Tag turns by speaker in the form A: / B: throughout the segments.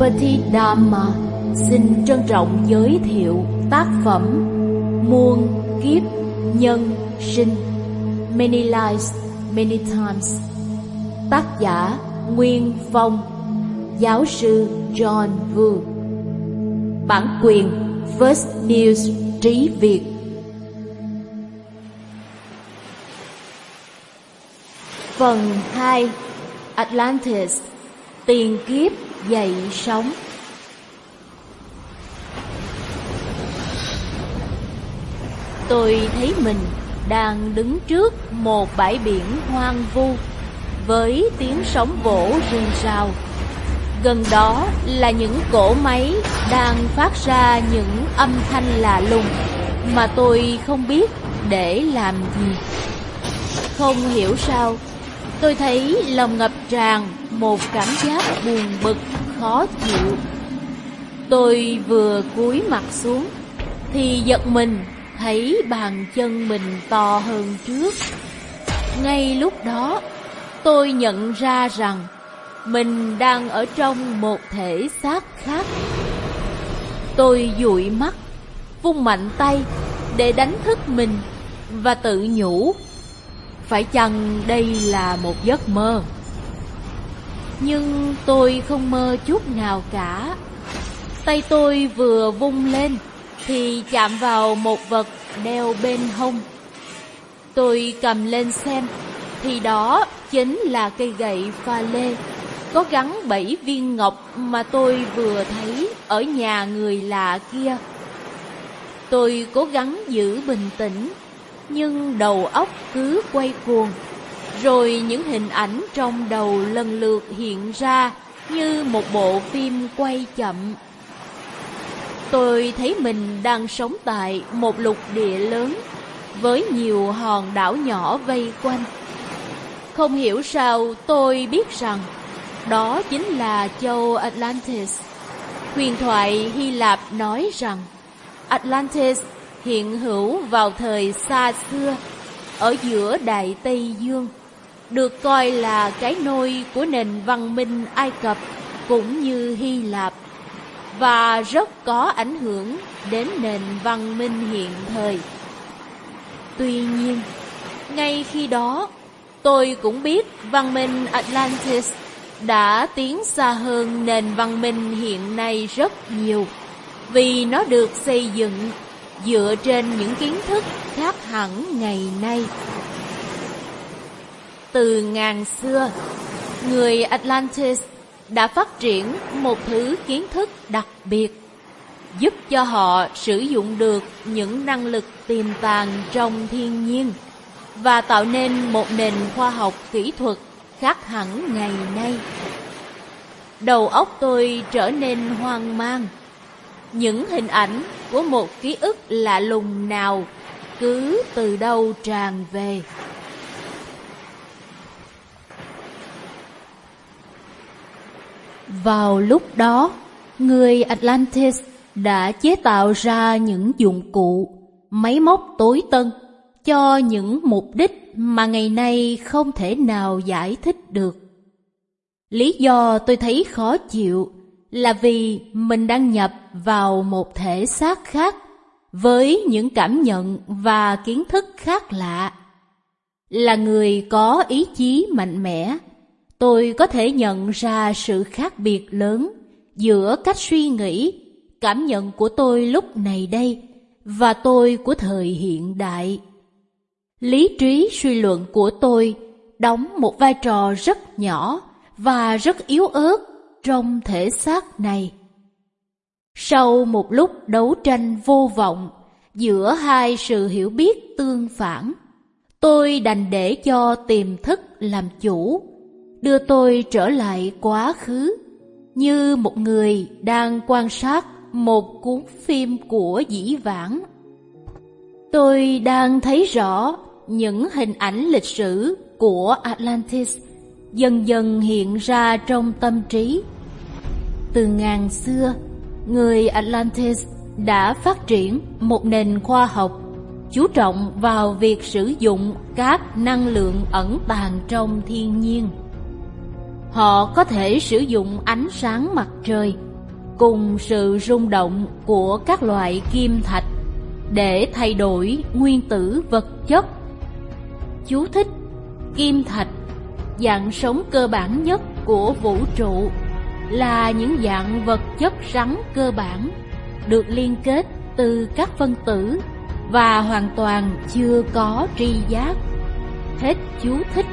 A: Patidharma xin trân trọng giới thiệu tác phẩm Muôn kiếp nhân sinh, Many Lives, Many Times. Tác giả Nguyên Phong, giáo sư John Vu. Bản quyền First News Trí Việt. Phần 2. Atlantis, tiền kiếp dậy sóng. Tôi thấy mình đang đứng trước một bãi biển hoang vu với tiếng sóng vỗ rền rào. Gần đó là những cỗ máy đang phát ra những âm thanh lạ lùng mà tôi không biết để làm gì. Không hiểu sao, tôi thấy lòng ngập tràn một cảm giác buồn bực, khó chịu. Tôi vừa cúi mặt xuống thì giật mình thấy bàn chân mình to hơn trước. Ngay lúc đó, tôi nhận ra rằng mình đang ở trong một thể xác khác. Tôi dụi mắt, vung mạnh tay để đánh thức mình và tự nhủ, phải chăng đây là một giấc mơ? Nhưng tôi không mơ chút nào cả. Tay tôi vừa vung lên thì chạm vào một vật đeo bên hông. Tôi cầm lên xem thì đó chính là cây gậy pha lê có gắn 7 viên ngọc mà tôi vừa thấy ở nhà người lạ kia. Tôi cố gắng giữ bình tĩnh, nhưng đầu óc cứ quay cuồng, rồi những hình ảnh trong đầu lần lượt hiện ra như một bộ phim quay chậm. Tôi thấy mình đang sống tại một lục địa lớn với nhiều hòn đảo nhỏ vây quanh. Không hiểu sao tôi biết rằng đó chính là châu Atlantis. Huyền thoại Hy Lạp nói rằng Atlantis hiện hữu vào thời xa xưa ở giữa Đại Tây Dương, được coi là cái nôi của nền văn minh Ai Cập cũng như Hy Lạp, và rất có ảnh hưởng đến nền văn minh hiện thời. Tuy nhiên, ngay khi đó, tôi cũng biết văn minh Atlantis đã tiến xa hơn nền văn minh hiện nay rất nhiều, vì nó được xây dựng dựa trên những kiến thức khác hẳn ngày nay. Từ ngàn xưa, người Atlantis đã phát triển một thứ kiến thức đặc biệt, giúp cho họ sử dụng được những năng lực tiềm tàng trong thiên nhiên và tạo nên một nền khoa học kỹ thuật khác hẳn ngày nay. Đầu óc tôi trở nên hoang mang. Những hình ảnh của một ký ức lạ lùng nào cứ từ đâu tràn về. Vào lúc đó, người Atlantis đã chế tạo ra những dụng cụ, máy móc tối tân cho những mục đích mà ngày nay không thể nào giải thích được. Lý do tôi thấy khó chịu là vì mình đang nhập vào một thể xác khác với những cảm nhận và kiến thức khác lạ. Là người có ý chí mạnh mẽ, tôi có thể nhận ra sự khác biệt lớn giữa cách suy nghĩ, cảm nhận của tôi lúc này đây và tôi của thời hiện đại. Lý trí suy luận của tôi đóng một vai trò rất nhỏ và rất yếu ớt trong thể xác này. Sau một lúc đấu tranh vô vọng giữa hai sự hiểu biết tương phản, tôi đành để cho tiềm thức làm chủ, đưa tôi trở lại quá khứ, như một người đang quan sát một cuốn phim của dĩ vãng. Tôi đang thấy rõ những hình ảnh lịch sử của Atlantis dần dần hiện ra trong tâm trí. Từ ngàn xưa, người Atlantis đã phát triển một nền khoa học chú trọng vào việc sử dụng các năng lượng ẩn tàng trong thiên nhiên. Họ có thể sử dụng ánh sáng mặt trời cùng sự rung động của các loại kim thạch để thay đổi nguyên tử vật chất. Chú thích: kim thạch, dạng sống cơ bản nhất của vũ trụ, là những dạng vật chất rắn cơ bản được liên kết từ các phân tử và hoàn toàn chưa có tri giác. Hết chú thích.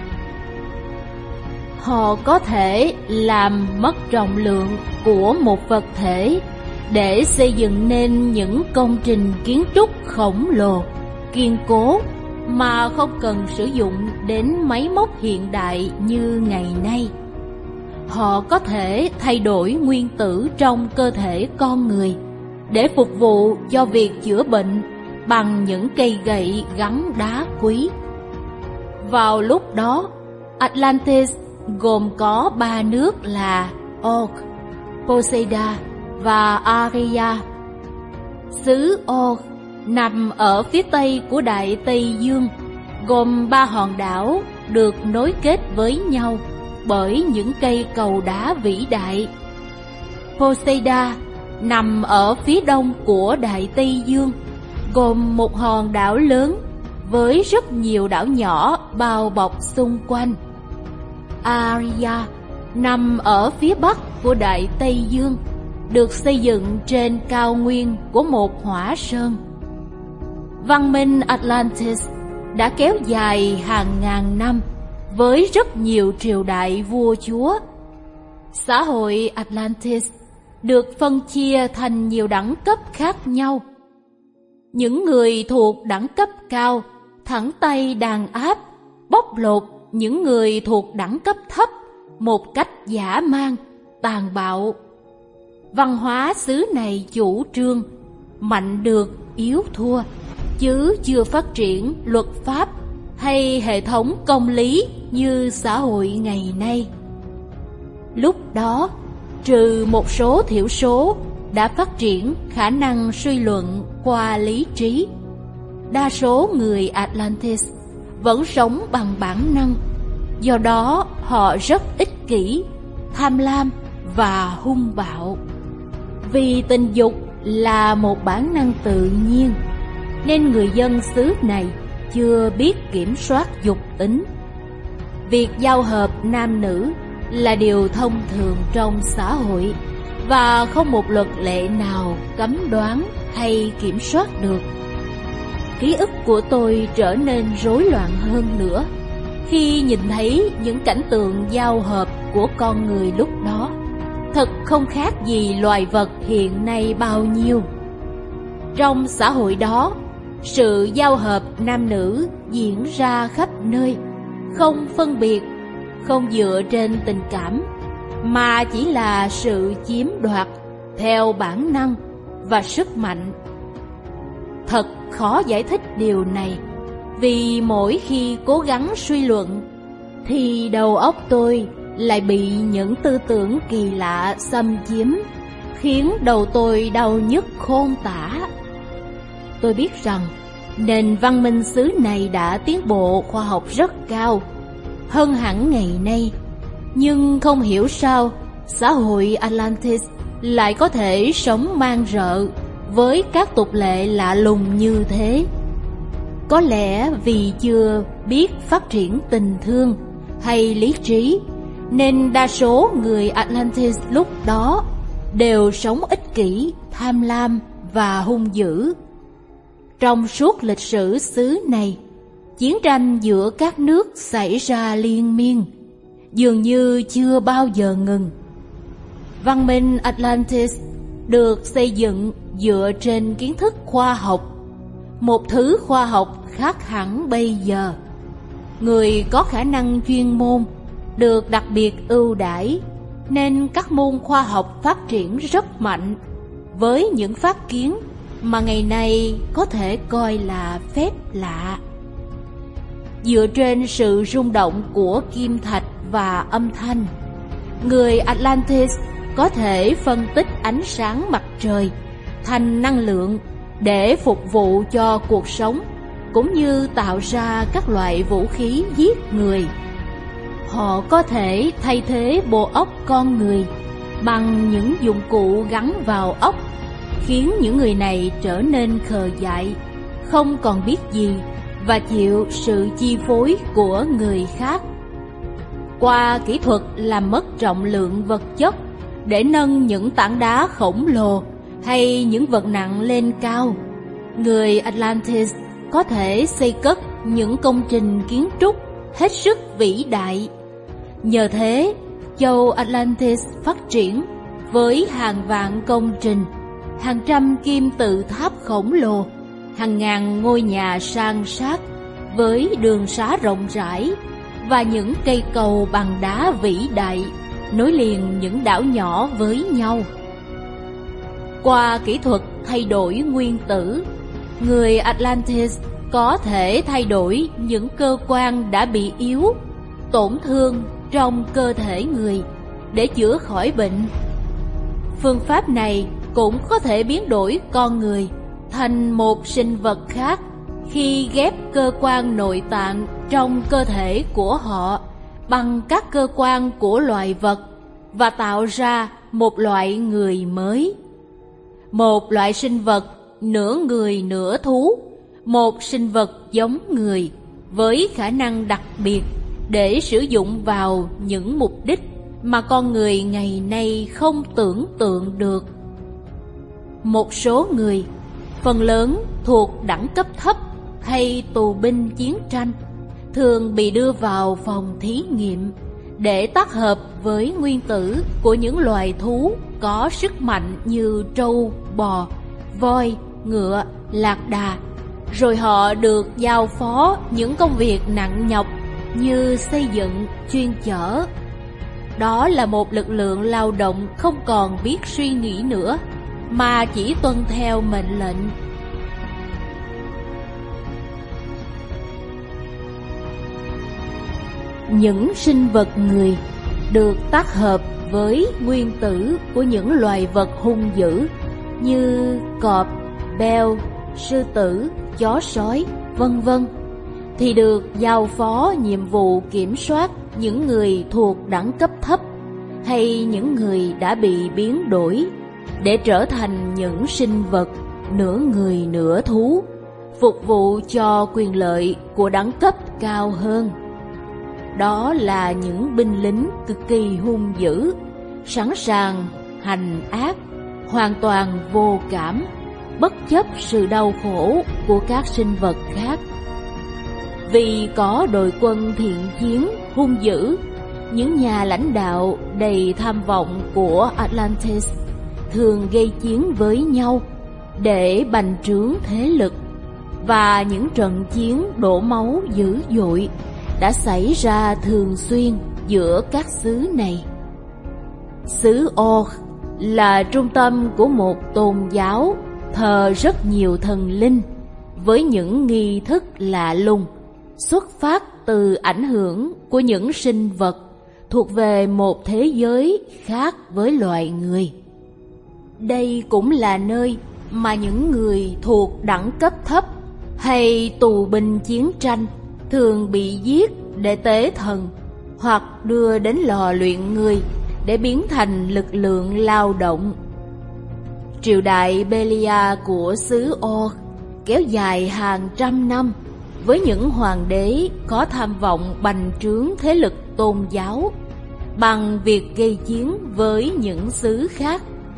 A: Họ có thể làm mất trọng lượng của một vật thể để xây dựng nên những công trình kiến trúc khổng lồ, kiên cố mà không cần sử dụng đến máy móc hiện đại như ngày nay. Họ có thể thay đổi nguyên tử trong cơ thể con người để phục vụ cho việc chữa bệnh bằng những cây gậy gắn đá quý. Vào lúc đó, Atlantis gồm có 3 nước là Orc, Poseida và Aria. Xứ Orc nằm ở phía tây của Đại Tây Dương, gồm 3 hòn đảo được nối kết với nhau bởi những cây cầu đá vĩ đại. Poseida nằm ở phía đông của Đại Tây Dương, gồm một hòn đảo lớn với rất nhiều đảo nhỏ bao bọc xung quanh. Aria nằm ở phía bắc của Đại Tây Dương, được xây dựng trên cao nguyên của một hỏa sơn. Văn minh Atlantis đã kéo dài hàng ngàn năm với rất nhiều triều đại vua chúa. Xã hội Atlantis được phân chia thành nhiều đẳng cấp khác nhau. Những người thuộc đẳng cấp cao thẳng tay đàn áp, bóc lột những người thuộc đẳng cấp thấp một cách dã man, tàn bạo. Văn hóa xứ này chủ trương mạnh được, yếu thua, chứ chưa phát triển luật pháp hay hệ thống công lý như xã hội ngày nay. Lúc đó, trừ một số thiểu số đã phát triển khả năng suy luận qua lý trí, đa số người Atlantis vẫn sống bằng bản năng. Do đó, họ rất ích kỷ, tham lam và hung bạo. Vì tình dục là một bản năng tự nhiên, nên người dân xứ này chưa biết kiểm soát dục tính. Việc giao hợp nam nữ là điều thông thường trong xã hội và không một luật lệ nào cấm đoán hay kiểm soát được. Ký ức của tôi trở nên rối loạn hơn nữa khi nhìn thấy những cảnh tượng giao hợp của con người lúc đó. Thật không khác gì loài vật hiện nay bao nhiêu. Trong xã hội đó, sự giao hợp nam nữ diễn ra khắp nơi, không phân biệt, không dựa trên tình cảm, mà chỉ là sự chiếm đoạt theo bản năng và sức mạnh. Thật khó giải thích điều này, vì mỗi khi cố gắng suy luận, thì đầu óc tôi lại bị những tư tưởng kỳ lạ xâm chiếm, khiến đầu tôi đau nhức khôn tả. Tôi biết rằng nền văn minh xứ này đã tiến bộ khoa học rất cao, hơn hẳn ngày nay, nhưng không hiểu sao xã hội Atlantis lại có thể sống man rợ với các tục lệ lạ lùng như thế. Có lẽ vì chưa biết phát triển tình thương hay lý trí, nên đa số người Atlantis lúc đó đều sống ích kỷ, tham lam và hung dữ. Trong suốt lịch sử xứ này, chiến tranh giữa các nước xảy ra liên miên, dường như chưa bao giờ ngừng. Văn minh Atlantis được xây dựng dựa trên kiến thức khoa học, một thứ khoa học khác hẳn bây giờ. Người có khả năng chuyên môn được đặc biệt ưu đãi, nên các môn khoa học phát triển rất mạnh, với những phát kiến mà ngày nay có thể coi là phép lạ. Dựa trên sự rung động của kim thạch và âm thanh, người Atlantis có thể phân tích ánh sáng mặt trời thành năng lượng để phục vụ cho cuộc sống, cũng như tạo ra các loại vũ khí giết người. Họ có thể thay thế bộ óc con người bằng những dụng cụ gắn vào óc, khiến những người này trở nên khờ dại, không còn biết gì và chịu sự chi phối của người khác. Qua kỹ thuật làm mất trọng lượng vật chất để nâng những tảng đá khổng lồ hay những vật nặng lên cao, người Atlantis có thể xây cất những công trình kiến trúc hết sức vĩ đại. Nhờ thế, châu Atlantis phát triển với hàng vạn công trình, hàng trăm kim tự tháp khổng lồ, hàng ngàn ngôi nhà san sát với đường xá rộng rãi và những cây cầu bằng đá vĩ đại nối liền những đảo nhỏ với nhau. Qua kỹ thuật thay đổi nguyên tử, người Atlantis có thể thay đổi những cơ quan đã bị yếu, tổn thương trong cơ thể người để chữa khỏi bệnh. Phương pháp này cũng có thể biến đổi con người thành một sinh vật khác khi ghép cơ quan nội tạng trong cơ thể của họ bằng các cơ quan của loài vật và tạo ra một loại người mới. Một loại sinh vật nửa người nửa thú, một sinh vật giống người với khả năng đặc biệt để sử dụng vào những mục đích mà con người ngày nay không tưởng tượng được. Một số người, phần lớn thuộc đẳng cấp thấp hay tù binh chiến tranh, thường bị đưa vào phòng thí nghiệm để tác hợp với nguyên tử của những loài thú có sức mạnh như trâu, bò, voi, ngựa, lạc đà. Rồi họ được giao phó những công việc nặng nhọc như xây dựng, chuyên chở. Đó là một lực lượng lao động không còn biết suy nghĩ nữa, mà chỉ tuân theo mệnh lệnh. Những sinh vật người được tác hợp với nguyên tử của những loài vật hung dữ như cọp, beo, sư tử, chó sói, vân vân, thì được giao phó nhiệm vụ kiểm soát những người thuộc đẳng cấp thấp hay những người đã bị biến đổi để trở thành những sinh vật nửa người nửa thú, phục vụ cho quyền lợi của đẳng cấp cao hơn. Đó là những binh lính cực kỳ hung dữ, sẵn sàng hành ác, hoàn toàn vô cảm, bất chấp sự đau khổ của các sinh vật khác. Vì có đội quân thiện chiến hung dữ, những nhà lãnh đạo đầy tham vọng của Atlantis thường gây chiến với nhau để bành trướng thế lực, và những trận chiến đổ máu dữ dội đã xảy ra thường xuyên giữa các xứ này. Xứ Orc là trung tâm của một tôn giáo thờ rất nhiều thần linh với những nghi thức lạ lùng, xuất phát từ ảnh hưởng của những sinh vật thuộc về một thế giới khác với loài người. Đây cũng là nơi mà những người thuộc đẳng cấp thấp hay tù binh chiến tranh thường bị giết để tế thần, hoặc đưa đến lò luyện người để biến thành lực lượng lao động. Triều đại Belia của xứ Orc kéo dài hàng trăm năm với những hoàng đế có tham vọng bành trướng thế lực tôn giáo bằng việc gây chiến với những xứ khác.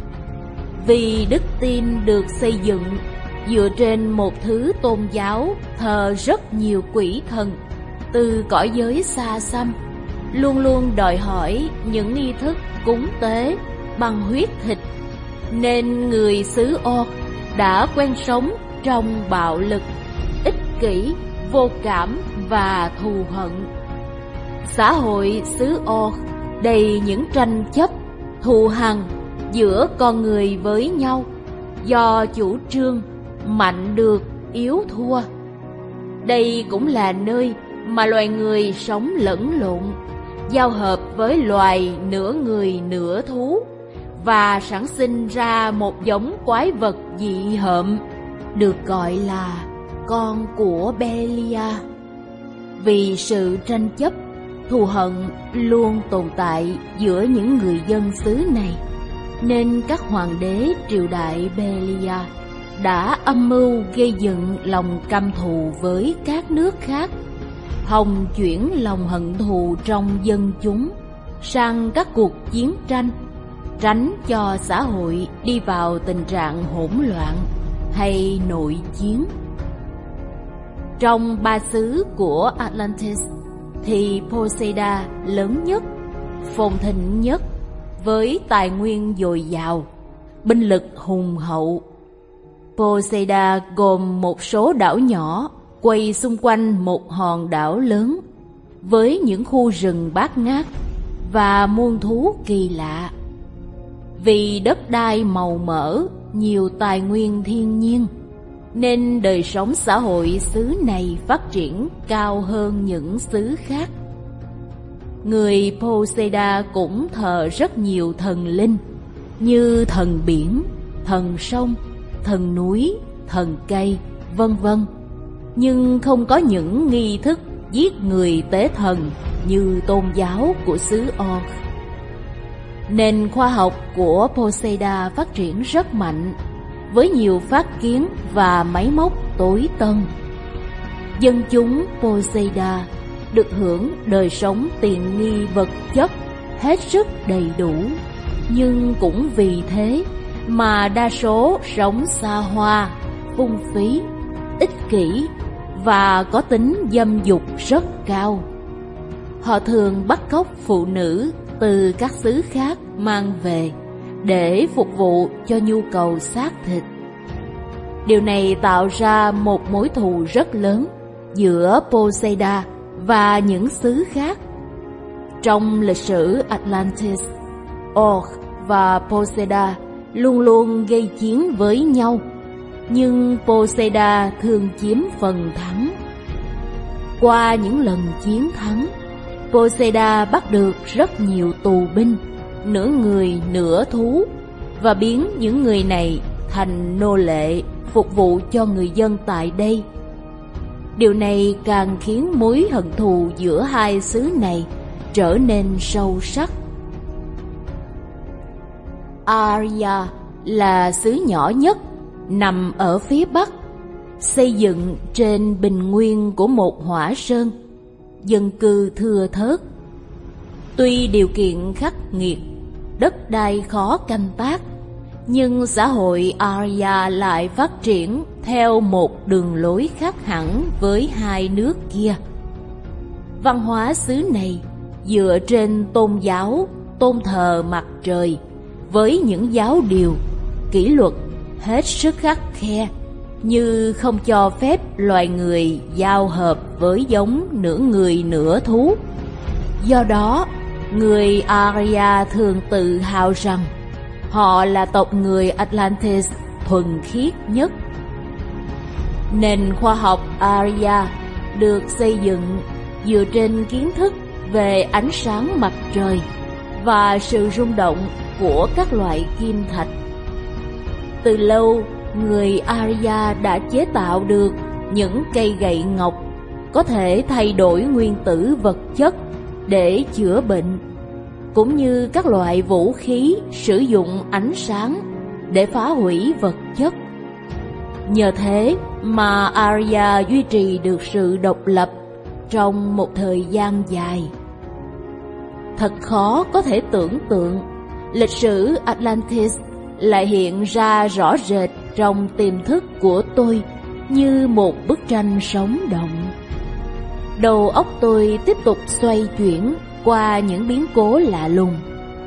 A: Vì đức tin được xây dựng dựa trên một thứ tôn giáo thờ rất nhiều quỷ thần từ cõi giới xa xăm, luôn luôn đòi hỏi những nghi thức cúng tế bằng huyết thịt, nên người xứ Orc đã quen sống trong bạo lực, ích kỷ, vô cảm và thù hận. Xã hội xứ Orc đầy những tranh chấp, thù hằn giữa con người với nhau do chủ trương mạnh được, yếu thua. Đây cũng là nơi mà loài người sống lẫn lộn, giao hợp với loài nửa người nửa thú và sản sinh ra một giống quái vật dị hợm được gọi là con của Belia. Vì sự tranh chấp, thù hận luôn tồn tại giữa những người dân xứ này, nên các hoàng đế triều đại Belia đã âm mưu gây dựng lòng căm thù với các nước khác, hòng chuyển lòng hận thù trong dân chúng sang các cuộc chiến tranh, tránh cho xã hội đi vào tình trạng hỗn loạn hay nội chiến. Trong 3 xứ của Atlantis thì Poseida lớn nhất, phồn thịnh nhất, với tài nguyên dồi dào, binh lực hùng hậu. Poseida gồm một số đảo nhỏ quay xung quanh một hòn đảo lớn, với những khu rừng bát ngát và muôn thú kỳ lạ. Vì đất đai màu mỡ, nhiều tài nguyên thiên nhiên, nên đời sống xã hội xứ này phát triển cao hơn những xứ khác. Người Poseida cũng thờ rất nhiều thần linh, như thần biển, thần sông, thần núi, thần cây, vân vân, nhưng không có những nghi thức giết người tế thần như tôn giáo của xứ Orc. Nền khoa học của Poseida phát triển rất mạnh, với nhiều phát kiến và máy móc tối tân. Dân chúng Poseida được hưởng đời sống tiện nghi vật chất hết sức đầy đủ, nhưng cũng vì thế mà đa số sống xa hoa, phung phí, ích kỷ và có tính dâm dục rất cao. Họ thường bắt cóc phụ nữ từ các xứ khác mang về để phục vụ cho nhu cầu xác thịt. Điều này tạo ra một mối thù rất lớn giữa Poseida và những xứ khác. Trong lịch sử Atlantis, Orc và Poseida luôn luôn gây chiến với nhau, nhưng Poseida thường chiếm phần thắng. Qua những lần chiến thắng, Poseida bắt được rất nhiều tù binh, nửa người nửa thú, và biến những người này thành nô lệ phục vụ cho người dân tại đây. Điều này càng khiến mối hận thù giữa hai xứ này trở nên sâu sắc. Arya là xứ nhỏ nhất, nằm ở phía bắc, xây dựng trên bình nguyên của một hỏa sơn, dân cư thưa thớt. Tuy điều kiện khắc nghiệt, đất đai khó canh tác, nhưng xã hội Arya lại phát triển theo một đường lối khác hẳn với hai nước kia. Văn hóa xứ này dựa trên tôn giáo, tôn thờ mặt trời, với những giáo điều, kỷ luật hết sức khắt khe, như không cho phép loài người giao hợp với giống nửa người nửa thú. Do đó, người Arya thường tự hào rằng họ là tộc người Atlantis thuần khiết nhất. Nền khoa học Arya được xây dựng dựa trên kiến thức về ánh sáng mặt trời và sự rung động của các loại kim thạch. Từ lâu, người Arya đã chế tạo được những cây gậy ngọc có thể thay đổi nguyên tử vật chất để chữa bệnh, cũng như các loại vũ khí sử dụng ánh sáng để phá hủy vật chất. Nhờ thế mà Arya duy trì được sự độc lập trong một thời gian dài. Thật khó có thể tưởng tượng, lịch sử Atlantis lại hiện ra rõ rệt trong tiềm thức của tôi như một bức tranh sống động. Đầu óc tôi tiếp tục xoay chuyển qua những biến cố lạ lùng.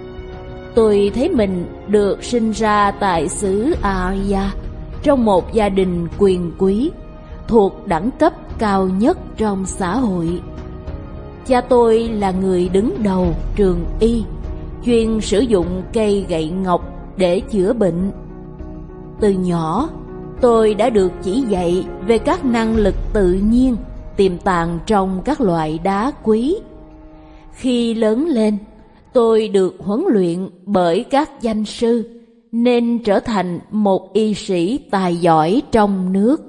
A: Tôi thấy mình được sinh ra tại xứ Arya trong một gia đình quyền quý, thuộc đẳng cấp cao nhất trong xã hội. Cha tôi là người đứng đầu trường y, chuyên sử dụng cây gậy ngọc để chữa bệnh. Từ nhỏ, tôi đã được chỉ dạy về các năng lực tự nhiên tiềm tàng trong các loại đá quý. Khi lớn lên, tôi được huấn luyện bởi các danh sư, nên trở thành một y sĩ tài giỏi trong nước.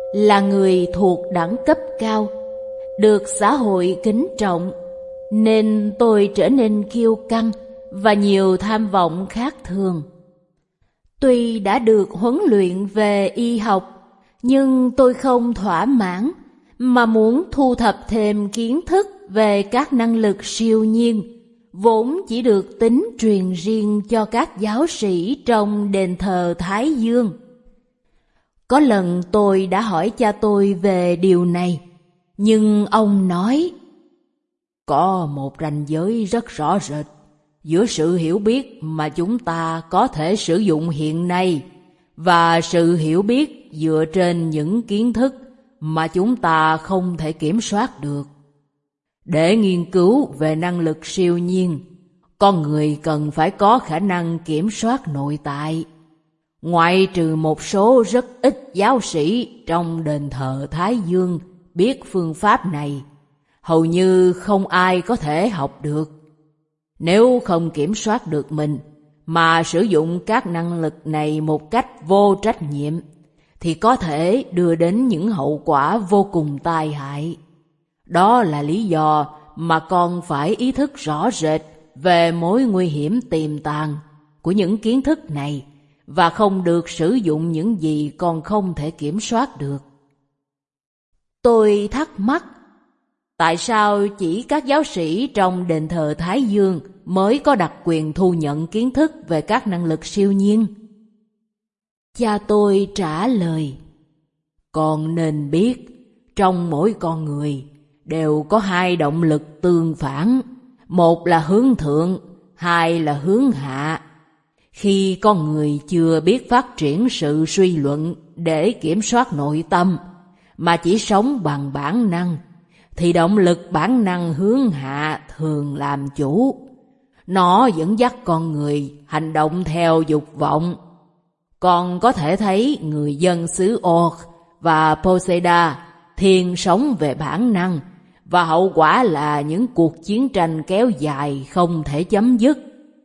A: là người thuộc đẳng cấp cao, được xã hội kính trọng, nên tôi trở nên kiêu căng và nhiều tham vọng khác thường. Tuy đã được huấn luyện về y học, nhưng tôi không thỏa mãn, mà muốn thu thập thêm kiến thức về các năng lực siêu nhiên, vốn chỉ được tính truyền riêng cho các giáo sĩ trong đền thờ Thái Dương. Có lần tôi đã hỏi cha tôi về điều này, nhưng ông nói: có một ranh giới rất rõ rệt giữa sự hiểu biết mà chúng ta có thể sử dụng hiện nay và sự hiểu biết dựa trên những kiến thức mà chúng ta không thể kiểm soát được. Để nghiên cứu về năng lực siêu nhiên, con người cần phải có khả năng kiểm soát nội tại. Ngoại trừ một số rất ít giáo sĩ trong đền thờ Thái Dương biết phương pháp này, hầu như không ai có thể học được. Nếu không kiểm soát được mình mà sử dụng các năng lực này một cách vô trách nhiệm, thì có thể đưa đến những hậu quả vô cùng tai hại. Đó là lý do mà con phải ý thức rõ rệt về mối nguy hiểm tiềm tàng của những kiến thức này và không được sử dụng những gì con không thể kiểm soát được. Tôi thắc mắc, tại sao chỉ các giáo sĩ trong đền thờ Thái Dương mới có đặc quyền thu nhận kiến thức về các năng lực siêu nhiên? Cha tôi trả lời: con nên biết, trong mỗi con người đều có hai động lực tương phản, một là hướng thượng, hai là hướng hạ. Khi con người chưa biết phát triển sự suy luận để kiểm soát nội tâm, mà chỉ sống bằng bản năng, thì động lực bản năng hướng hạ thường làm chủ. Nó dẫn dắt con người hành động theo dục vọng. Con có thể thấy người dân xứ Orc và Poseida thiên sống về bản năng, và hậu quả là những cuộc chiến tranh kéo dài không thể chấm dứt.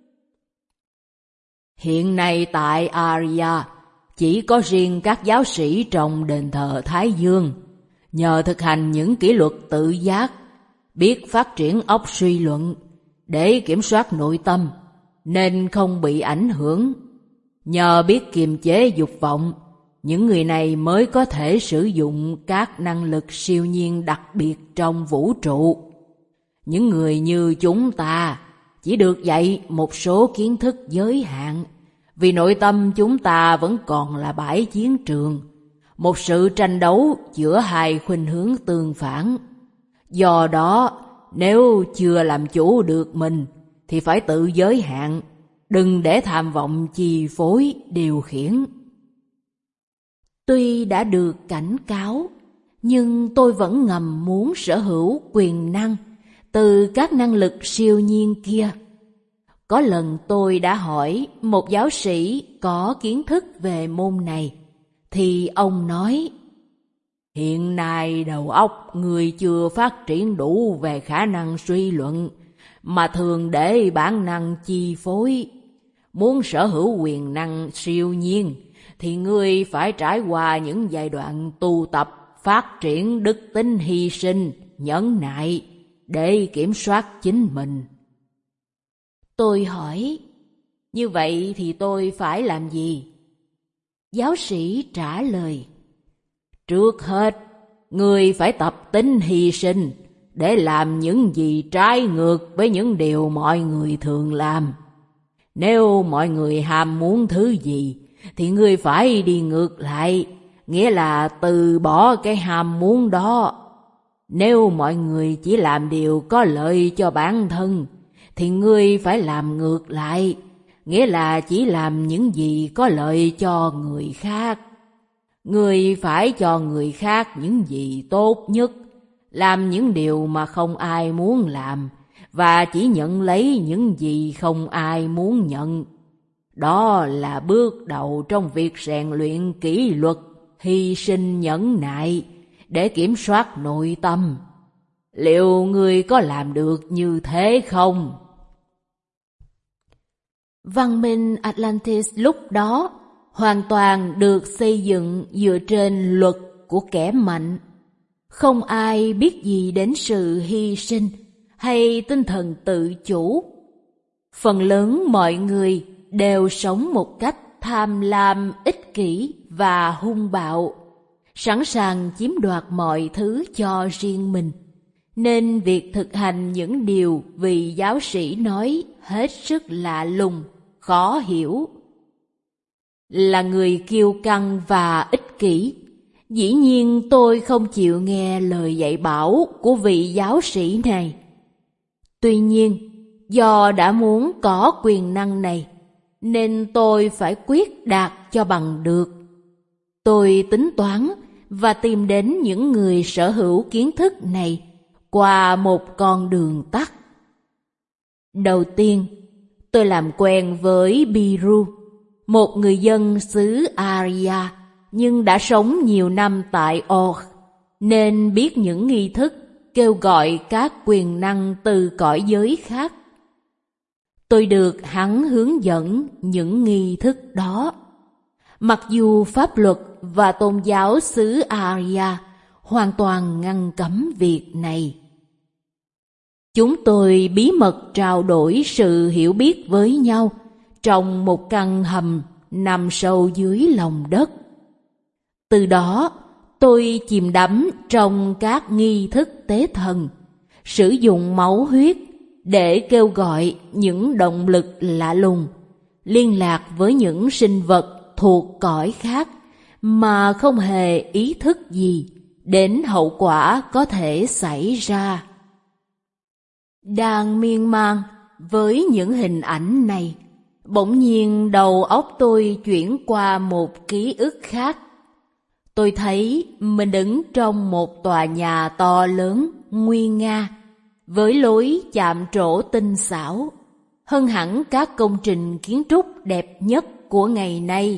A: Hiện nay tại Arya, chỉ có riêng các giáo sĩ trong đền thờ Thái Dương, nhờ thực hành những kỷ luật tự giác, biết phát triển óc suy luận để kiểm soát nội tâm, nên không bị ảnh hưởng. Nhờ biết kiềm chế dục vọng, những người này mới có thể sử dụng các năng lực siêu nhiên đặc biệt trong vũ trụ. Những người như chúng ta chỉ được dạy một số kiến thức giới hạn, vì nội tâm chúng ta vẫn còn là bãi chiến trường, một sự tranh đấu giữa hai khuynh hướng tương phản. Do đó, nếu chưa làm chủ được mình thì phải tự giới hạn, đừng để tham vọng chi phối điều khiển. Tuy đã được cảnh cáo, nhưng tôi vẫn ngầm muốn sở hữu quyền năng từ các năng lực siêu nhiên kia. Có lần tôi đã hỏi một giáo sĩ có kiến thức về môn này, thì ông nói: hiện nay đầu óc người chưa phát triển đủ về khả năng suy luận, mà thường để bản năng chi phối. Muốn sở hữu quyền năng siêu nhiên thì ngươi phải trải qua những giai đoạn tu tập, phát triển đức tính hy sinh, nhẫn nại để kiểm soát chính mình. Tôi hỏi: như vậy thì tôi phải làm gì? Giáo sĩ trả lời: trước hết, ngươi phải tập tính hy sinh để làm những gì trái ngược với những điều mọi người thường làm. Nếu mọi người ham muốn thứ gì thì ngươi phải đi ngược lại, nghĩa là từ bỏ cái ham muốn đó. Nếu mọi người chỉ làm điều có lợi cho bản thân thì ngươi phải làm ngược lại, nghĩa là chỉ làm những gì có lợi cho người khác. Ngươi phải cho người khác những gì tốt nhất, làm những điều mà không ai muốn làm, và chỉ nhận lấy những gì không ai muốn nhận. Đó là bước đầu trong việc rèn luyện kỷ luật, hy sinh nhẫn nại để kiểm soát nội tâm. Liệu ngươi có làm được như thế không? Văn minh Atlantis lúc đó hoàn toàn được xây dựng dựa trên luật của kẻ mạnh. Không ai biết gì đến sự hy sinh hay tinh thần tự chủ. Phần lớn mọi người đều sống một cách tham lam, ích kỷ và hung bạo, sẵn sàng chiếm đoạt mọi thứ cho riêng mình. Nên việc thực hành những điều vị giáo sĩ nói hết sức lạ lùng, khó hiểu. Là người kiêu căng và ích kỷ, dĩ nhiên tôi không chịu nghe lời dạy bảo của vị giáo sĩ này. Tuy nhiên, do đã muốn có quyền năng này, nên tôi phải quyết đạt cho bằng được. Tôi tính toán và tìm đến những người sở hữu kiến thức này qua một con đường tắt. Đầu tiên, tôi làm quen với Biru, một người dân xứ Arya nhưng đã sống nhiều năm tại Or, nên biết những nghi thức kêu gọi các quyền năng từ cõi giới khác. Tôi được hắn hướng dẫn những nghi thức đó. Mặc dù pháp luật và tôn giáo xứ Arya hoàn toàn ngăn cấm việc này. Chúng tôi bí mật trao đổi sự hiểu biết với nhau trong một căn hầm nằm sâu dưới lòng đất. Từ đó, tôi chìm đắm trong các nghi thức tế thần, sử dụng máu huyết để kêu gọi những động lực lạ lùng, liên lạc với những sinh vật thuộc cõi khác mà không hề ý thức gì đến hậu quả có thể xảy ra. Đang miên man với những hình ảnh này, bỗng nhiên đầu óc tôi chuyển qua một ký ức khác. Tôi thấy mình đứng trong một tòa nhà to lớn, nguy nga, với lối chạm trổ tinh xảo, hơn hẳn các công trình kiến trúc đẹp nhất của ngày nay.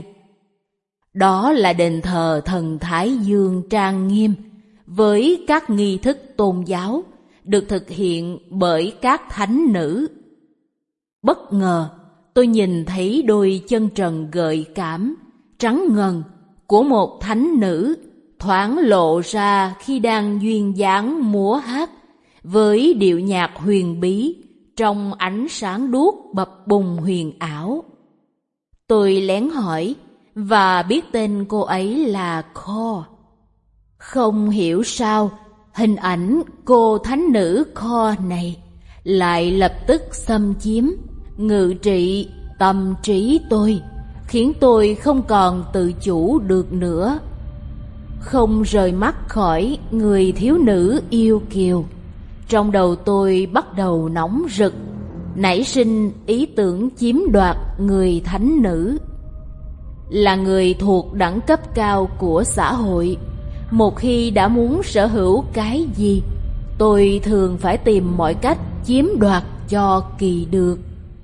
A: Đó là đền thờ thần Thái Dương trang nghiêm, với các nghi thức tôn giáo được thực hiện bởi các thánh nữ. Bất ngờ, tôi nhìn thấy đôi chân trần gợi cảm, trắng ngần của một thánh nữ thoáng lộ ra khi đang duyên dáng múa hát với điệu nhạc huyền bí trong ánh sáng đuốc bập bùng huyền ảo. Tôi lén hỏi và biết tên cô ấy là Kho. Không hiểu sao, hình ảnh cô thánh nữ Kho này lại lập tức xâm chiếm, ngự trị tâm trí tôi, khiến tôi không còn tự chủ được nữa. Không rời mắt khỏi người thiếu nữ yêu kiều, trong đầu tôi bắt đầu nóng rực, nảy sinh ý tưởng chiếm đoạt người thánh nữ. Là người thuộc đẳng cấp cao của xã hội, một khi đã muốn sở hữu cái gì, tôi thường phải tìm mọi cách chiếm đoạt cho kỳ được.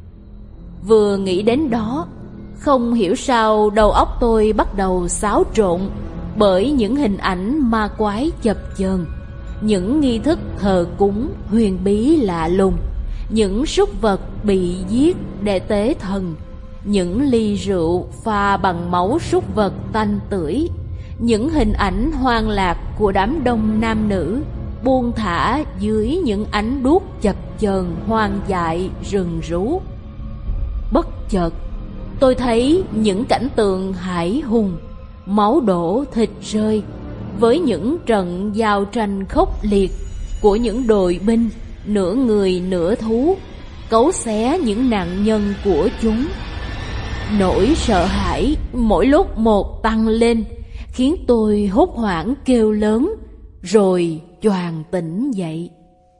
A: Vừa nghĩ đến đó, không hiểu sao đầu óc tôi bắt đầu xáo trộn bởi những hình ảnh ma quái chập chờn, những nghi thức thờ cúng huyền bí lạ lùng, những súc vật bị giết để tế thần, những ly rượu pha bằng máu súc vật tanh tưởi, những hình ảnh hoang lạc của đám đông nam nữ buông thả dưới những ánh đuốc chập chờn hoang dại rừng rú. Bất chợt, tôi thấy những cảnh tượng hãi hùng, máu đổ thịt rơi, với những trận giao tranh khốc liệt của những đội binh nửa người nửa thú, cấu xé những nạn nhân của chúng. Nỗi sợ hãi mỗi lúc một tăng lên, khiến tôi hốt hoảng kêu lớn, rồi choàng tỉnh dậy.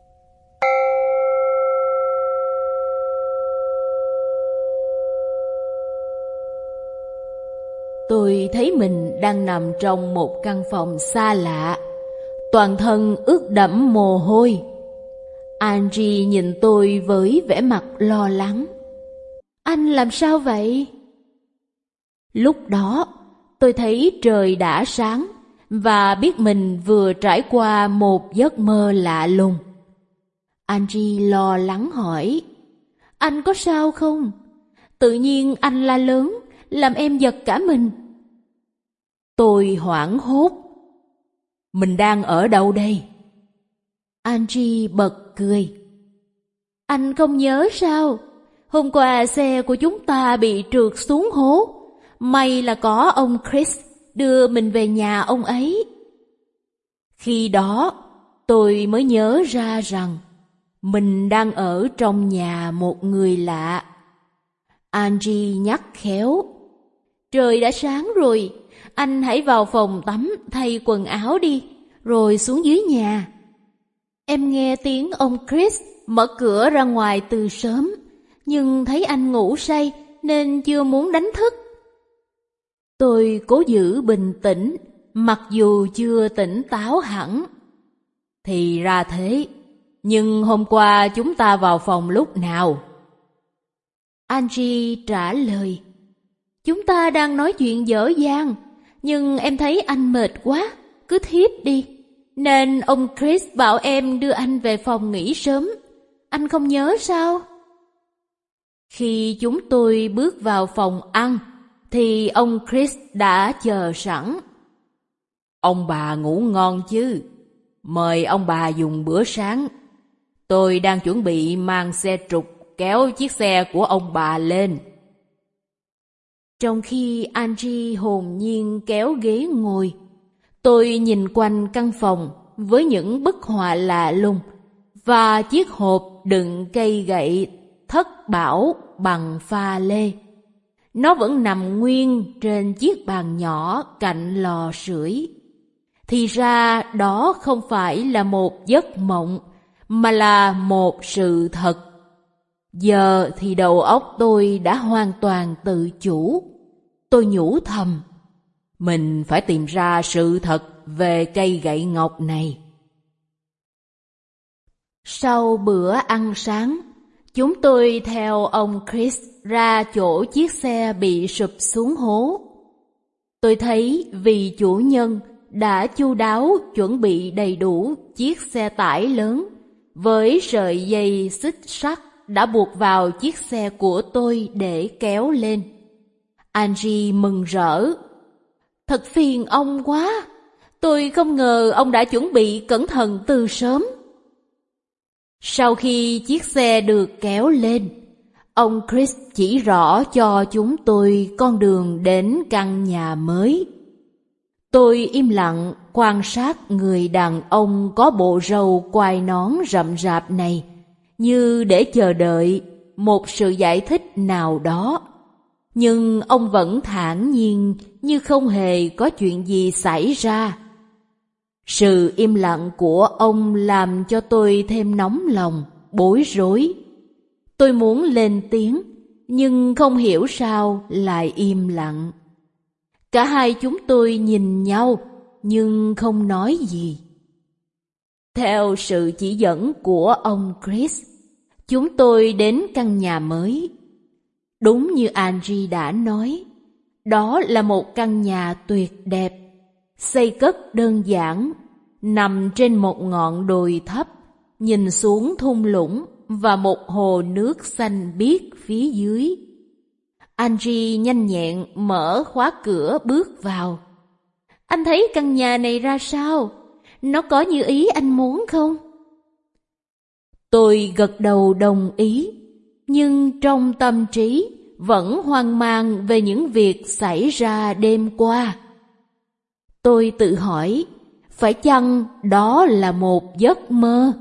A: Tôi thấy mình đang nằm trong một căn phòng xa lạ, toàn thân ướt đẫm mồ hôi. Angie nhìn tôi với vẻ mặt lo lắng. Anh làm sao vậy? Lúc đó, tôi thấy trời đã sáng và biết mình vừa trải qua một giấc mơ lạ lùng. Angie lo lắng hỏi, anh có sao không? Tự nhiên anh la lớn, làm em giật cả mình. Tôi hoảng hốt.
B: Mình đang ở đâu đây?
A: Angie bật cười. Anh không nhớ sao? Hôm qua xe của chúng ta bị trượt xuống hố. May là có ông Chris đưa mình về nhà ông ấy. Khi đó, tôi mới nhớ ra rằng mình đang ở trong nhà một người lạ. Angie nhắc khéo. Trời đã sáng rồi, anh hãy vào phòng tắm thay quần áo đi, rồi xuống dưới nhà. Em nghe tiếng ông Chris mở cửa ra ngoài từ sớm, nhưng thấy anh ngủ say nên chưa muốn đánh thức. Tôi cố giữ bình tĩnh, mặc dù chưa tỉnh táo hẳn.
B: Thì ra thế, nhưng hôm qua chúng ta vào phòng lúc nào?
A: Angie trả lời. Chúng ta đang nói chuyện dở dang, nhưng em thấy anh mệt quá, cứ thiếp đi. Nên ông Chris bảo em đưa anh về phòng nghỉ sớm. Anh không nhớ sao? Khi chúng tôi bước vào phòng ăn, thì ông Chris đã chờ sẵn.
B: Ông bà ngủ ngon chứ? Mời ông bà dùng bữa sáng. Tôi đang chuẩn bị mang xe trục kéo chiếc xe của ông bà lên.
A: Trong khi Angie hồn nhiên kéo ghế ngồi, tôi nhìn quanh căn phòng với những bức họa lạ lùng và chiếc hộp đựng cây gậy thất bảo bằng pha lê. Nó vẫn nằm nguyên trên chiếc bàn nhỏ cạnh lò sưởi. Thì ra đó không phải là một giấc mộng, mà là một sự thật. Giờ thì đầu óc tôi đã hoàn toàn tự chủ. Tôi nhủ thầm,
B: mình phải tìm ra sự thật về cây gậy ngọc này.
A: Sau bữa ăn sáng, chúng tôi theo ông Chris ra chỗ chiếc xe bị sụp xuống hố. Tôi thấy vị chủ nhân đã chu đáo chuẩn bị đầy đủ chiếc xe tải lớn với sợi dây xích sắt đã buộc vào chiếc xe của tôi để kéo lên. Angie mừng rỡ. Thật phiền ông quá, tôi không ngờ ông đã chuẩn bị cẩn thận từ sớm. Sau khi chiếc xe được kéo lên, ông Chris chỉ rõ cho chúng tôi con đường đến căn nhà mới. Tôi im lặng quan sát người đàn ông có bộ râu quai nón rậm rạp này, như để chờ đợi một sự giải thích nào đó. Nhưng ông vẫn thản nhiên như không hề có chuyện gì xảy ra. Sự im lặng của ông làm cho tôi thêm nóng lòng, bối rối. Tôi muốn lên tiếng, nhưng không hiểu sao lại im lặng. Cả hai chúng tôi nhìn nhau, nhưng không nói gì. Theo sự chỉ dẫn của ông Chris, chúng tôi đến căn nhà mới. Đúng như Angie đã nói, đó là một căn nhà tuyệt đẹp, xây cất đơn giản, nằm trên một ngọn đồi thấp, nhìn xuống thung lũng và một hồ nước xanh biếc phía dưới. Angie nhanh nhẹn mở khóa cửa bước vào. Anh thấy căn nhà này ra sao? Nó có như ý anh muốn không? Tôi gật đầu đồng ý, nhưng trong tâm trí vẫn hoang mang về những việc xảy ra đêm qua. Tôi tự hỏi, phải chăng đó là một giấc mơ?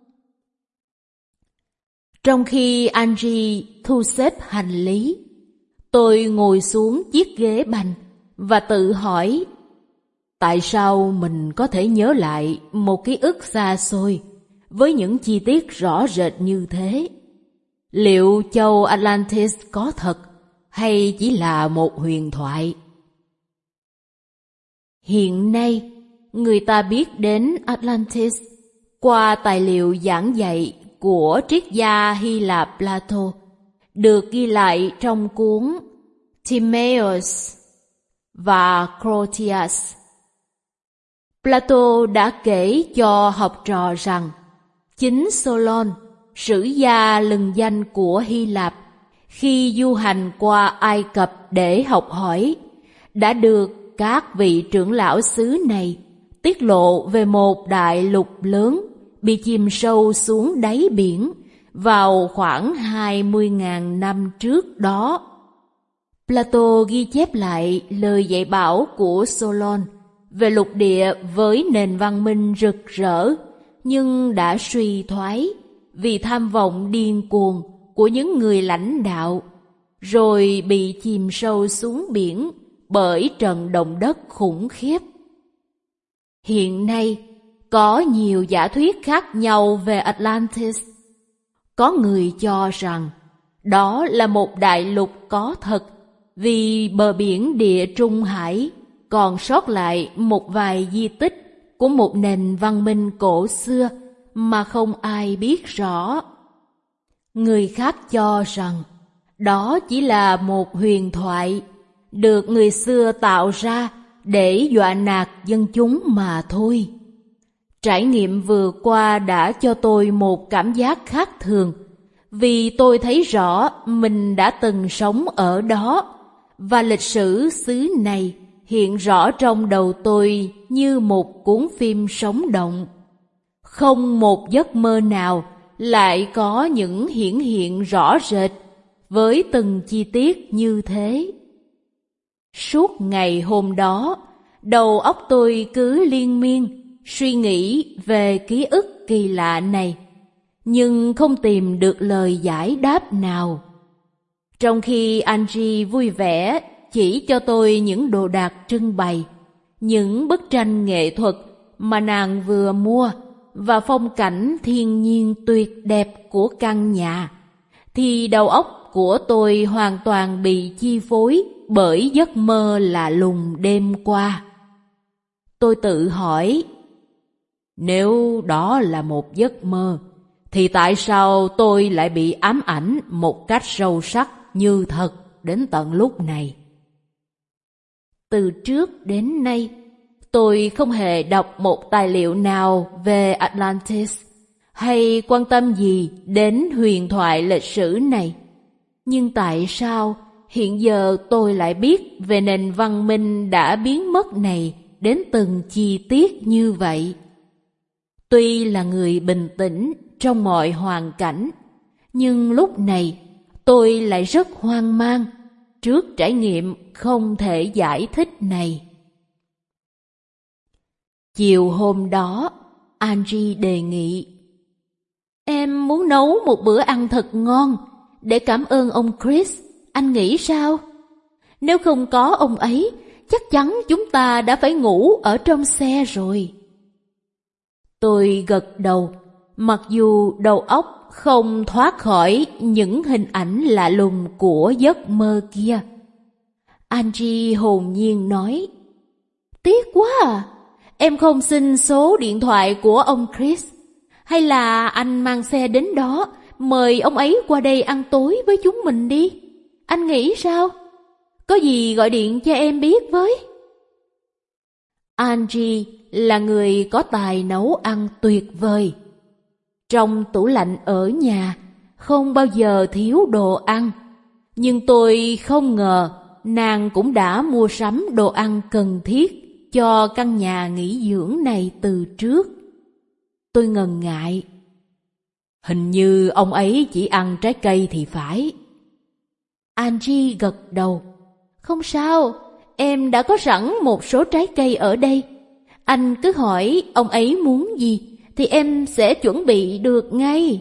A: Trong khi Angie thu xếp hành lý, tôi ngồi xuống chiếc ghế bành và tự hỏi, tại sao mình có thể nhớ lại một ký ức xa xôi với những chi tiết rõ rệt như thế? Liệu châu Atlantis có thật hay chỉ là một huyền thoại? Hiện nay, người ta biết đến Atlantis qua tài liệu giảng dạy của triết gia Hy Lạp Plato, được ghi lại trong cuốn Timaeus và Critias. Plato đã kể cho học trò rằng chính Solon, sử gia lừng danh của Hy Lạp, khi du hành qua Ai Cập để học hỏi, đã được các vị trưởng lão xứ này tiết lộ về một đại lục lớn bị chìm sâu xuống đáy biển vào khoảng 20.000 năm trước đó. Plato ghi chép lại lời dạy bảo của Solon về lục địa với nền văn minh rực rỡ nhưng đã suy thoái vì tham vọng điên cuồng của những người lãnh đạo, rồi bị chìm sâu xuống biển bởi trận động đất khủng khiếp. Hiện nay, có nhiều giả thuyết khác nhau về Atlantis. Có người cho rằng đó là một đại lục có thật vì bờ biển Địa Trung Hải còn sót lại một vài di tích của một nền văn minh cổ xưa mà không ai biết rõ. Người khác cho rằng đó chỉ là một huyền thoại được người xưa tạo ra để dọa nạt dân chúng mà thôi. Trải nghiệm vừa qua đã cho tôi một cảm giác khác thường, vì tôi thấy rõ mình đã từng sống ở đó, và lịch sử xứ này hiện rõ trong đầu tôi như một cuốn phim sống động. Không một giấc mơ nào lại có những hiển hiện rõ rệt với từng chi tiết như thế. Suốt ngày hôm đó, đầu óc tôi cứ liên miên suy nghĩ về ký ức kỳ lạ này, nhưng không tìm được lời giải đáp nào. Trong khi Angie vui vẻ chỉ cho tôi những đồ đạc trưng bày, những bức tranh nghệ thuật mà nàng vừa mua và phong cảnh thiên nhiên tuyệt đẹp của căn nhà, thì đầu óc của tôi hoàn toàn bị chi phối bởi giấc mơ lạ lùng đêm qua. Tôi tự hỏi, nếu đó là một giấc mơ, thì tại sao tôi lại bị ám ảnh một cách sâu sắc như thật đến tận lúc này? Từ trước đến nay, tôi không hề đọc một tài liệu nào về Atlantis hay quan tâm gì đến huyền thoại lịch sử này. Nhưng tại sao hiện giờ tôi lại biết về nền văn minh đã biến mất này đến từng chi tiết như vậy? Tuy là người bình tĩnh trong mọi hoàn cảnh, nhưng lúc này tôi lại rất hoang mang trước trải nghiệm không thể giải thích này. Chiều hôm đó, Angie đề nghị, em muốn nấu một bữa ăn thật ngon để cảm ơn ông Chris, anh nghĩ sao? Nếu không có ông ấy, chắc chắn chúng ta đã phải ngủ ở trong xe rồi. Tôi gật đầu, mặc dù đầu óc không thoát khỏi những hình ảnh lạ lùng của giấc mơ kia. Angie hồn nhiên nói, tiếc quá à, em không xin số điện thoại của ông Chris. Hay là anh mang xe đến đó, mời ông ấy qua đây ăn tối với chúng mình đi. Anh nghĩ sao? Có gì gọi điện cho em biết với. Angie là người có tài nấu ăn tuyệt vời. Trong tủ lạnh ở nhà không bao giờ thiếu đồ ăn, nhưng tôi không ngờ nàng cũng đã mua sắm đồ ăn cần thiết cho căn nhà nghỉ dưỡng này từ trước. Tôi ngần ngại. Hình như ông ấy chỉ ăn trái cây thì phải. Angie gật đầu. Không sao, em đã có sẵn một số trái cây ở đây. Anh cứ hỏi ông ấy muốn gì thì em sẽ chuẩn bị được ngay.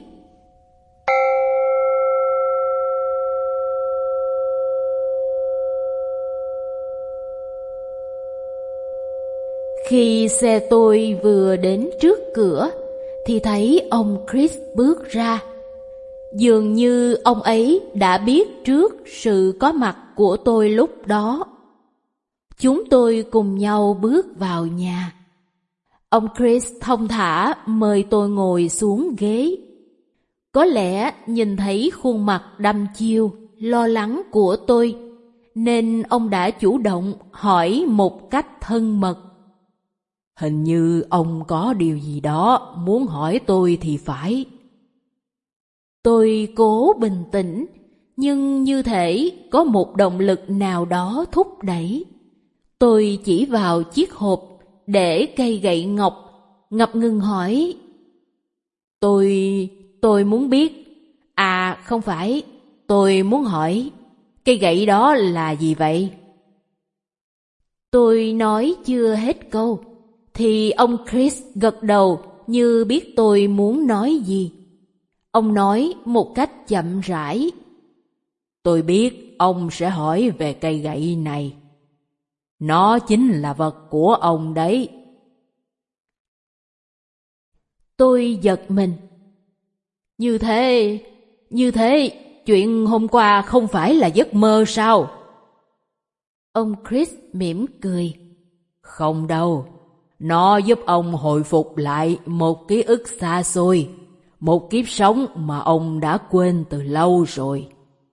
A: Khi xe tôi vừa đến trước cửa thì thấy ông Chris bước ra. Dường như ông ấy đã biết trước sự có mặt của tôi lúc đó. Chúng tôi cùng nhau bước vào nhà. Ông Chris thong thả mời tôi ngồi xuống ghế. Có lẽ nhìn thấy khuôn mặt đăm chiêu, lo lắng của tôi, nên ông đã chủ động hỏi một cách thân mật. Hình như ông có điều gì đó muốn hỏi tôi thì phải. Tôi cố bình tĩnh, nhưng như thể có một động lực nào đó thúc đẩy. Tôi chỉ vào chiếc hộp để cây gậy ngọc, ngập ngừng hỏi:
B: Tôi muốn biết. À, không phải, tôi muốn hỏi, cây gậy đó là gì vậy?
A: Tôi nói chưa hết câu, thì ông Chris gật đầu như biết tôi muốn nói gì. Ông nói một cách chậm rãi:
B: Tôi biết ông sẽ hỏi về cây gậy này. Nó chính là vật của ông đấy.
A: Tôi giật mình. Như thế, chuyện hôm qua không phải là giấc mơ sao? Ông Chris mỉm cười.
B: Không đâu, nó giúp ông hồi phục lại một ký ức xa xôi, một kiếp sống mà ông đã quên từ lâu rồi.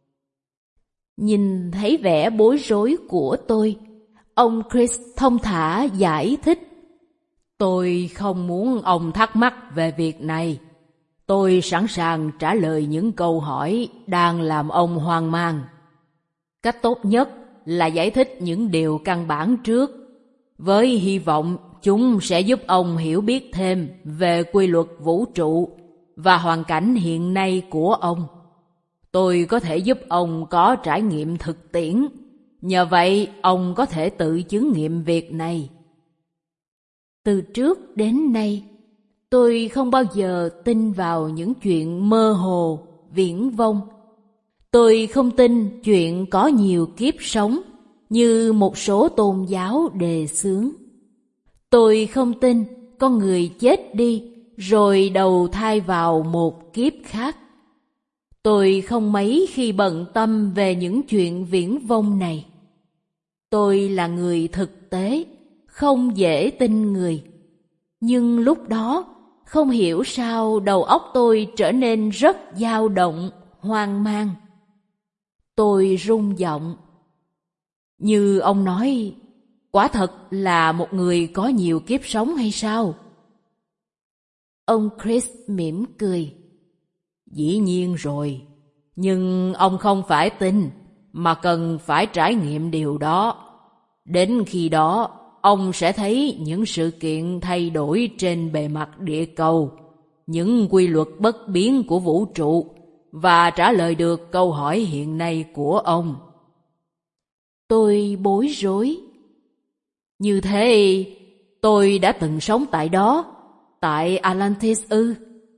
A: Nhìn thấy vẻ bối rối của tôi, ông Chris thông thả giải thích:
B: Tôi không muốn ông thắc mắc về việc này. Tôi sẵn sàng trả lời những câu hỏi đang làm ông hoang mang. Cách tốt nhất là giải thích những điều căn bản trước, với hy vọng chúng sẽ giúp ông hiểu biết thêm về quy luật vũ trụ và hoàn cảnh hiện nay của ông. Tôi có thể giúp ông có trải nghiệm thực tiễn, nhờ vậy ông có thể tự chứng nghiệm việc này.
A: Từ trước đến nay, tôi không bao giờ tin vào những chuyện mơ hồ, viển vông. Tôi không tin chuyện có nhiều kiếp sống như một số tôn giáo đề xướng. Tôi không tin con người chết đi rồi đầu thai vào một kiếp khác. Tôi không mấy khi bận tâm về những chuyện viển vông này. Tôi là người thực tế, không dễ tin người. Nhưng lúc đó, không hiểu sao đầu óc tôi trở nên rất dao động, hoang mang. Tôi rung giọng. Như ông nói, quả thật là một người có nhiều kiếp sống hay sao? Ông Chris mỉm cười.
B: Dĩ nhiên rồi, nhưng ông không phải tin, mà cần phải trải nghiệm điều đó. Đến khi đó, ông sẽ thấy những sự kiện thay đổi trên bề mặt địa cầu, những quy luật bất biến của vũ trụ, và trả lời được câu hỏi hiện nay của ông.
A: Tôi bối rối.
B: Như thế, tôi đã từng sống tại đó, tại Atlantis ư?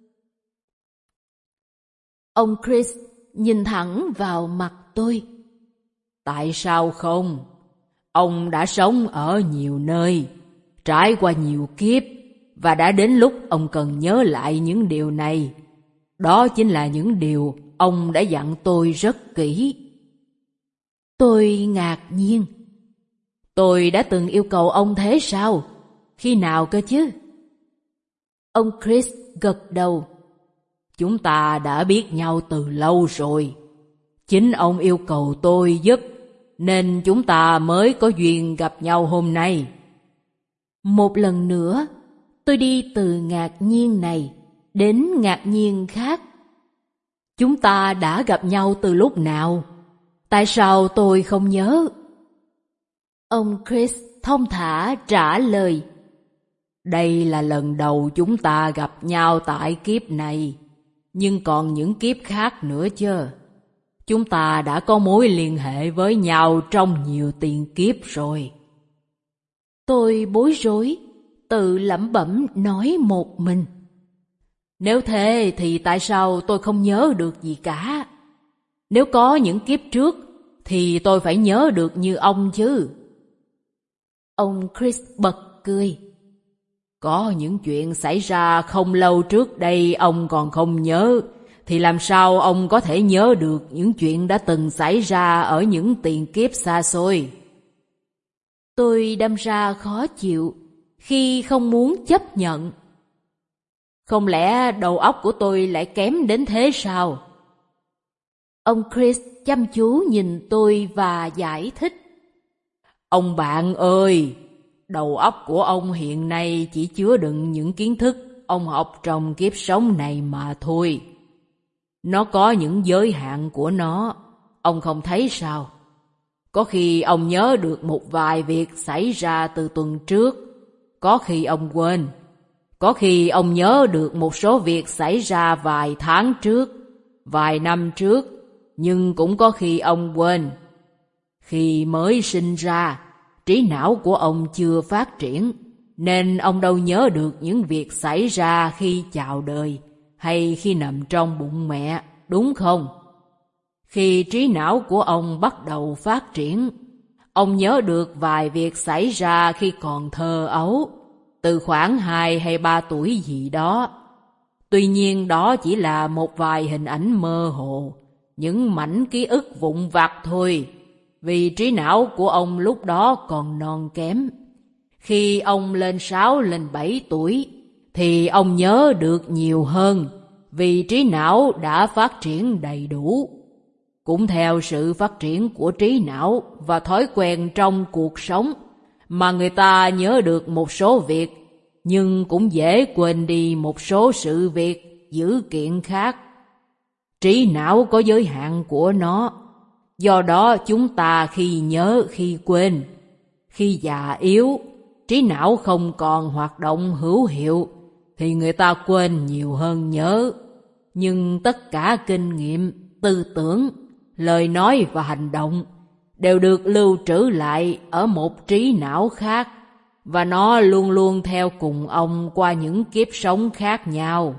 A: Ông Chris nhìn thẳng vào mặt tôi.
B: Tại sao không? Ông đã sống ở nhiều nơi, trải qua nhiều kiếp, và đã đến lúc ông cần nhớ lại những điều này. Đó chính là những điều ông đã dặn tôi rất kỹ.
A: Tôi ngạc nhiên.
B: Tôi đã từng yêu cầu ông thế sao? Khi nào cơ chứ?
A: Ông Chris gật đầu.
B: Chúng ta đã biết nhau từ lâu rồi. Chính ông yêu cầu tôi giúp, nên chúng ta mới có duyên gặp nhau hôm nay.
A: Một lần nữa, tôi đi từ ngạc nhiên này đến ngạc nhiên khác.
B: Chúng ta đã gặp nhau từ lúc nào? Tại sao tôi không nhớ?
A: Ông Chris thong thả trả lời.
B: Đây là lần đầu chúng ta gặp nhau tại kiếp này, nhưng còn những kiếp khác nữa chứ. Chúng ta đã có mối liên hệ với nhau trong nhiều tiền kiếp rồi.
A: Tôi bối rối, tự lẩm bẩm nói một mình.
B: Nếu thế thì tại sao tôi không nhớ được gì cả? Nếu có những kiếp trước thì tôi phải nhớ được như ông chứ.
A: Ông Chris bật cười.
B: Có những chuyện xảy ra không lâu trước đây ông còn không nhớ, thì làm sao ông có thể nhớ được những chuyện đã từng xảy ra ở những tiền kiếp xa xôi?
A: Tôi đâm ra khó chịu khi không muốn chấp nhận.
B: Không lẽ đầu óc của tôi lại kém đến thế sao?
A: Ông Chris chăm chú nhìn tôi và giải thích.
B: Ông bạn ơi, đầu óc của ông hiện nay chỉ chứa đựng những kiến thức ông học trong kiếp sống này mà thôi. Nó có những giới hạn của nó, ông không thấy sao? Có khi ông nhớ được một vài việc xảy ra từ tuần trước, có khi ông quên. Có khi ông nhớ được một số việc xảy ra vài tháng trước, vài năm trước, nhưng cũng có khi ông quên. Khi mới sinh ra, trí não của ông chưa phát triển, nên ông đâu nhớ được những việc xảy ra khi chào đời hay khi nằm trong bụng mẹ, đúng không? Khi trí não của ông bắt đầu phát triển, ông nhớ được vài việc xảy ra khi còn thơ ấu, từ khoảng 2 hay 3 tuổi gì đó. Tuy nhiên đó chỉ là một vài hình ảnh mơ hồ, những mảnh ký ức vụn vặt thôi, vì trí não của ông lúc đó còn non kém. Khi ông lên 6, lên 7 tuổi, thì ông nhớ được nhiều hơn, vì trí não đã phát triển đầy đủ. Cũng theo sự phát triển của trí não và thói quen trong cuộc sống, mà người ta nhớ được một số việc, nhưng cũng dễ quên đi một số sự việc, dữ kiện khác. Trí não có giới hạn của nó, do đó chúng ta khi nhớ khi quên. Khi già yếu, trí não không còn hoạt động hữu hiệu, thì người ta quên nhiều hơn nhớ. Nhưng tất cả kinh nghiệm, tư tưởng, lời nói và hành động đều được lưu trữ lại ở một trí não khác, và nó luôn luôn theo cùng ông qua những kiếp sống khác nhau.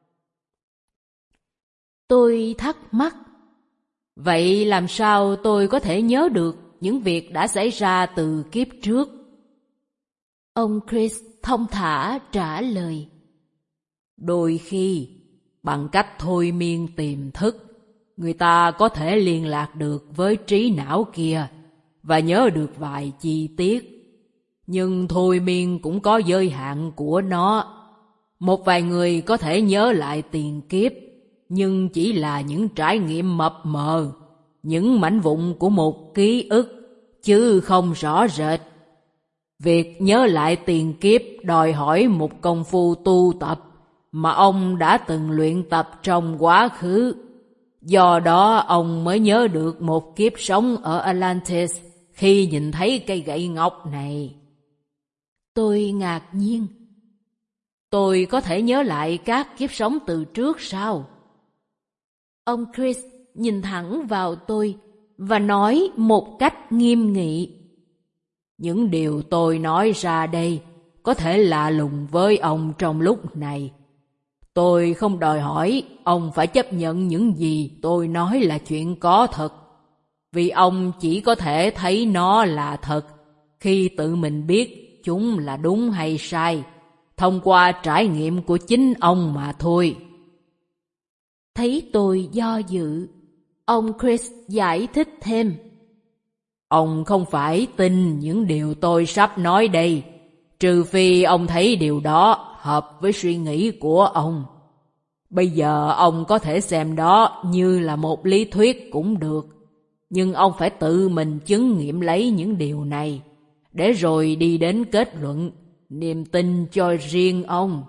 A: Tôi thắc mắc.
B: Vậy làm sao tôi có thể nhớ được những việc đã xảy ra từ kiếp trước?
A: Ông Chris thong thả trả lời.
B: Đôi khi, bằng cách thôi miên tiềm thức, người ta có thể liên lạc được với trí não kia và nhớ được vài chi tiết. Nhưng thôi miên cũng có giới hạn của nó. Một vài người có thể nhớ lại tiền kiếp, nhưng chỉ là những trải nghiệm mập mờ, những mảnh vụn của một ký ức, chứ không rõ rệt. Việc nhớ lại tiền kiếp đòi hỏi một công phu tu tập mà ông đã từng luyện tập trong quá khứ. Do đó ông mới nhớ được một kiếp sống ở Atlantis khi nhìn thấy cây gậy ngọc này.
A: Tôi ngạc nhiên.
B: Tôi có thể nhớ lại các kiếp sống từ trước sao?
A: Ông Chris nhìn thẳng vào tôi và nói một cách nghiêm nghị.
B: Những điều tôi nói ra đây có thể lạ lùng với ông trong lúc này. Tôi không đòi hỏi ông phải chấp nhận những gì tôi nói là chuyện có thật, vì ông chỉ có thể thấy nó là thật khi tự mình biết chúng là đúng hay sai, thông qua trải nghiệm của chính ông mà thôi.
A: Thấy tôi do dự, ông Chris giải thích thêm.
B: Ông không phải tin những điều tôi sắp nói đây, trừ phi ông thấy điều đó hợp với suy nghĩ của ông. Bây giờ ông có thể xem đó như là một lý thuyết cũng được, nhưng ông phải tự mình chứng nghiệm lấy những điều này, để rồi đi đến kết luận, niềm tin cho riêng ông.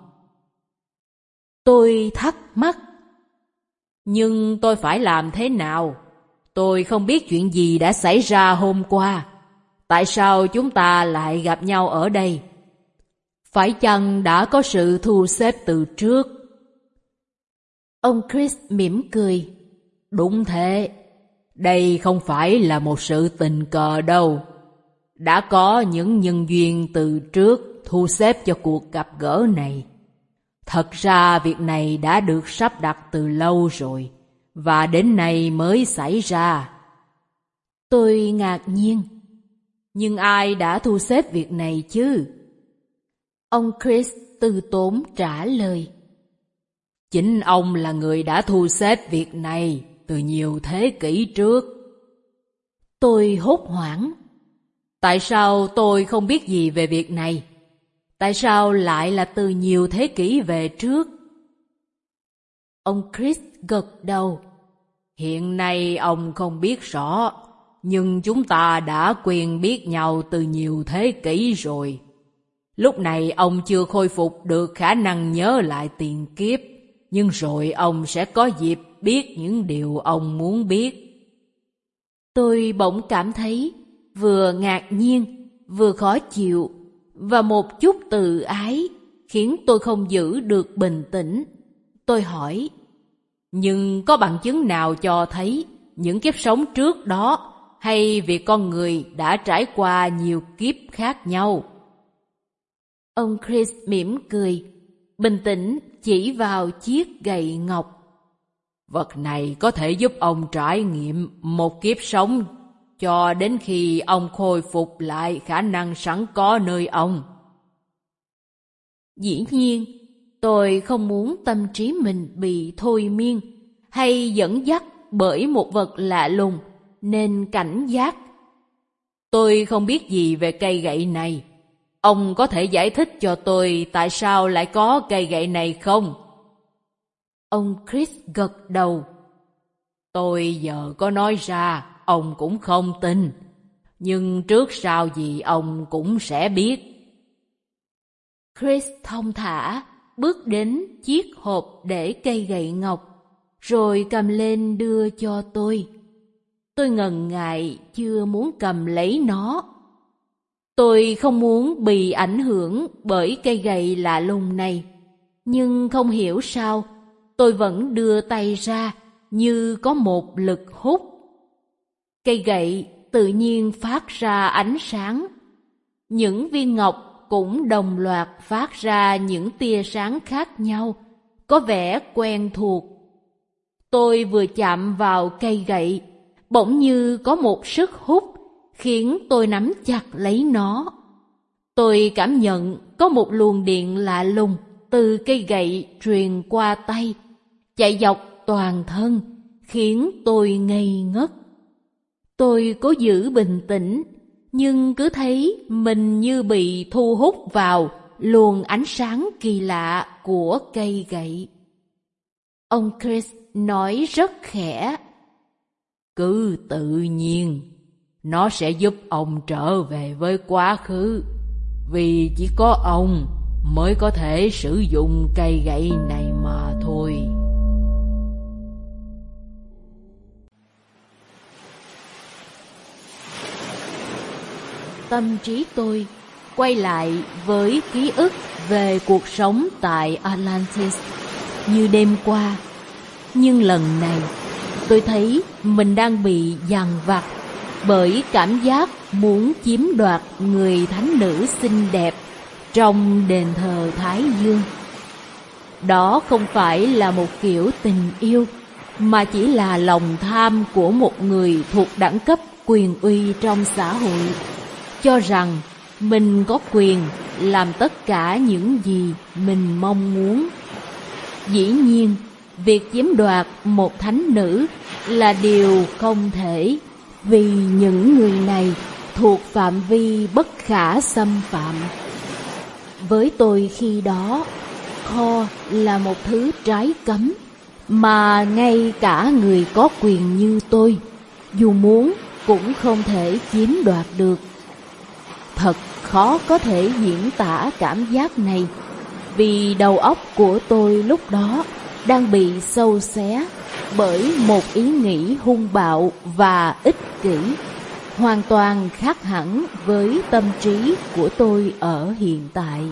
A: Tôi thắc mắc.
B: Nhưng tôi phải làm thế nào? Tôi không biết chuyện gì đã xảy ra hôm qua. Tại sao chúng ta lại gặp nhau ở đây? Phải chăng đã có sự thu xếp từ trước?
A: Ông Chris mỉm cười.
B: Đúng thế. Đây không phải là một sự tình cờ đâu. Đã có những nhân duyên từ trước thu xếp cho cuộc gặp gỡ này. Thật ra việc này đã được sắp đặt từ lâu rồi, và đến nay mới xảy ra.
A: Tôi ngạc nhiên.
B: Nhưng ai đã thu xếp việc này chứ?
A: Ông Chris từ tốn trả lời.
B: Chính ông là người đã thu xếp việc này từ nhiều thế kỷ trước.
A: Tôi hốt hoảng.
B: Tại sao tôi không biết gì về việc này? Tại sao lại là từ nhiều thế kỷ về trước?
A: Ông Chris gật đầu.
B: Hiện nay ông không biết rõ, nhưng chúng ta đã quen biết nhau từ nhiều thế kỷ rồi. Lúc này ông chưa khôi phục được khả năng nhớ lại tiền kiếp, nhưng rồi ông sẽ có dịp biết những điều ông muốn biết.
A: Tôi bỗng cảm thấy vừa ngạc nhiên, vừa khó chịu, và một chút tự ái khiến tôi không giữ được bình tĩnh. Tôi hỏi,
B: nhưng có bằng chứng nào cho thấy những kiếp sống trước đó hay việc con người đã trải qua nhiều kiếp khác nhau?
A: Ông Chris mỉm cười, bình tĩnh chỉ vào chiếc gậy ngọc.
B: Vật này có thể giúp ông trải nghiệm một kiếp sống cho đến khi ông khôi phục lại khả năng sẵn có nơi ông.
A: Dĩ nhiên, tôi không muốn tâm trí mình bị thôi miên hay dẫn dắt bởi một vật lạ lùng, nên cảnh giác.
B: Tôi không biết gì về cây gậy này. Ông có thể giải thích cho tôi tại sao lại có cây gậy này không?
A: Ông Chris gật đầu.
B: Tôi giờ có nói ra, ông cũng không tin. Nhưng trước sau gì ông cũng sẽ biết.
A: Chris thong thả bước đến chiếc hộp để cây gậy ngọc, rồi cầm lên đưa cho tôi. Tôi ngần ngại chưa muốn cầm lấy nó. Tôi không muốn bị ảnh hưởng bởi cây gậy lạ lùng này, nhưng không hiểu sao tôi vẫn đưa tay ra như có một lực hút. Cây gậy tự nhiên phát ra ánh sáng. Những viên ngọc cũng đồng loạt phát ra những tia sáng khác nhau, có vẻ quen thuộc. Tôi vừa chạm vào cây gậy, bỗng như có một sức hút khiến tôi nắm chặt lấy nó. Tôi cảm nhận có một luồng điện lạ lùng từ cây gậy truyền qua tay, chạy dọc toàn thân, khiến tôi ngây ngất. Tôi cố giữ bình tĩnh, nhưng cứ thấy mình như bị thu hút vào luồng ánh sáng kỳ lạ của cây gậy. Ông Chris nói rất khẽ,
B: cứ tự nhiên, nó sẽ giúp ông trở về với quá khứ, vì chỉ có ông mới có thể sử dụng cây gậy này mà thôi.
A: Tâm trí tôi quay lại với ký ức về cuộc sống tại Atlantis như đêm qua. Nhưng lần này tôi thấy mình đang bị dằn vặt bởi cảm giác muốn chiếm đoạt người thánh nữ xinh đẹp trong đền thờ Thái Dương. Đó không phải là một kiểu tình yêu, mà chỉ là lòng tham của một người thuộc đẳng cấp quyền uy trong xã hội, cho rằng mình có quyền làm tất cả những gì mình mong muốn. Dĩ nhiên, việc chiếm đoạt một thánh nữ là điều không thể, vì những người này thuộc phạm vi bất khả xâm phạm. Với tôi khi đó, kho là một thứ trái cấm mà ngay cả người có quyền như tôi, dù muốn cũng không thể chiếm đoạt được. Thật khó có thể diễn tả cảm giác này, vì đầu óc của tôi lúc đó đang bị xâu xé bởi một ý nghĩ hung bạo và ích kỷ, hoàn toàn khác hẳn với tâm trí của tôi ở hiện tại.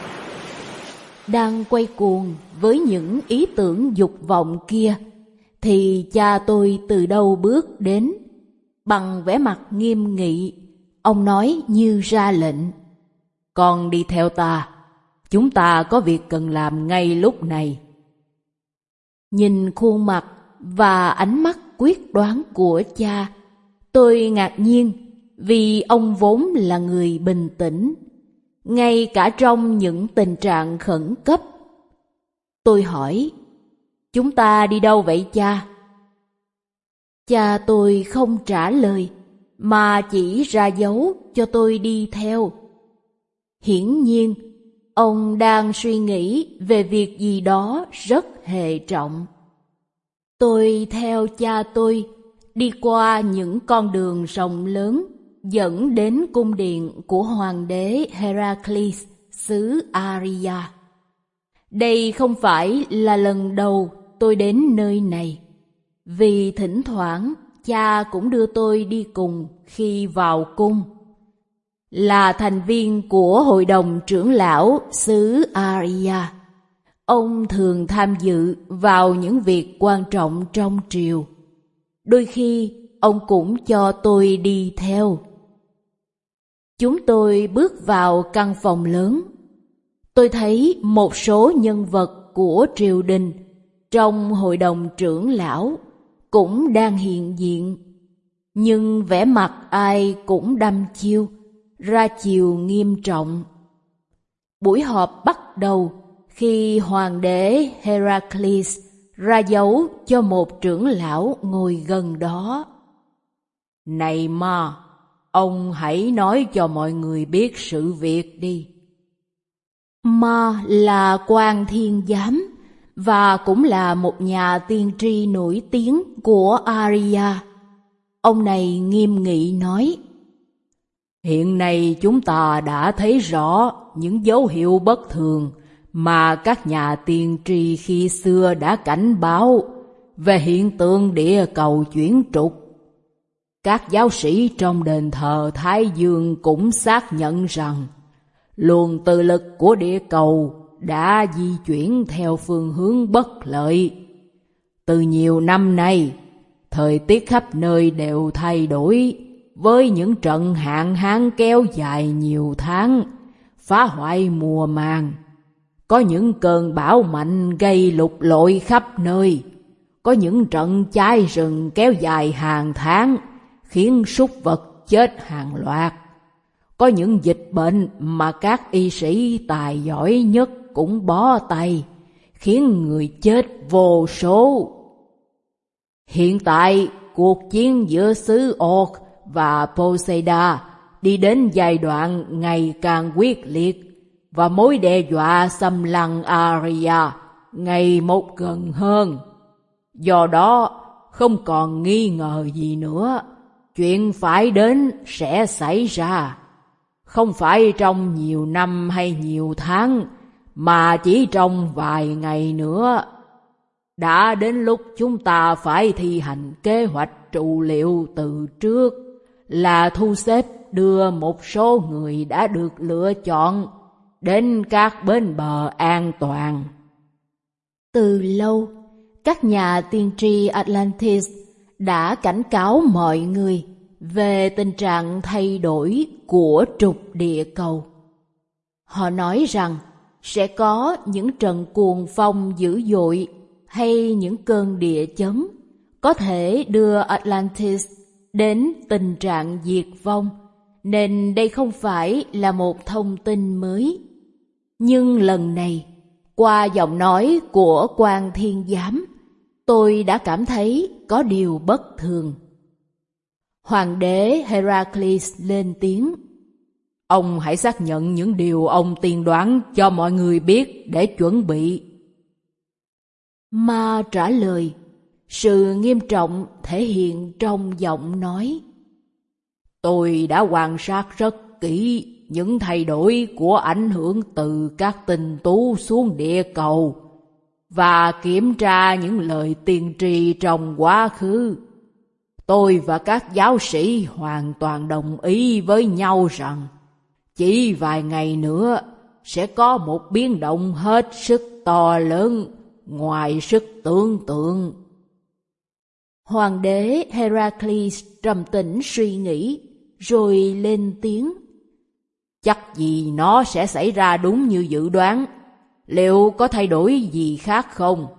A: Đang quay cuồng với những ý tưởng dục vọng kia, thì cha tôi từ đâu bước đến. Bằng vẻ mặt nghiêm nghị, ông nói như ra lệnh,
B: con đi theo ta, chúng ta có việc cần làm ngay lúc này.
A: Nhìn khuôn mặt và ánh mắt quyết đoán của cha, tôi ngạc nhiên vì ông vốn là người bình tĩnh, ngay cả trong những tình trạng khẩn cấp. Tôi hỏi, chúng ta đi đâu vậy cha? Cha tôi không trả lời, mà chỉ ra dấu cho tôi đi theo. Hiển nhiên, ông đang suy nghĩ về việc gì đó rất hệ trọng. Tôi theo cha tôi đi qua những con đường rộng lớn dẫn đến cung điện của hoàng đế Heracles xứ Aria. Đây không phải là lần đầu tôi đến nơi này, vì thỉnh thoảng cha cũng đưa tôi đi cùng khi vào cung. là thành viên của Hội đồng trưởng lão xứ Arya. Ông thường tham dự vào những việc quan trọng trong triều. Đôi khi ông cũng cho tôi đi theo. Chúng tôi bước vào căn phòng lớn. Tôi thấy một số nhân vật của triều đình trong Hội đồng trưởng lão cũng đang hiện diện, nhưng vẻ mặt ai cũng đăm chiêu, ra chiều nghiêm trọng. Buổi họp bắt đầu khi hoàng đế Heracles ra dấu cho một trưởng lão ngồi gần đó.
B: Này Ma, ông hãy nói cho mọi người biết sự việc đi.
A: Ma là quan thiên giám và cũng là một nhà tiên tri nổi tiếng của Arya. Ông này nghiêm nghị nói:
B: Hiện nay chúng ta đã thấy rõ những dấu hiệu bất thường mà các nhà tiên tri khi xưa đã cảnh báo về hiện tượng địa cầu chuyển trục. Các giáo sĩ trong đền thờ Thái Dương cũng xác nhận rằng luồng từ lực của địa cầu đã di chuyển theo phương hướng bất lợi. Từ nhiều năm nay, thời tiết khắp nơi đều thay đổi với những trận hạn hán kéo dài nhiều tháng, phá hoại mùa màng. Có những cơn bão mạnh gây lụt lội khắp nơi, có những trận cháy rừng kéo dài hàng tháng, khiến súc vật chết hàng loạt. Có những dịch bệnh mà các y sĩ tài giỏi nhất cũng bó tay, khiến người chết vô số. Hiện tại, cuộc chiến giữa xứ Orc và Poseida đi đến giai đoạn ngày càng quyết liệt, và mối đe dọa xâm lăng Arya ngày một gần hơn. Do đó, không còn nghi ngờ gì nữa, chuyện phải đến sẽ xảy ra. Không phải trong nhiều năm hay nhiều tháng, mà chỉ trong vài ngày nữa. Đã đến lúc chúng ta phải thi hành kế hoạch trụ liệu từ trước, là thu xếp đưa một số người đã được lựa chọn đến các bến bờ an toàn.
A: Từ lâu, các nhà tiên tri Atlantis đã cảnh cáo mọi người về tình trạng thay đổi của trục địa cầu. Họ nói rằng sẽ có những trận cuồng phong dữ dội hay những cơn địa chấn có thể đưa Atlantis đến tình trạng diệt vong, nên đây không phải là một thông tin mới. Nhưng lần này, qua giọng nói của quan thiên giám, tôi đã cảm thấy có điều bất thường. Hoàng đế Heracles lên tiếng:
B: Ông hãy xác nhận những điều ông tiên đoán cho mọi người biết để chuẩn bị.
A: Ma trả lời, sự nghiêm trọng thể hiện trong giọng nói:
B: Tôi đã quan sát rất kỹ những thay đổi của ảnh hưởng từ các tinh tú xuống địa cầu và kiểm tra những lời tiên tri trong quá khứ. Tôi và các giáo sĩ hoàn toàn đồng ý với nhau rằng chỉ vài ngày nữa sẽ có một biến động hết sức to lớn, ngoài sức tưởng tượng.
A: Hoàng đế Heracles trầm tĩnh suy nghĩ, rồi lên tiếng:
B: Chắc gì nó sẽ xảy ra đúng như dự đoán. Liệu có thay đổi gì khác không?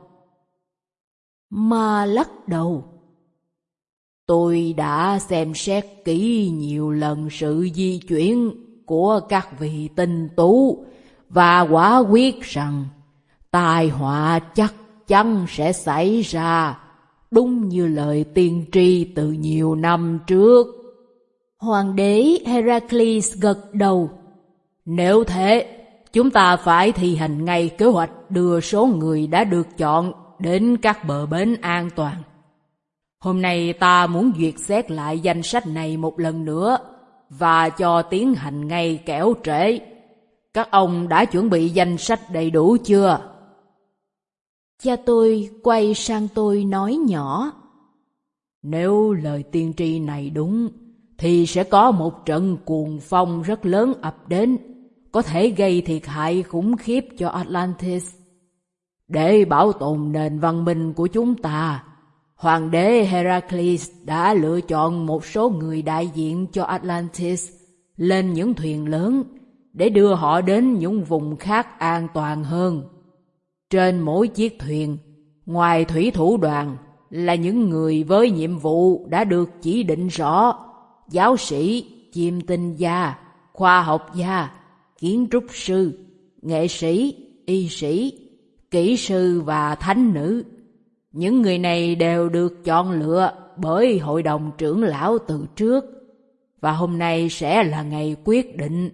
A: Ma lắc đầu:
B: Tôi đã xem xét kỹ nhiều lần sự di chuyển của các vị tinh tú và quả quyết rằng tai họa chắc chắn sẽ xảy ra, đúng như lời tiên tri từ nhiều năm trước.
A: Hoàng đế Heracles gật đầu:
B: Nếu thế, chúng ta phải thi hành ngay kế hoạch đưa số người đã được chọn đến các bờ bến an toàn. Hôm nay ta muốn duyệt xét lại danh sách này một lần nữa và cho tiến hành ngay kẻo trễ. Các ông đã chuẩn bị danh sách đầy đủ chưa?
A: Cha tôi quay sang tôi nói nhỏ:
B: Nếu lời tiên tri này đúng, thì sẽ có một trận cuồng phong rất lớn ập đến, có thể gây thiệt hại khủng khiếp cho Atlantis. Để bảo tồn nền văn minh của chúng ta, Hoàng đế Heracles đã lựa chọn một số người đại diện cho Atlantis lên những thuyền lớn để đưa họ đến những vùng khác an toàn hơn. Trên mỗi chiếc thuyền, ngoài thủy thủ đoàn là những người với nhiệm vụ đã được chỉ định rõ: giáo sĩ, chiêm tinh gia, khoa học gia, kiến trúc sư, nghệ sĩ, y sĩ, kỹ sư và thánh nữ. Những người này đều được chọn lựa bởi hội đồng trưởng lão từ trước, và hôm nay sẽ là ngày quyết định.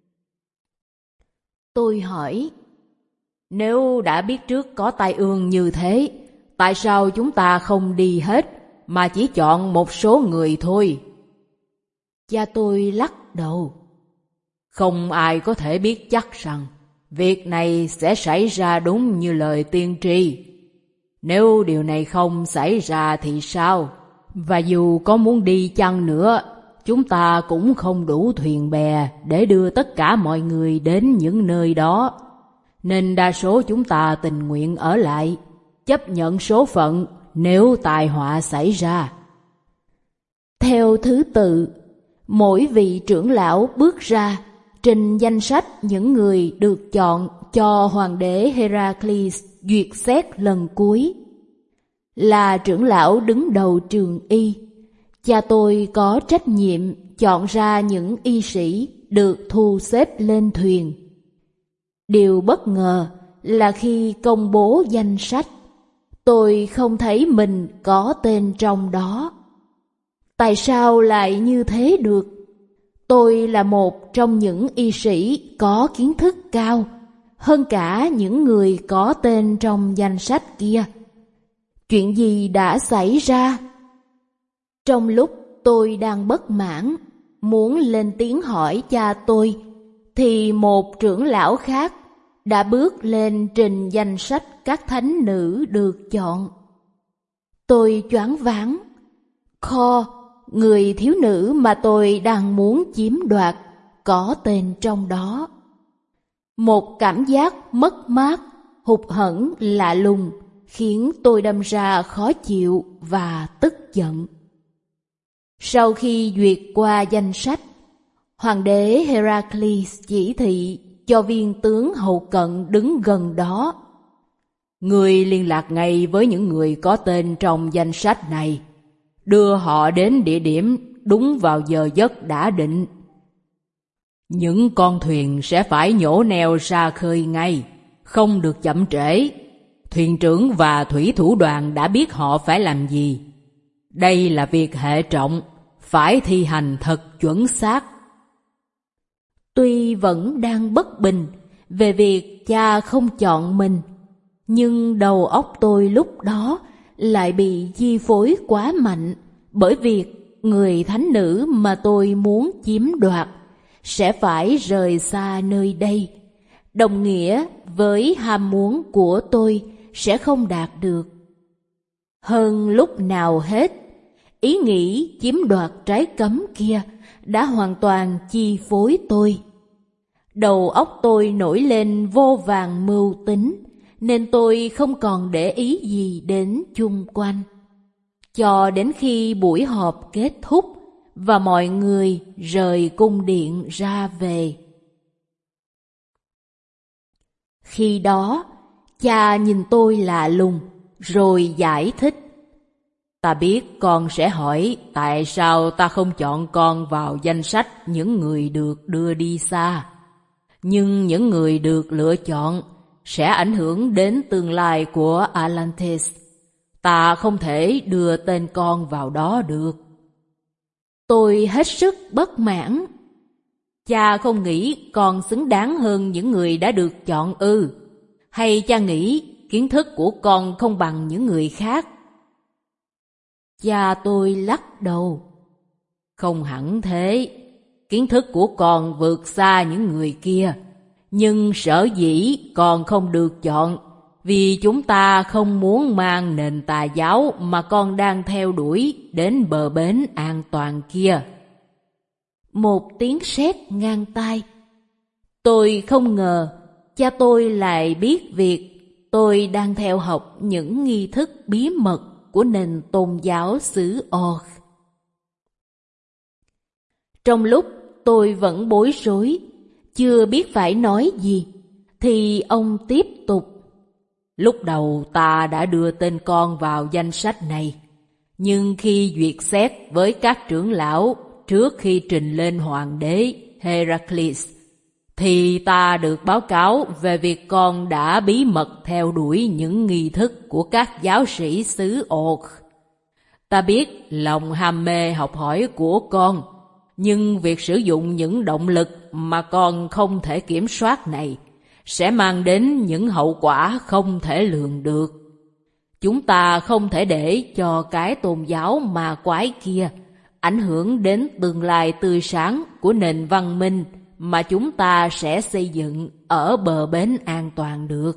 A: Tôi hỏi,
B: nếu đã biết trước có tai ương như thế, tại sao chúng ta không đi hết mà chỉ chọn một số người thôi?
A: cha tôi lắc đầu.
B: Không ai có thể biết chắc rằng việc này sẽ xảy ra đúng như lời tiên tri. Nếu điều này không xảy ra thì sao? Và dù có muốn đi chăng nữa, chúng ta cũng không đủ thuyền bè để đưa tất cả mọi người đến những nơi đó. Nên đa số chúng ta tình nguyện ở lại, chấp nhận số phận nếu tai họa xảy ra.
A: Theo thứ tự, mỗi vị trưởng lão bước ra, trình danh sách những người được chọn cho Hoàng đế Heracles duyệt xét lần cuối. Là trưởng lão đứng đầu trường y, cha tôi có trách nhiệm chọn ra những y sĩ được thu xếp lên thuyền. Điều bất ngờ là khi công bố danh sách, tôi không thấy mình có tên trong đó. Tại sao lại như thế được? Tôi là một trong những y sĩ có kiến thức cao hơn cả những người có tên trong danh sách kia. Chuyện gì đã xảy ra? Trong lúc tôi đang bất mãn, muốn lên tiếng hỏi cha tôi, thì một trưởng lão khác đã bước lên trình danh sách các thánh nữ được chọn. Tôi choáng váng. Kho, người thiếu nữ mà tôi đang muốn chiếm đoạt, có tên trong đó. Một cảm giác mất mát, hụt hẫng lạ lùng khiến tôi đâm ra khó chịu và tức giận. Sau khi duyệt qua danh sách, Hoàng đế Heracles chỉ thị cho viên tướng hậu cận đứng gần đó:
B: người liên lạc ngay với những người có tên trong danh sách này, đưa họ đến địa điểm đúng vào giờ giấc đã định. Những con thuyền sẽ phải nhổ neo ra khơi ngay, không được chậm trễ. Thuyền trưởng và thủy thủ đoàn đã biết họ phải làm gì. Đây là việc hệ trọng, phải thi hành thật chuẩn xác.
A: Tuy vẫn đang bất bình về việc cha không chọn mình, nhưng đầu óc tôi lúc đó lại bị chi phối quá mạnh bởi việc người thánh nữ mà tôi muốn chiếm đoạt sẽ phải rời xa nơi đây, đồng nghĩa với ham muốn của tôi sẽ không đạt được. Hơn lúc nào hết, ý nghĩ chiếm đoạt trái cấm kia đã hoàn toàn chi phối tôi. Đầu óc tôi nổi lên vô vàn mưu tính, nên tôi không còn để ý gì đến chung quanh. Cho đến khi buổi họp kết thúc và mọi người rời cung điện ra về. Khi đó, cha nhìn tôi lạ lùng, rồi giải thích:
B: Ta biết con sẽ hỏi tại sao ta không chọn con vào danh sách những người được đưa đi xa. Nhưng những người được lựa chọn sẽ ảnh hưởng đến tương lai của Atlantis. Ta không thể đưa tên con vào đó được.
A: Tôi hết sức bất mãn.
B: Cha không nghĩ con xứng đáng hơn những người đã được chọn ư? Hay cha nghĩ kiến thức của con không bằng những người khác?
A: Cha tôi lắc đầu.
B: Không hẳn thế. Kiến thức của con vượt xa những người kia. Nhưng sở dĩ con không được chọn vì chúng ta không muốn mang nền tà giáo mà con đang theo đuổi đến bờ bến an toàn kia.
A: một tiếng sét ngang tai. Tôi không ngờ cha tôi lại biết việc tôi đang theo học những nghi thức bí mật của nền tôn giáo xứ Orc. Trong lúc tôi vẫn bối rối, chưa biết phải nói gì, thì ông tiếp tục.
B: Lúc đầu ta đã đưa tên con vào danh sách này, nhưng khi duyệt xét với các trưởng lão trước khi trình lên hoàng đế Heracles, thì ta được báo cáo về việc con đã bí mật theo đuổi những nghi thức của các giáo sĩ xứ Orc. Ta biết lòng ham mê học hỏi của con, nhưng việc sử dụng những động lực mà con không thể kiểm soát này sẽ mang đến những hậu quả không thể lường được. Chúng ta không thể để cho cái tôn giáo ma quái kia ảnh hưởng đến tương lai tươi sáng của nền văn minh mà chúng ta sẽ xây dựng ở bờ bến an toàn được.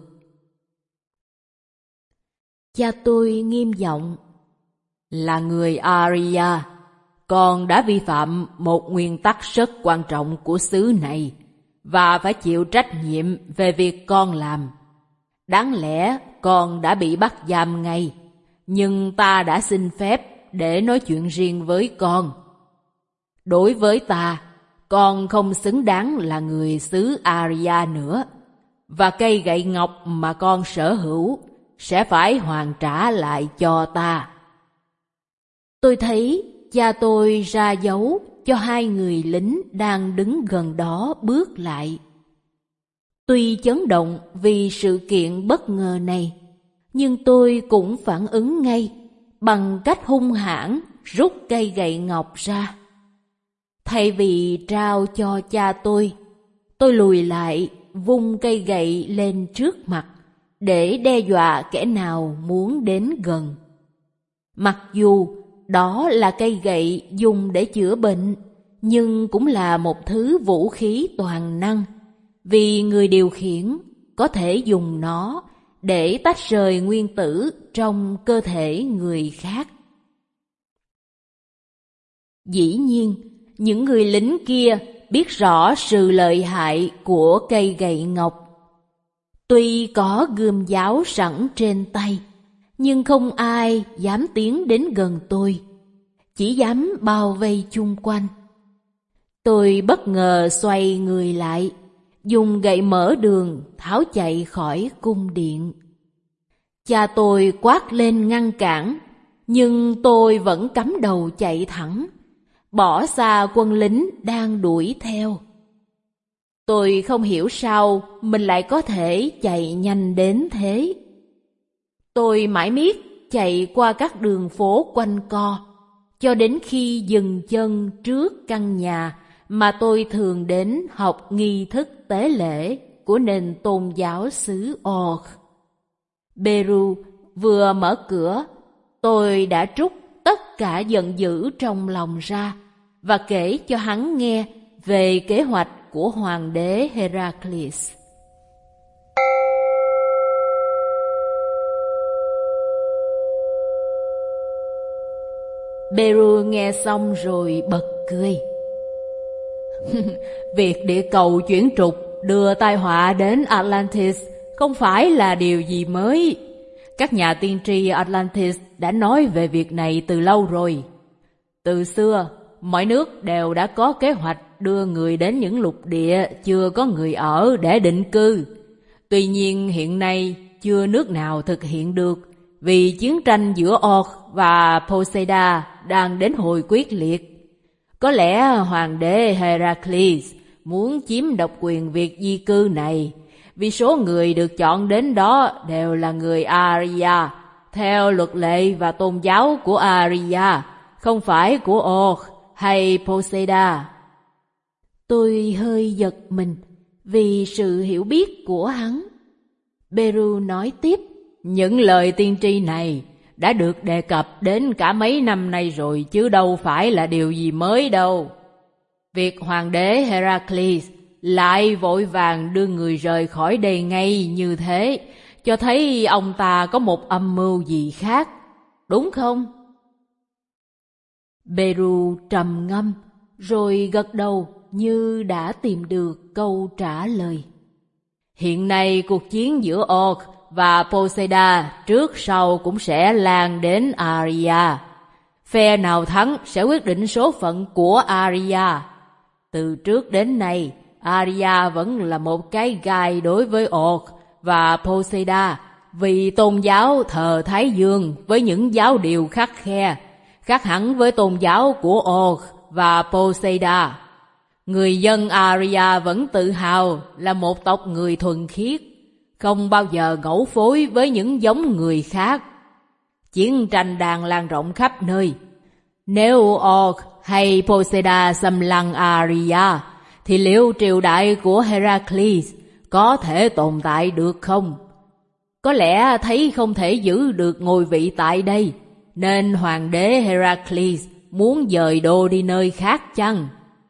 A: Cha tôi nghiêm giọng.
B: Là người Arya, con đã vi phạm một nguyên tắc rất quan trọng của xứ này và phải chịu trách nhiệm về việc con làm. Đáng lẽ con đã bị bắt giam ngay, nhưng ta đã xin phép để nói chuyện riêng với con. Đối với ta, con không xứng đáng là người xứ Arya nữa, và cây gậy ngọc mà con sở hữu sẽ phải hoàn trả lại cho ta.
A: Tôi thấy cha tôi ra dấu cho hai người lính đang đứng gần đó bước lại. Tuy chấn động vì sự kiện bất ngờ này, nhưng tôi cũng phản ứng ngay bằng cách hung hãn rút cây gậy ngọc ra. Thay vì trao cho cha tôi lùi lại vung cây gậy lên trước mặt để đe dọa kẻ nào muốn đến gần. Mặc dù đó là cây gậy dùng để chữa bệnh, nhưng cũng là một thứ vũ khí toàn năng, vì người điều khiển có thể dùng nó để tách rời nguyên tử trong cơ thể người khác. Dĩ nhiên, những người lính kia biết rõ sự lợi hại của cây gậy ngọc. Tuy có gươm giáo sẵn trên tay, nhưng không ai dám tiến đến gần tôi, chỉ dám bao vây chung quanh. Tôi bất ngờ xoay người lại, dùng gậy mở đường tháo chạy khỏi cung điện. Cha tôi quát lên ngăn cản, nhưng tôi vẫn cắm đầu chạy thẳng, bỏ xa quân lính đang đuổi theo. Tôi không hiểu sao mình lại có thể chạy nhanh đến thế. Tôi mãi miết chạy qua các đường phố quanh co, cho đến khi dừng chân trước căn nhà mà tôi thường đến học nghi thức tế lễ của nền tôn giáo xứ Orc. Beru vừa mở cửa, tôi đã trút tất cả giận dữ trong lòng ra và kể cho hắn nghe về kế hoạch của hoàng đế Heracles. Beru nghe xong rồi bật cười. Việc địa cầu chuyển trục đưa tai họa đến Atlantis không phải là điều gì mới. Các nhà tiên tri Atlantis đã nói về việc này từ lâu rồi. Từ xưa, mọi nước đều đã có kế hoạch đưa người đến những lục địa chưa có người ở để định cư. Tuy nhiên hiện nay chưa nước nào thực hiện được, vì chiến tranh giữa Orc và Poseida đang đến hồi quyết liệt. Có lẽ hoàng đế Heracles muốn chiếm độc quyền việc di cư này, vì số người được chọn đến đó đều là người Arya, theo luật lệ và tôn giáo của Arya, không phải của Orc hay Poseida. Tôi hơi giật mình vì sự hiểu biết của hắn. Beru nói tiếp. Những lời tiên tri này đã được đề cập đến cả mấy năm nay rồi, chứ đâu phải là điều gì mới đâu. Việc hoàng đế Heracles lại vội vàng đưa người rời khỏi đây ngay như thế, cho thấy ông ta có một âm mưu gì khác, đúng không? Beru trầm ngâm, rồi gật đầu như đã tìm được câu trả lời.
B: Hiện nay cuộc chiến giữa Orc và Poseida trước sau cũng sẽ lan đến Arya. Phe nào thắng sẽ quyết định số phận của Arya. Từ trước đến nay, Arya vẫn là một cái gai đối với Orc và Poseida, vì tôn giáo thờ Thái Dương với những giáo điều khắt khe, khác hẳn với tôn giáo của Orc và Poseida. Người dân Arya vẫn tự hào là một tộc người thuần khiết, không bao giờ ngẫu phối với những giống người khác. Chiến tranh đang lan rộng khắp nơi. Nếu Orc hay Poseida xâm lăng Arya, thì liệu triều đại của Heracles có thể tồn tại được không? Có lẽ thấy không thể giữ được ngôi vị tại đây, nên hoàng đế Heracles muốn dời đô đi nơi khác chăng?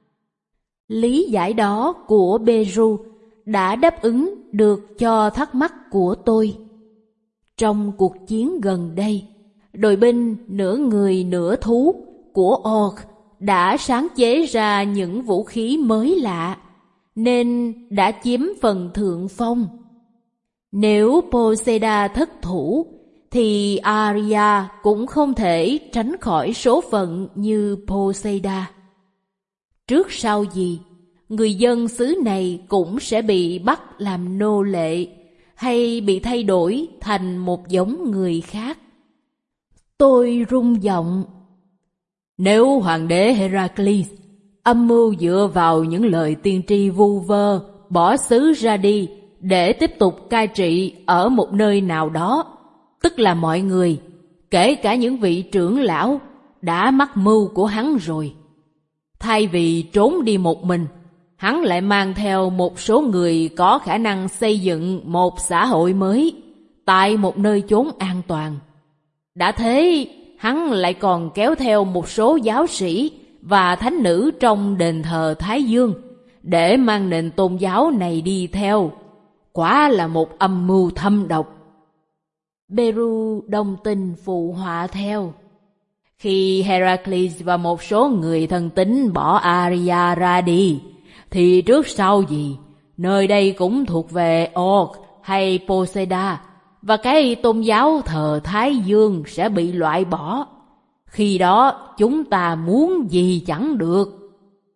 A: Lý giải đó của Beru đã đáp ứng được cho thắc mắc của tôi. Trong cuộc chiến gần đây, đội binh nửa người nửa thú của Orc đã sáng chế ra những vũ khí mới lạ, nên đã chiếm phần thượng phong. Nếu Poseida thất thủ, thì Arya cũng không thể tránh khỏi số phận như Poseida. Trước sau gì, người dân xứ này cũng sẽ bị bắt làm nô lệ, hay bị thay đổi thành một giống người khác. Tôi rung giọng.
B: Nếu hoàng đế Heracles âm mưu dựa vào những lời tiên tri vu vơ bỏ xứ ra đi để tiếp tục cai trị ở một nơi nào đó, tức là mọi người, kể cả những vị trưởng lão, đã mắc mưu của hắn rồi. Thay vì trốn đi một mình, hắn lại mang theo một số người có khả năng xây dựng một xã hội mới tại một nơi chốn an toàn. Đã thế, hắn lại còn kéo theo một số giáo sĩ và thánh nữ trong đền thờ Thái Dương để mang nền tôn giáo này đi theo. Quả là một âm mưu thâm độc.
A: Beru đồng tình phụ họa theo.
B: Khi Heracles và một số người thân tín bỏ Arya ra đi, thì trước sau gì, nơi đây cũng thuộc về Orc hay Poseida, và cái tôn giáo thờ Thái Dương sẽ bị loại bỏ. Khi đó chúng ta muốn gì chẳng được.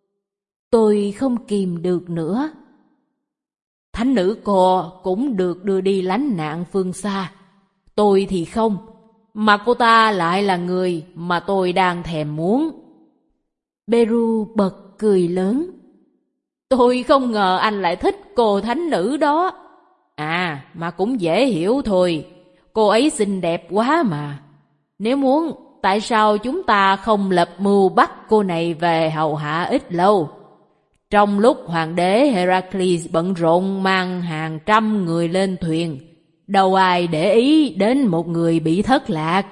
A: Tôi không kìm được nữa.
B: Thánh nữ cô cũng được đưa đi lánh nạn phương xa. Tôi thì không, mà cô ta lại là người mà tôi đang thèm muốn.
A: Beru bật cười lớn.
B: Tôi không ngờ anh lại thích cô thánh nữ đó. À, mà cũng dễ hiểu thôi, cô ấy xinh đẹp quá mà. Nếu muốn, tại sao chúng ta không lập mưu bắt cô này về hầu hạ ít lâu? Trong lúc hoàng đế Heracles bận rộn mang hàng trăm người lên thuyền, đâu ai để ý đến một người bị thất lạc.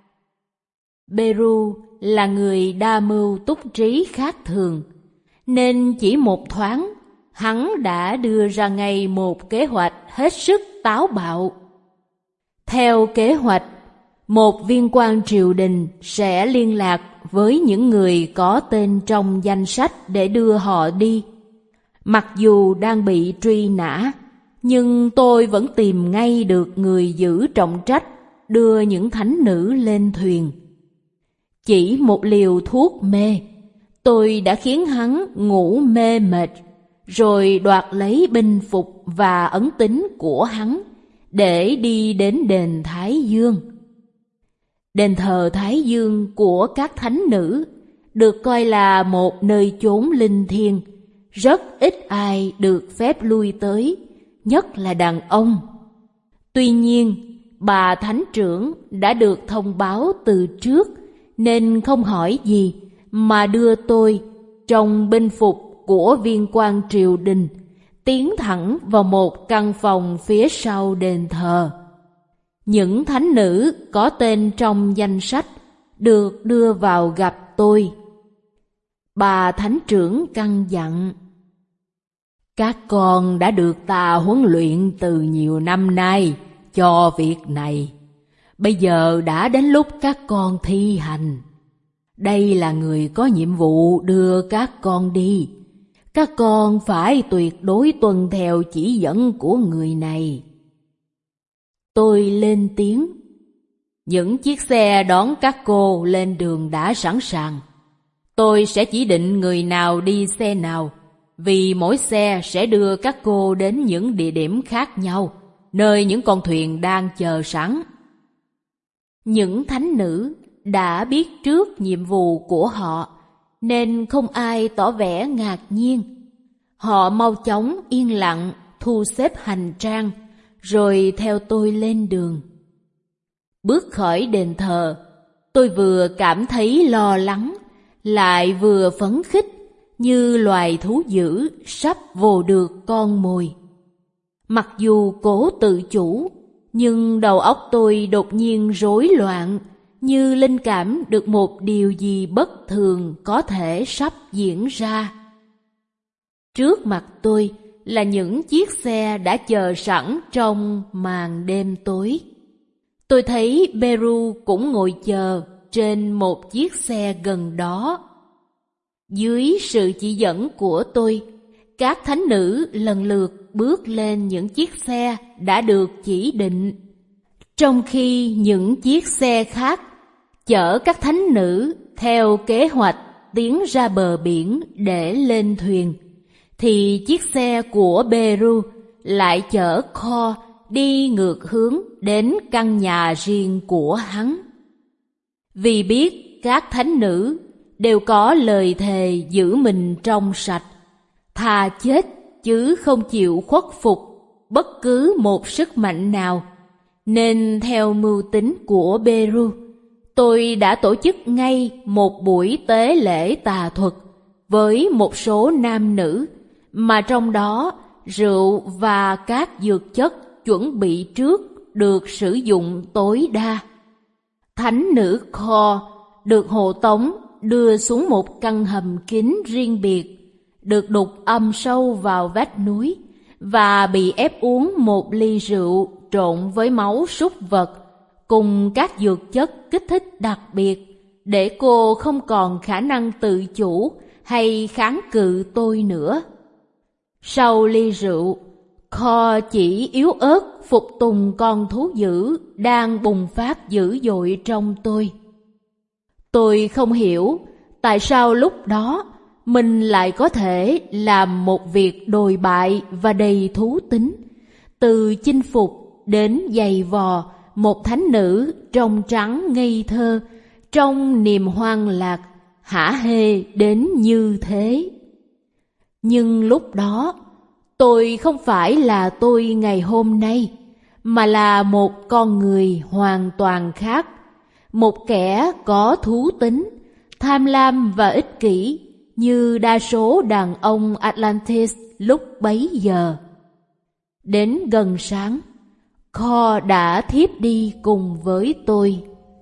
A: Beru là người đa mưu túc trí khác thường, nên chỉ một thoáng, hắn đã đưa ra ngay một kế hoạch hết sức táo bạo. Theo kế hoạch, một viên quan triều đình sẽ liên lạc với những người có tên trong danh sách để đưa họ đi. Mặc dù đang bị truy nã, nhưng tôi vẫn tìm ngay được người giữ trọng trách đưa những thánh nữ lên thuyền. Chỉ một liều thuốc mê, tôi đã khiến hắn ngủ mê mệt, rồi đoạt lấy binh phục và ấn tín của hắn để đi đến đền Thái Dương. Đền thờ Thái Dương của các thánh nữ được coi là một nơi chốn linh thiêng, rất ít ai được phép lui tới, nhất là đàn ông. Tuy nhiên, bà thánh trưởng đã được thông báo từ trước, nên không hỏi gì mà đưa tôi trong binh phục của viên quan triều đình tiến thẳng vào một căn phòng phía sau đền thờ. Những thánh nữ có tên trong danh sách được đưa vào gặp tôi. Bà thánh trưởng căn dặn:
B: các con đã được ta huấn luyện từ nhiều năm nay cho việc này. Bây giờ đã đến lúc các con thi hành. Đây là người có nhiệm vụ đưa các con đi. Các con phải tuyệt đối tuân theo chỉ dẫn của người này. Tôi lên tiếng. Những chiếc xe đón các cô lên đường đã sẵn sàng. Tôi sẽ chỉ định người nào đi xe nào, vì mỗi xe sẽ đưa các cô đến những địa điểm khác nhau, nơi những con thuyền đang chờ sẵn. Những thánh nữ đã biết trước nhiệm vụ của họ, nên không ai tỏ vẻ ngạc nhiên. Họ mau chóng yên lặng thu xếp hành trang, rồi theo tôi lên đường. Bước khỏi đền thờ, tôi vừa cảm thấy lo lắng, lại vừa phấn khích như loài thú dữ sắp vồ được con mồi. Mặc dù cố tự chủ, nhưng đầu óc tôi đột nhiên rối loạn, như linh cảm được một điều gì bất thường có thể sắp diễn ra. Trước mặt tôi là những chiếc xe đã chờ sẵn trong màn đêm tối. Tôi thấy Beru cũng ngồi chờ trên một chiếc xe gần đó. Dưới sự chỉ dẫn của tôi, các thánh nữ lần lượt bước lên những chiếc xe đã được chỉ định, trong khi những chiếc xe khác chở các thánh nữ theo kế hoạch tiến ra bờ biển để lên thuyền, thì chiếc xe của Beru lại chở Kho đi ngược hướng đến căn nhà riêng của hắn. Vì biết các thánh nữ đều có lời thề giữ mình trong sạch, thà chết chứ không chịu khuất phục bất cứ một sức mạnh nào, nên theo mưu tính của Beru, tôi đã tổ chức ngay một buổi tế lễ tà thuật với một số nam nữ, mà trong đó rượu và các dược chất chuẩn bị trước được sử dụng tối đa. Thánh nữ Kho được hộ tống đưa xuống một căn hầm kín riêng biệt, được đục âm sâu vào vách núi và bị ép uống một ly rượu trộn với máu súc vật cùng các dược chất kích thích đặc biệt, để cô không còn khả năng tự chủ hay kháng cự tôi nữa. Sau ly rượu, Kho chỉ yếu ớt phục tùng con thú dữ đang bùng phát dữ dội trong tôi. Tôi không hiểu tại sao lúc đó mình lại có thể làm một việc đồi bại và đầy thú tính, từ chinh phục đến giày vò một thánh nữ trong trắng ngây thơ, trong niềm hoang lạc, hả hê đến như thế. Nhưng lúc đó, tôi không phải là tôi ngày hôm nay, mà là một con người hoàn toàn khác, một kẻ có thú tính, tham lam và ích kỷ như đa số đàn ông Atlantis lúc bấy giờ. Đến gần sáng, Kho đã thiếp đi cùng với tôi.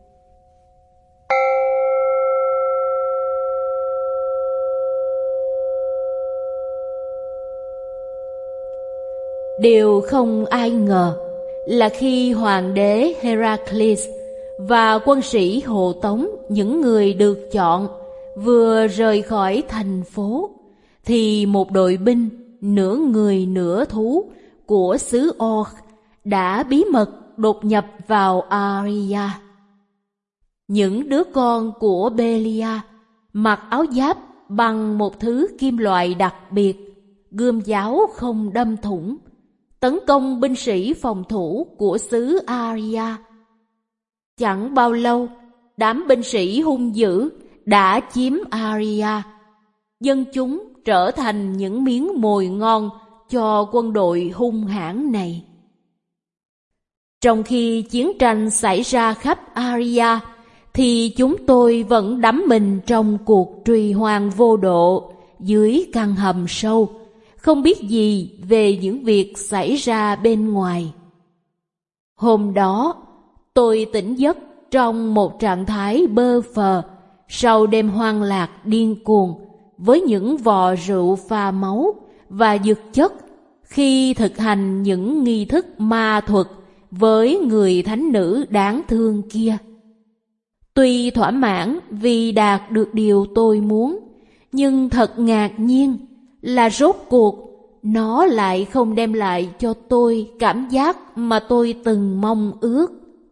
B: Điều không ai ngờ là khi hoàng đế Heracles và quân sĩ hộ tống những người được chọn vừa rời khỏi thành phố, thì một đội binh nửa người nửa thú của xứ Orc đã bí mật đột nhập vào Aria. Những đứa con của Belia mặc áo giáp bằng một thứ kim loại đặc biệt, gươm giáo không đâm thủng, tấn công binh sĩ phòng thủ của xứ Aria. Chẳng bao lâu, đám binh sĩ hung dữ đã chiếm Aria. Dân chúng trở thành những miếng mồi ngon cho quân đội hung hãn này. Trong khi chiến tranh xảy ra khắp Aria, thì chúng tôi vẫn đắm mình trong cuộc truy hoang vô độ dưới căn hầm sâu, không biết gì về những việc xảy ra bên ngoài. Hôm đó, tôi tỉnh giấc trong một trạng thái bơ phờ sau đêm hoang lạc điên cuồng với những vò rượu pha máu và dược chất khi thực hành những nghi thức ma thuật với người thánh nữ đáng thương kia.
A: Tuy thỏa mãn vì đạt được điều tôi muốn, nhưng thật ngạc nhiên là rốt cuộc nó lại không đem lại cho tôi cảm giác mà tôi từng mong ước.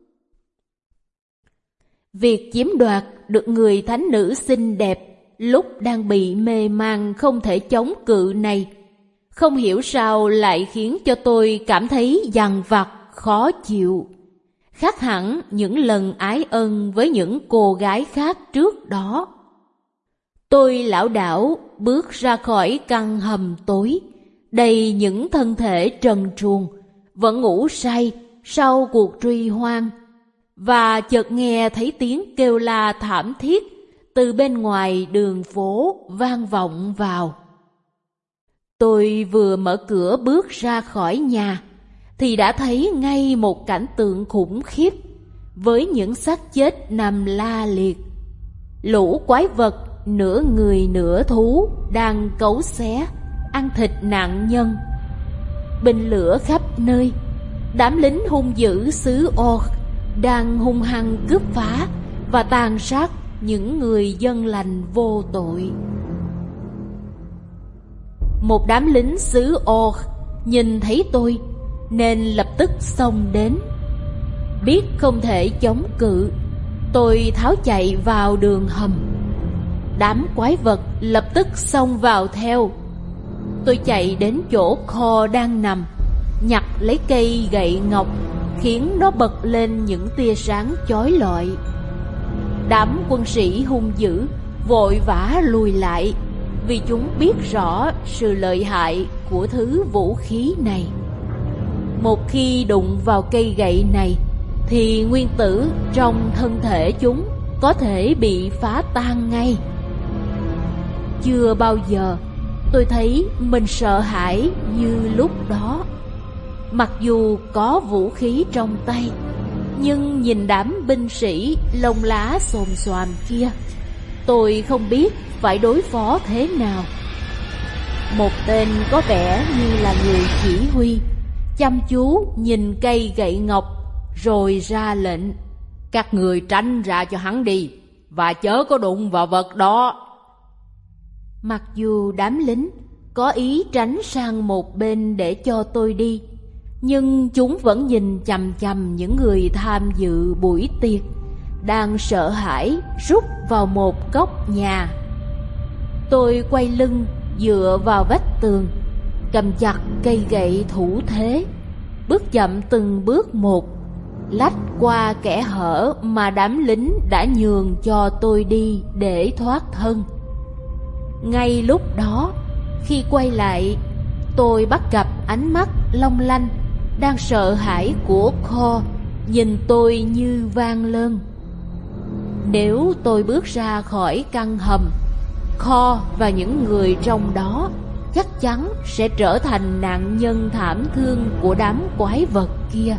A: Việc chiếm đoạt được người thánh nữ xinh đẹp lúc đang bị mê man không thể chống cự này, không hiểu sao lại khiến cho tôi cảm thấy dằn vặt, khó chịu. Khác hẳn những lần ái ân với những cô gái khác trước đó. Tôi lảo đảo bước ra khỏi căn hầm tối, đầy những thân thể trần truồng, vẫn ngủ say sau cuộc truy hoang, và chợt nghe thấy tiếng kêu la thảm thiết từ bên ngoài đường phố vang vọng vào. Tôi vừa mở cửa bước ra khỏi nhà thì đã thấy ngay một cảnh tượng khủng khiếp với những xác chết nằm la liệt. Lũ quái vật nửa người nửa thú đang cấu xé, ăn thịt nạn nhân. Binh lửa khắp nơi, đám lính hung dữ xứ Orc đang hung hăng cướp phá và tàn sát những người dân lành vô tội. Một đám lính xứ Orc nhìn thấy tôi nên lập tức xông đến. Biết không thể chống cự, tôi tháo chạy vào đường hầm. Đám quái vật lập tức xông vào theo. Tôi chạy đến chỗ kho đang nằm, nhặt lấy cây gậy ngọc, khiến nó bật lên những tia sáng chói lọi. Đám quân sĩ hung dữ vội vã lùi lại, vì chúng biết rõ sự lợi hại của thứ vũ khí này. Một khi đụng vào cây gậy này thì nguyên tử trong thân thể chúng có thể bị phá tan ngay. Chưa bao giờ tôi thấy mình sợ hãi như lúc đó. Mặc dù có vũ khí trong tay, nhưng nhìn đám binh sĩ lông lá xồm xoàm kia, tôi không biết phải đối phó thế nào. Một tên có vẻ như là người chỉ huy, chăm chú nhìn cây gậy ngọc rồi ra lệnh: các người tránh ra cho hắn đi, và chớ có đụng vào vật đó. Mặc dù đám lính có ý tránh sang một bên để cho tôi đi, nhưng chúng vẫn nhìn chằm chằm những người tham dự buổi tiệc đang sợ hãi rút vào một góc nhà. Tôi quay lưng dựa vào vách tường, cầm chặt cây gậy thủ thế, bước chậm từng bước một, lách qua kẽ hở mà đám lính đã nhường cho tôi đi để thoát thân. Ngay lúc đó, khi quay lại, tôi bắt gặp ánh mắt long lanh đang sợ hãi của Kho nhìn tôi như van lơn. Nếu tôi bước ra khỏi căn hầm, Kho và những người trong đó chắc chắn sẽ trở thành nạn nhân thảm thương của đám quái vật kia.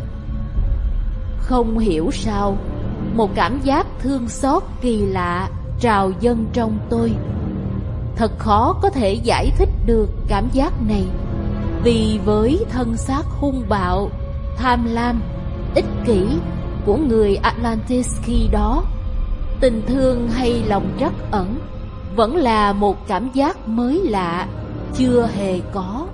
A: Không hiểu sao, một cảm giác thương xót kỳ lạ trào dâng trong tôi. Thật khó có thể giải thích được cảm giác này, vì với thân xác hung bạo, tham lam, ích kỷ của người Atlantis khi đó, tình thương hay lòng trắc ẩn vẫn là một cảm giác mới lạ, chưa hề có.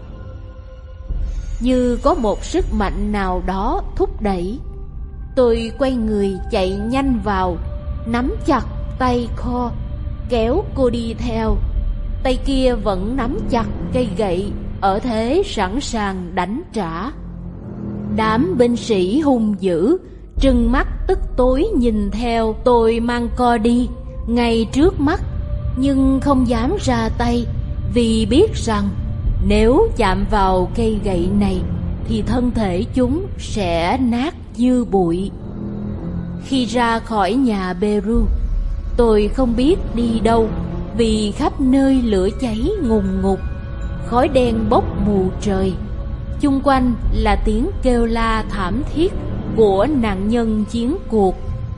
A: Như có một sức mạnh nào đó thúc đẩy, tôi quay người chạy nhanh vào, nắm chặt tay Kho, kéo cô đi theo. Tay kia vẫn nắm chặt cây gậy, ở thế sẵn sàng đánh trả. Đám binh sĩ hung dữ trừng mắt tức tối nhìn theo tôi mang Co đi ngay trước mắt, nhưng không dám ra tay, vì biết rằng nếu chạm vào cây gậy này thì thân thể chúng sẽ nát như bụi. Khi ra khỏi nhà Beru, tôi không biết đi đâu, vì khắp nơi lửa cháy ngùn ngụt, khói đen bốc mù trời. Chung quanh là tiếng kêu la thảm thiết của nạn nhân chiến cuộc.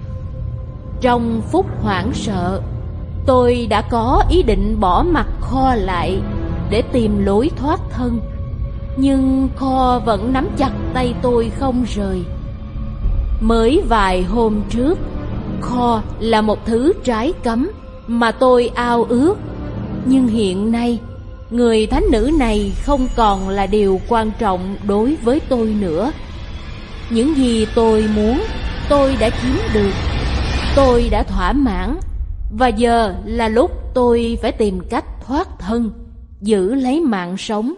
A: Trong phút hoảng sợ, tôi đã có ý định bỏ mặc Kho lại để tìm lối thoát thân, nhưng Kho vẫn nắm chặt tay tôi không rời. Mới vài hôm trước, kho là một thứ trái cấm mà tôi ao ước. Nhưng hiện nay, người thánh nữ này không còn là điều quan trọng đối với tôi nữa. Những gì tôi muốn, tôi đã chiếm được. Tôi đã thỏa mãn, và giờ là lúc tôi phải tìm cách thoát thân, giữ lấy mạng sống.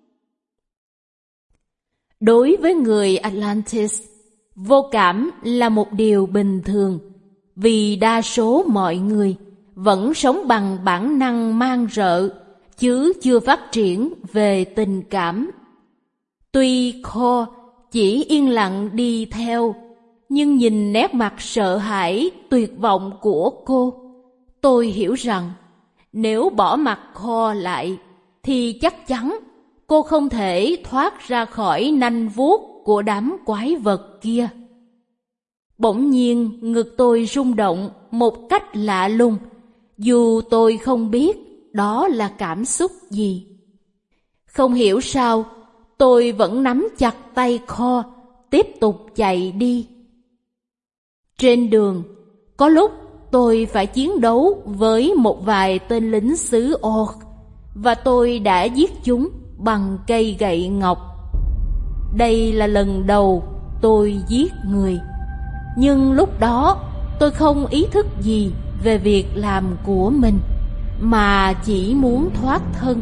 A: Đối với người Atlantis, vô cảm là một điều bình thường, vì đa số mọi người vẫn sống bằng bản năng man rợ, chứ chưa phát triển về tình cảm. Tuy Kho chỉ yên lặng đi theo, nhưng nhìn nét mặt sợ hãi, tuyệt vọng của cô, tôi hiểu rằng nếu bỏ mặc Kho lại, thì chắc chắn cô không thể thoát ra khỏi nanh vuốt của đám quái vật kia. Bỗng nhiên ngực tôi rung động một cách lạ lùng, dù tôi không biết đó là cảm xúc gì. Không hiểu sao, tôi vẫn nắm chặt tay Kho, tiếp tục chạy đi. Trên đường, có lúc tôi phải chiến đấu với một vài tên lính xứ Orc, và tôi đã giết chúng bằng cây gậy ngọc. Đây là lần đầu tôi giết người, nhưng lúc đó tôi không ý thức gì về việc làm của mình, mà chỉ muốn thoát thân.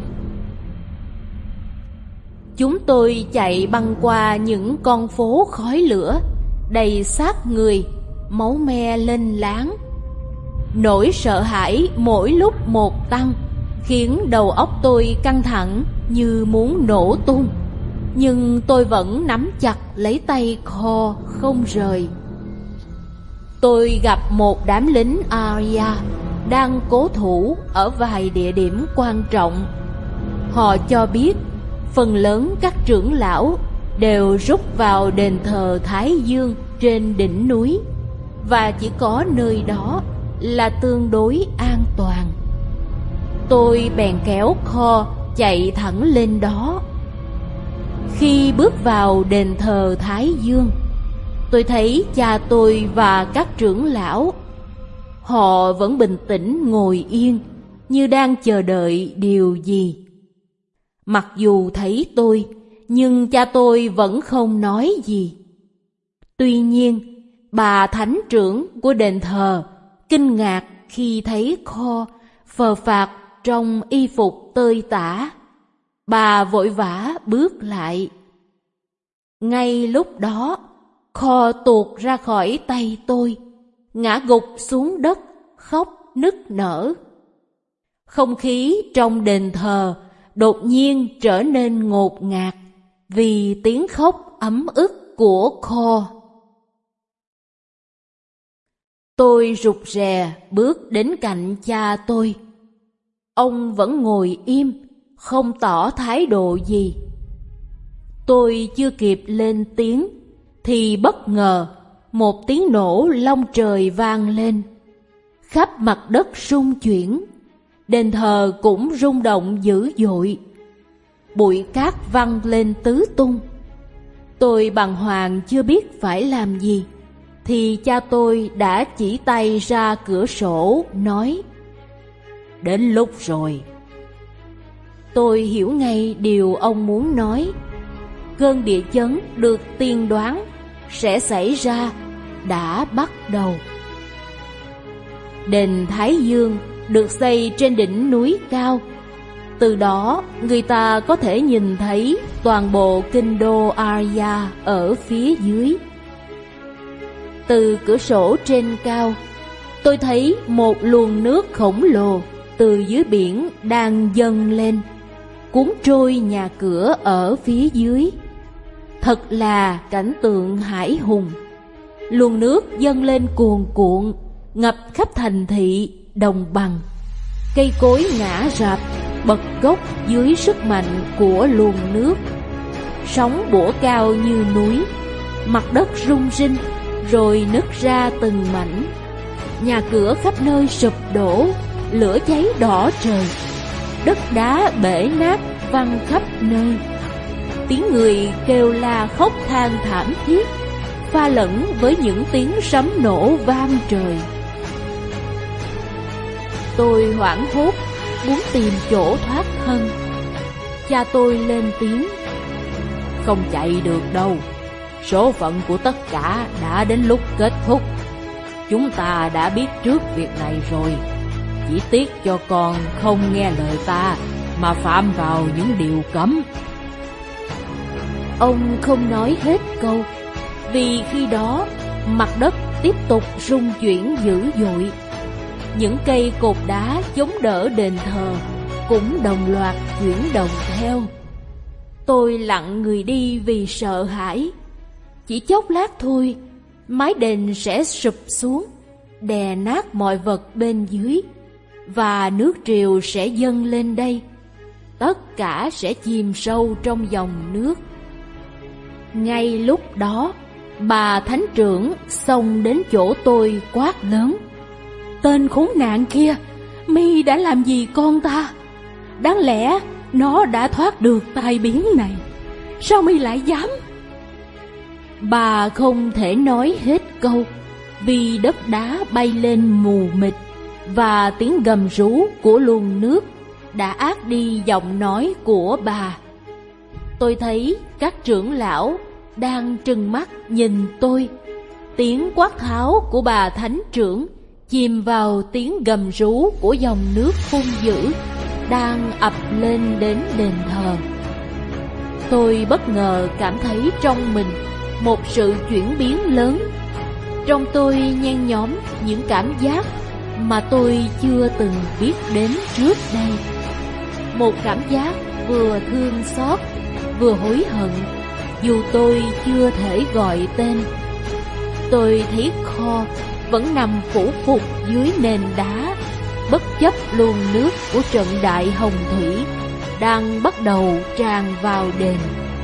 A: Chúng tôi chạy băng qua những con phố khói lửa, đầy xác người, máu me lênh láng. Nỗi sợ hãi mỗi lúc một tăng, khiến đầu óc tôi căng thẳng như muốn nổ tung. Nhưng tôi vẫn nắm chặt lấy tay Kho không rời. Tôi gặp một đám lính Arya đang cố thủ ở vài địa điểm quan trọng. Họ cho biết phần lớn các trưởng lão đều rút vào đền thờ Thái Dương trên đỉnh núi, và chỉ có nơi đó là tương đối an toàn. Tôi bèn kéo Kho chạy thẳng lên đó. Khi bước vào đền thờ Thái Dương, tôi thấy cha tôi và các trưởng lão. Họ vẫn bình tĩnh ngồi yên, như đang chờ đợi điều gì. Mặc dù thấy tôi, nhưng cha tôi vẫn không nói gì. Tuy nhiên, bà thánh trưởng của đền thờ kinh ngạc khi thấy Kho phờ phạc trong y phục tơi tả. Bà vội vã bước lại. Ngay lúc đó, Kho tuột ra khỏi tay tôi, ngã gục xuống đất, khóc nức nở. Không khí trong đền thờ đột nhiên trở nên ngột ngạt vì tiếng khóc ấm ức của Kho. Tôi rụt rè bước đến cạnh cha tôi. Ông vẫn ngồi im, không tỏ thái độ gì. Tôi chưa kịp lên tiếng thì bất ngờ một tiếng nổ long trời vang lên. Khắp mặt đất rung chuyển, đền thờ cũng rung động dữ dội. Bụi cát văng lên tứ tung. Tôi bàng hoàng chưa biết phải làm gì, thì cha tôi đã chỉ tay ra cửa sổ nói: "Đến lúc rồi." Tôi hiểu ngay điều ông muốn nói. Cơn địa chấn được tiên đoán sẽ xảy ra đã bắt đầu. Đền Thái Dương được xây trên đỉnh núi cao. Từ đó người ta có thể nhìn thấy toàn bộ kinh đô Arya ở phía dưới. Từ cửa sổ trên cao, tôi thấy một luồng nước khổng lồ từ dưới biển đang dâng lên, cuốn trôi nhà cửa ở phía dưới. Thật là cảnh tượng hãi hùng. Luồng nước dâng lên cuồn cuộn, ngập khắp thành thị, đồng bằng. Cây cối ngã rạp, bật gốc dưới sức mạnh của luồng nước. Sóng bủa cao như núi, mặt đất rung rinh rồi nứt ra từng mảnh. Nhà cửa khắp nơi sụp đổ, lửa cháy đỏ trời. Đất đá bể nát văng khắp nơi. Tiếng người kêu la khóc than thảm thiết, pha lẫn với những tiếng sấm nổ vang trời. Tôi hoảng hốt, muốn tìm chỗ thoát thân. Cha tôi lên tiếng:
B: Không chạy được đâu. Số phận của tất cả đã đến lúc kết thúc. Chúng ta đã biết trước việc này rồi. Chỉ tiếc cho con không nghe lời ta mà phạm vào những điều cấm.
A: Ông không nói hết câu, vì khi đó mặt đất tiếp tục rung chuyển dữ dội. Những cây cột đá chống đỡ đền thờ cũng đồng loạt chuyển động theo. Tôi lặng người đi vì sợ hãi. Chỉ chốc lát thôi, mái đền sẽ sụp xuống, đè nát mọi vật bên dưới, và nước triều sẽ dâng lên đây. Tất cả sẽ chìm sâu trong dòng nước. Ngay lúc đó, bà thánh trưởng xông đến chỗ tôi quát lớn: Tên khốn nạn kia, mi đã làm gì con ta? Đáng lẽ nó đã thoát được tai biến này, sao mi lại dám? Bà không thể nói hết câu, vì đất đá bay lên mù mịt, và tiếng gầm rú của luồng nước đã át đi giọng nói của bà. Tôi thấy các trưởng lão đang trừng mắt nhìn tôi. Tiếng quát tháo của bà thánh trưởng chìm vào tiếng gầm rú của dòng nước hung dữ đang ập lên đến đền thờ. Tôi bất ngờ cảm thấy trong mình một sự chuyển biến lớn. Trong tôi nhen nhóm những cảm giác mà tôi chưa từng biết đến trước đây. Một cảm giác vừa thương xót, vừa hối hận, dù tôi chưa thể gọi tên. Tôi thấy Kho vẫn nằm phủ phục dưới nền đá, bất chấp luồng nước của trận đại hồng thủy đang bắt đầu tràn vào đền.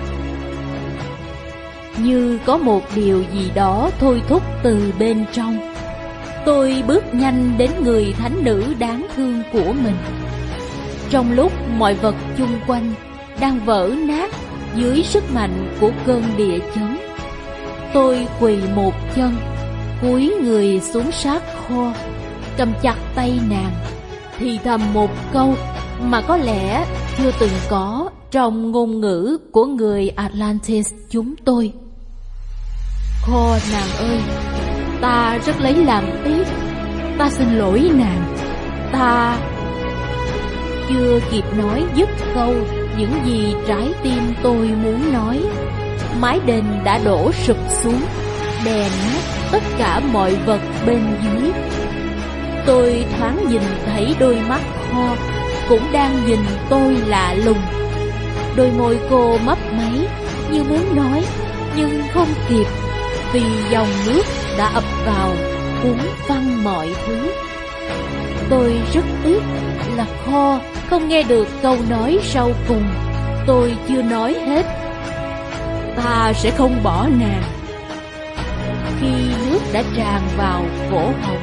A: Như có một điều gì đó thôi thúc từ bên trong. Tôi bước nhanh đến người thánh nữ đáng thương của mình. Trong lúc mọi vật chung quanh đang vỡ nát dưới sức mạnh của cơn địa chấn, tôi quỳ một chân, cúi người xuống sát Kho, cầm chặt tay nàng, thì thầm một câu mà có lẽ chưa từng có trong ngôn ngữ của người Atlantis chúng tôi: Kho nàng ơi, ta rất lấy làm tiếc, ta xin lỗi nàng, ta... Chưa kịp nói dứt câu những gì trái tim tôi muốn nói, mái đền đã đổ sụp xuống, đè nát tất cả mọi vật bên dưới. Tôi thoáng nhìn thấy đôi mắt Kho cũng đang nhìn tôi lạ lùng. Đôi môi cô mấp máy như muốn nói, nhưng không kịp, vì dòng nước đã ập vào cuốn phăng mọi thứ. Tôi rất tiếc là Kho không nghe được câu nói sau cùng. Tôi chưa nói hết: Ta sẽ không bỏ nàng. Khi nước đã tràn vào cổ họng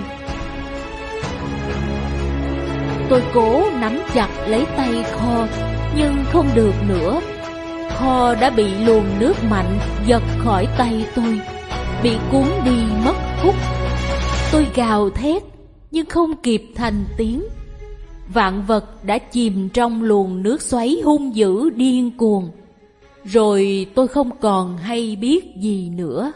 A: tôi cố nắm chặt lấy tay Kho, nhưng không được nữa. Kho đã bị luồng nước mạnh giật khỏi tay tôi, bị cuốn đi mất hút. Tôi gào thét nhưng không kịp thành tiếng. Vạn vật đã chìm trong luồng nước xoáy hung dữ điên cuồng. Rồi tôi không còn hay biết gì nữa.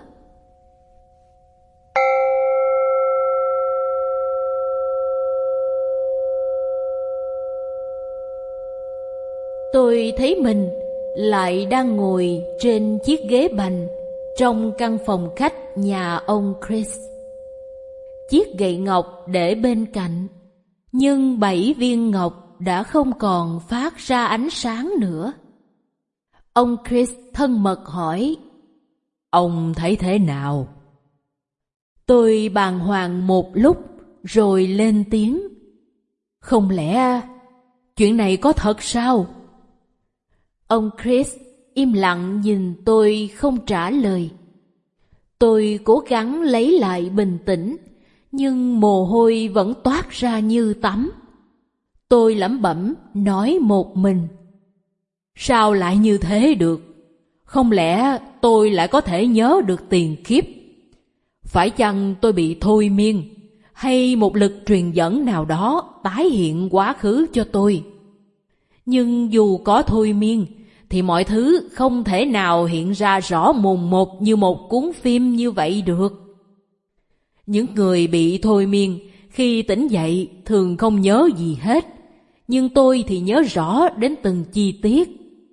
A: Tôi thấy mình lại đang ngồi trên chiếc ghế bành trong căn phòng khách nhà ông Chris. Chiếc gậy ngọc để bên cạnh, nhưng 7 viên ngọc đã không còn phát ra ánh sáng nữa. Ông Chris thân mật hỏi: Ông thấy thế nào? Tôi bàng hoàng một lúc rồi lên tiếng: Không lẽ chuyện này có thật sao? Ông Chris im lặng nhìn tôi không trả lời. Tôi cố gắng lấy lại bình tĩnh, nhưng mồ hôi vẫn toát ra như tắm. Tôi lẩm bẩm nói một mình: Sao lại như thế được? Không lẽ tôi lại có thể nhớ được tiền kiếp? Phải chăng tôi bị thôi miên?
B: hay một lực truyền dẫn nào đó tái hiện quá khứ cho tôi. Nhưng dù có thôi miên, thì mọi thứ không thể nào hiện ra rõ mồn một như một cuốn phim như vậy được. Những người bị thôi miên khi tỉnh dậy thường không nhớ gì hết, nhưng tôi thì nhớ rõ đến từng chi tiết.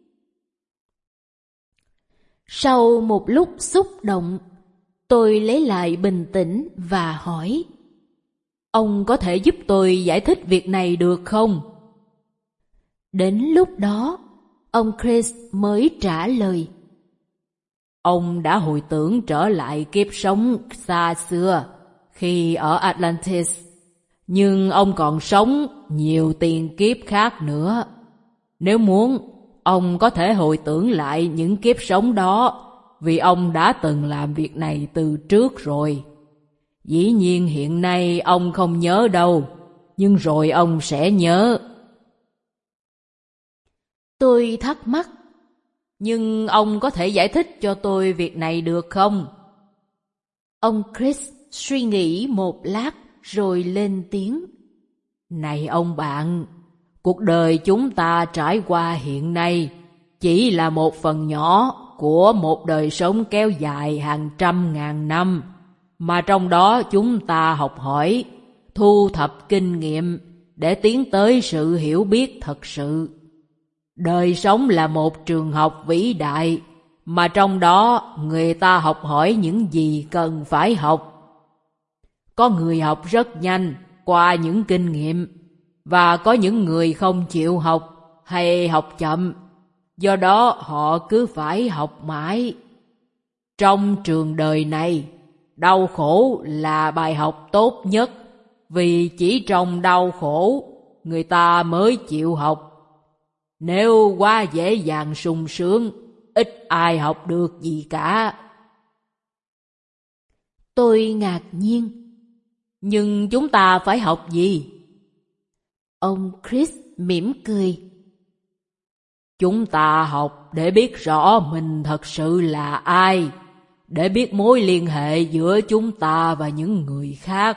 A: Sau một lúc xúc động, tôi lấy lại bình tĩnh và hỏi:
B: Ông có thể giúp tôi giải thích việc này được không?
A: Đến lúc đó, ông Chris mới trả lời:
B: Ông đã hồi tưởng trở lại kiếp sống xa xưa khi ở Atlantis, nhưng ông còn sống nhiều tiền kiếp khác nữa. Nếu muốn, ông có thể hồi tưởng lại những kiếp sống đó, vì ông đã từng làm việc này từ trước rồi. Dĩ nhiên hiện nay ông không nhớ đâu, nhưng rồi ông sẽ nhớ.
A: Tôi thắc mắc:
B: Nhưng ông có thể giải thích cho tôi việc này được không?
A: Ông Chris suy nghĩ một lát rồi lên tiếng:
B: Này ông bạn, cuộc đời chúng ta trải qua hiện nay chỉ là một phần nhỏ của một đời sống kéo dài hàng trăm ngàn năm, mà trong đó chúng ta học hỏi, thu thập kinh nghiệm để tiến tới sự hiểu biết thật sự. Đời sống là một trường học vĩ đại, mà trong đó người ta học hỏi những gì cần phải học. Có người học rất nhanh qua những kinh nghiệm, và có những người không chịu học hay học chậm, do đó họ cứ phải học mãi. Trong trường đời này, đau khổ là bài học tốt nhất, vì chỉ trong đau khổ người ta mới chịu học. Nếu quá dễ dàng sung sướng, ít ai học được gì cả.
A: Tôi ngạc nhiên:
B: Nhưng chúng ta phải học gì?
A: Ông Chris mỉm cười:
B: Chúng ta học để biết rõ mình thật sự là ai, để biết mối liên hệ giữa chúng ta và những người khác,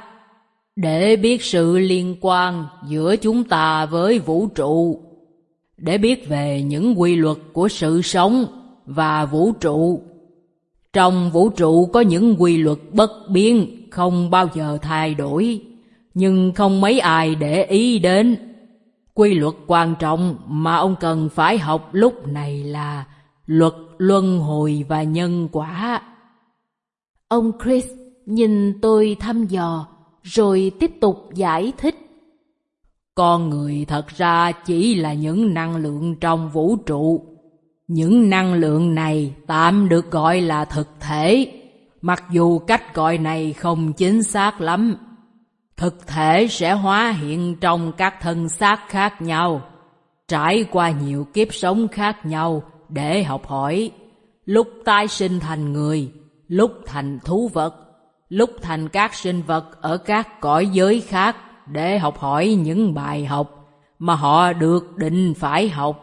B: để biết sự liên quan giữa chúng ta với vũ trụ, để biết về những quy luật của sự sống và vũ trụ. Trong vũ trụ có những quy luật bất biến, không bao giờ thay đổi, nhưng không mấy ai để ý đến. Quy luật quan trọng mà ông cần phải học lúc này là luật luân hồi và nhân quả.
A: Ông Chris nhìn tôi thăm dò, rồi tiếp tục giải thích:
B: Con người thật ra chỉ là những năng lượng trong vũ trụ. Những năng lượng này tạm được gọi là thực thể, mặc dù cách gọi này không chính xác lắm. Thực thể sẽ hóa hiện trong các thân xác khác nhau, trải qua nhiều kiếp sống khác nhau để học hỏi, lúc tái sinh thành người, lúc thành thú vật, lúc thành các sinh vật ở các cõi giới khác để học hỏi những bài học mà họ được định phải học.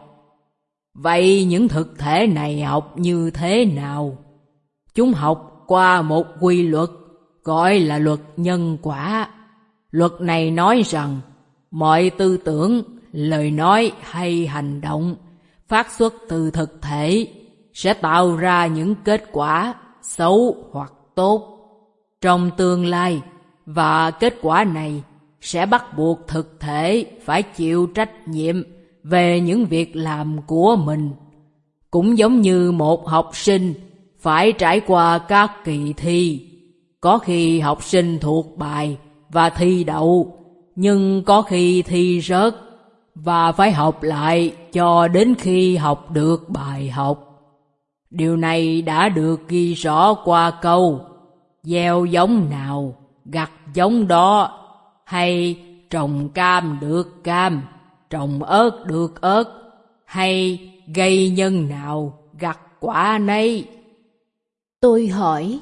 B: Vậy những thực thể này học như thế nào? Chúng học qua một quy luật gọi là luật nhân quả. Luật này nói rằng mọi tư tưởng, lời nói hay hành động phát xuất từ thực thể sẽ tạo ra những kết quả xấu hoặc tốt trong tương lai, và kết quả này sẽ bắt buộc thực thể phải chịu trách nhiệm về những việc làm của mình. Cũng giống như một học sinh phải trải qua các kỳ thi, có khi học sinh thuộc bài và thi đậu, nhưng có khi thi rớt và phải học lại cho đến khi học được bài học. Điều này đã được ghi rõ qua câu gieo giống nào, gặt giống đó, hay trồng cam được cam, trồng ớt được ớt, hay gây nhân nào, gặt quả nấy.
A: Tôi hỏi: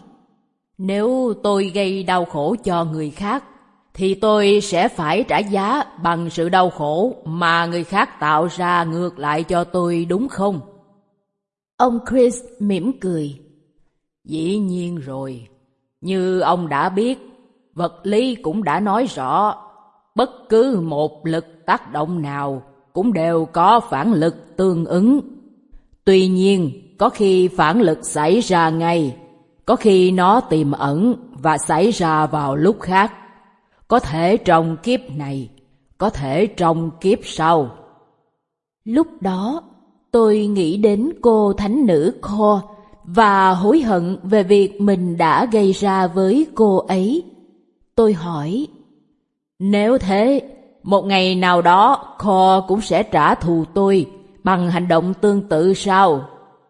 B: Nếu tôi gây đau khổ cho người khác, thì tôi sẽ phải trả giá bằng sự đau khổ mà người khác tạo ra ngược lại cho tôi, đúng không?
A: Ông Chris mỉm cười:
B: Dĩ nhiên rồi. Như ông đã biết, vật lý cũng đã nói rõ, bất cứ một lực tác động nào cũng đều có phản lực tương ứng. Tuy nhiên, có khi phản lực xảy ra ngay, có khi nó tiềm ẩn và xảy ra vào lúc khác. Có thể trong kiếp này, có thể trong kiếp sau.
A: Lúc đó, tôi nghĩ đến cô thánh nữ Kho và hối hận về việc mình đã gây ra với cô ấy. Tôi hỏi,
B: nếu thế, một ngày nào đó Kho cũng sẽ trả thù tôi bằng hành động tương tự sao?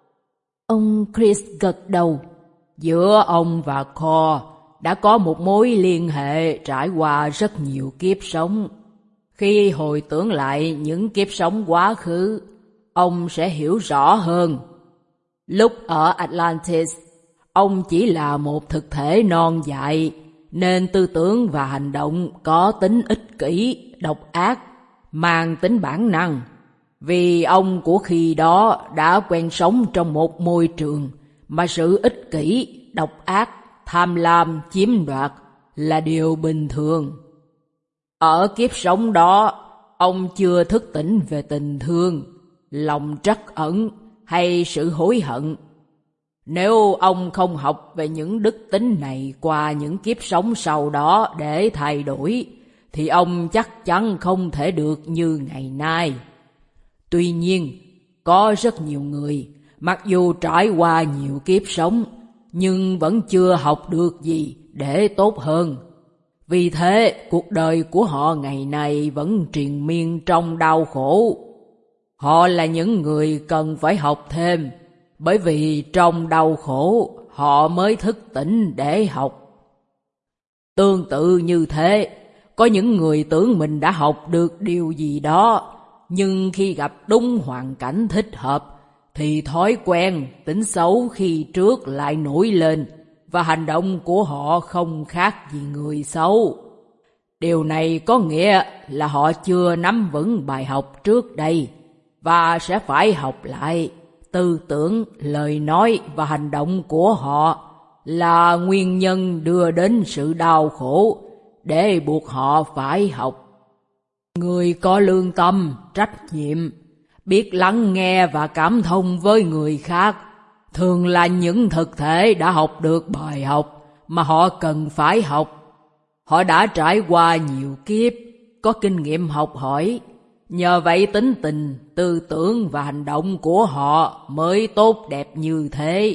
A: Ông Chris gật đầu.
B: Giữa ông và Kho đã có một mối liên hệ trải qua rất nhiều kiếp sống. Khi hồi tưởng lại những kiếp sống quá khứ, ông sẽ hiểu rõ hơn. Lúc ở Atlantis, ông chỉ là một thực thể non dại, nên tư tưởng và hành động có tính ích kỷ, độc ác, mang tính bản năng. Vì ông của khi đó đã quen sống trong một môi trường mà sự ích kỷ, độc ác, tham lam, chiếm đoạt là điều bình thường. Ở kiếp sống đó, ông chưa thức tỉnh về tình thương, lòng trắc ẩn hay sự hối hận. Nếu ông không học về những đức tính này qua những kiếp sống sau đó để thay đổi, thì ông chắc chắn không thể được như ngày nay. Tuy nhiên, có rất nhiều người, mặc dù trải qua nhiều kiếp sống, nhưng vẫn chưa học được gì để tốt hơn. Vì thế, cuộc đời của họ ngày nay vẫn triền miên trong đau khổ. Họ là những người cần phải học thêm, bởi vì trong đau khổ họ mới thức tỉnh để học. Tương tự như thế, có những người tưởng mình đã học được điều gì đó, nhưng khi gặp đúng hoàn cảnh thích hợp, thì thói quen, tính xấu khi trước lại nổi lên, và hành động của họ không khác gì người xấu. Điều này có nghĩa là họ chưa nắm vững bài học trước đây, và sẽ phải học lại. Tư tưởng, lời nói và hành động của họ là nguyên nhân đưa đến sự đau khổ, để buộc họ phải học. Người có lương tâm, trách nhiệm, biết lắng nghe và cảm thông với người khác, thường là những thực thể đã học được bài học mà họ cần phải học. Họ đã trải qua nhiều kiếp, có kinh nghiệm học hỏi, nhờ vậy tính tình, tư tưởng và hành động của họ mới tốt đẹp như thế.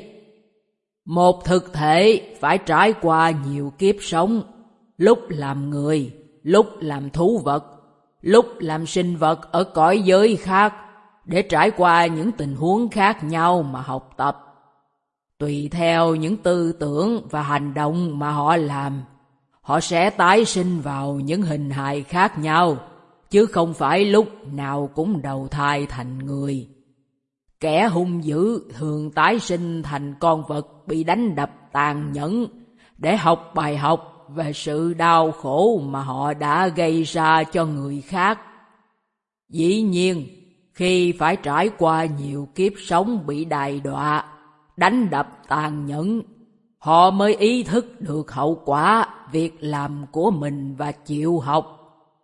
B: Một thực thể phải trải qua nhiều kiếp sống, lúc làm người, lúc làm thú vật, lúc làm sinh vật ở cõi giới khác, để trải qua những tình huống khác nhau mà học tập. Tùy theo những tư tưởng và hành động mà họ làm, họ sẽ tái sinh vào những hình hài khác nhau, chứ không phải lúc nào cũng đầu thai thành người. Kẻ hung dữ thường tái sinh thành con vật bị đánh đập tàn nhẫn, để học bài học về sự đau khổ mà họ đã gây ra cho người khác. Dĩ nhiên, khi phải trải qua nhiều kiếp sống bị đày đọa, đánh đập tàn nhẫn, họ mới ý thức được hậu quả việc làm của mình và chịu học.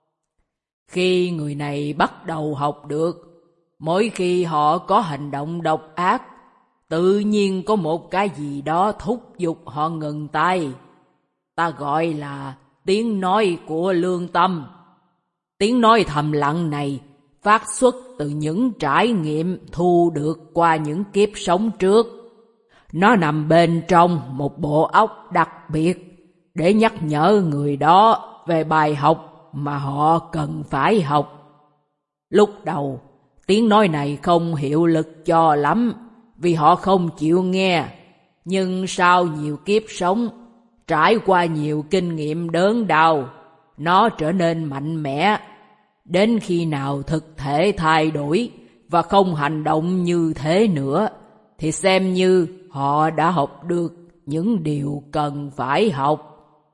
B: Khi người này bắt đầu học được, mỗi khi họ có hành động độc ác, tự nhiên có một cái gì đó thúc giục họ ngừng tay. Ta gọi là tiếng nói của lương tâm. Tiếng nói thầm lặng này phát xuất từ những trải nghiệm thu được qua những kiếp sống trước. Nó nằm bên trong một bộ óc đặc biệt để nhắc nhở người đó về bài học mà họ cần phải học. Lúc đầu, tiếng nói này không hiệu lực cho lắm vì họ không chịu nghe. Nhưng sau nhiều kiếp sống, trải qua nhiều kinh nghiệm đớn đau, nó trở nên mạnh mẽ. Đến khi nào thực thể thay đổi và không hành động như thế nữa, thì xem như họ đã học được những điều cần phải học.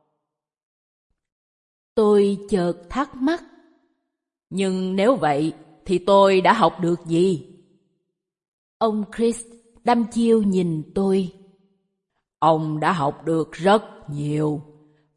A: Tôi chợt thắc mắc.
B: Nhưng nếu vậy, thì tôi đã học được gì?
A: Ông Chris đăm chiêu nhìn tôi.
B: Ông đã học được rất nhiều,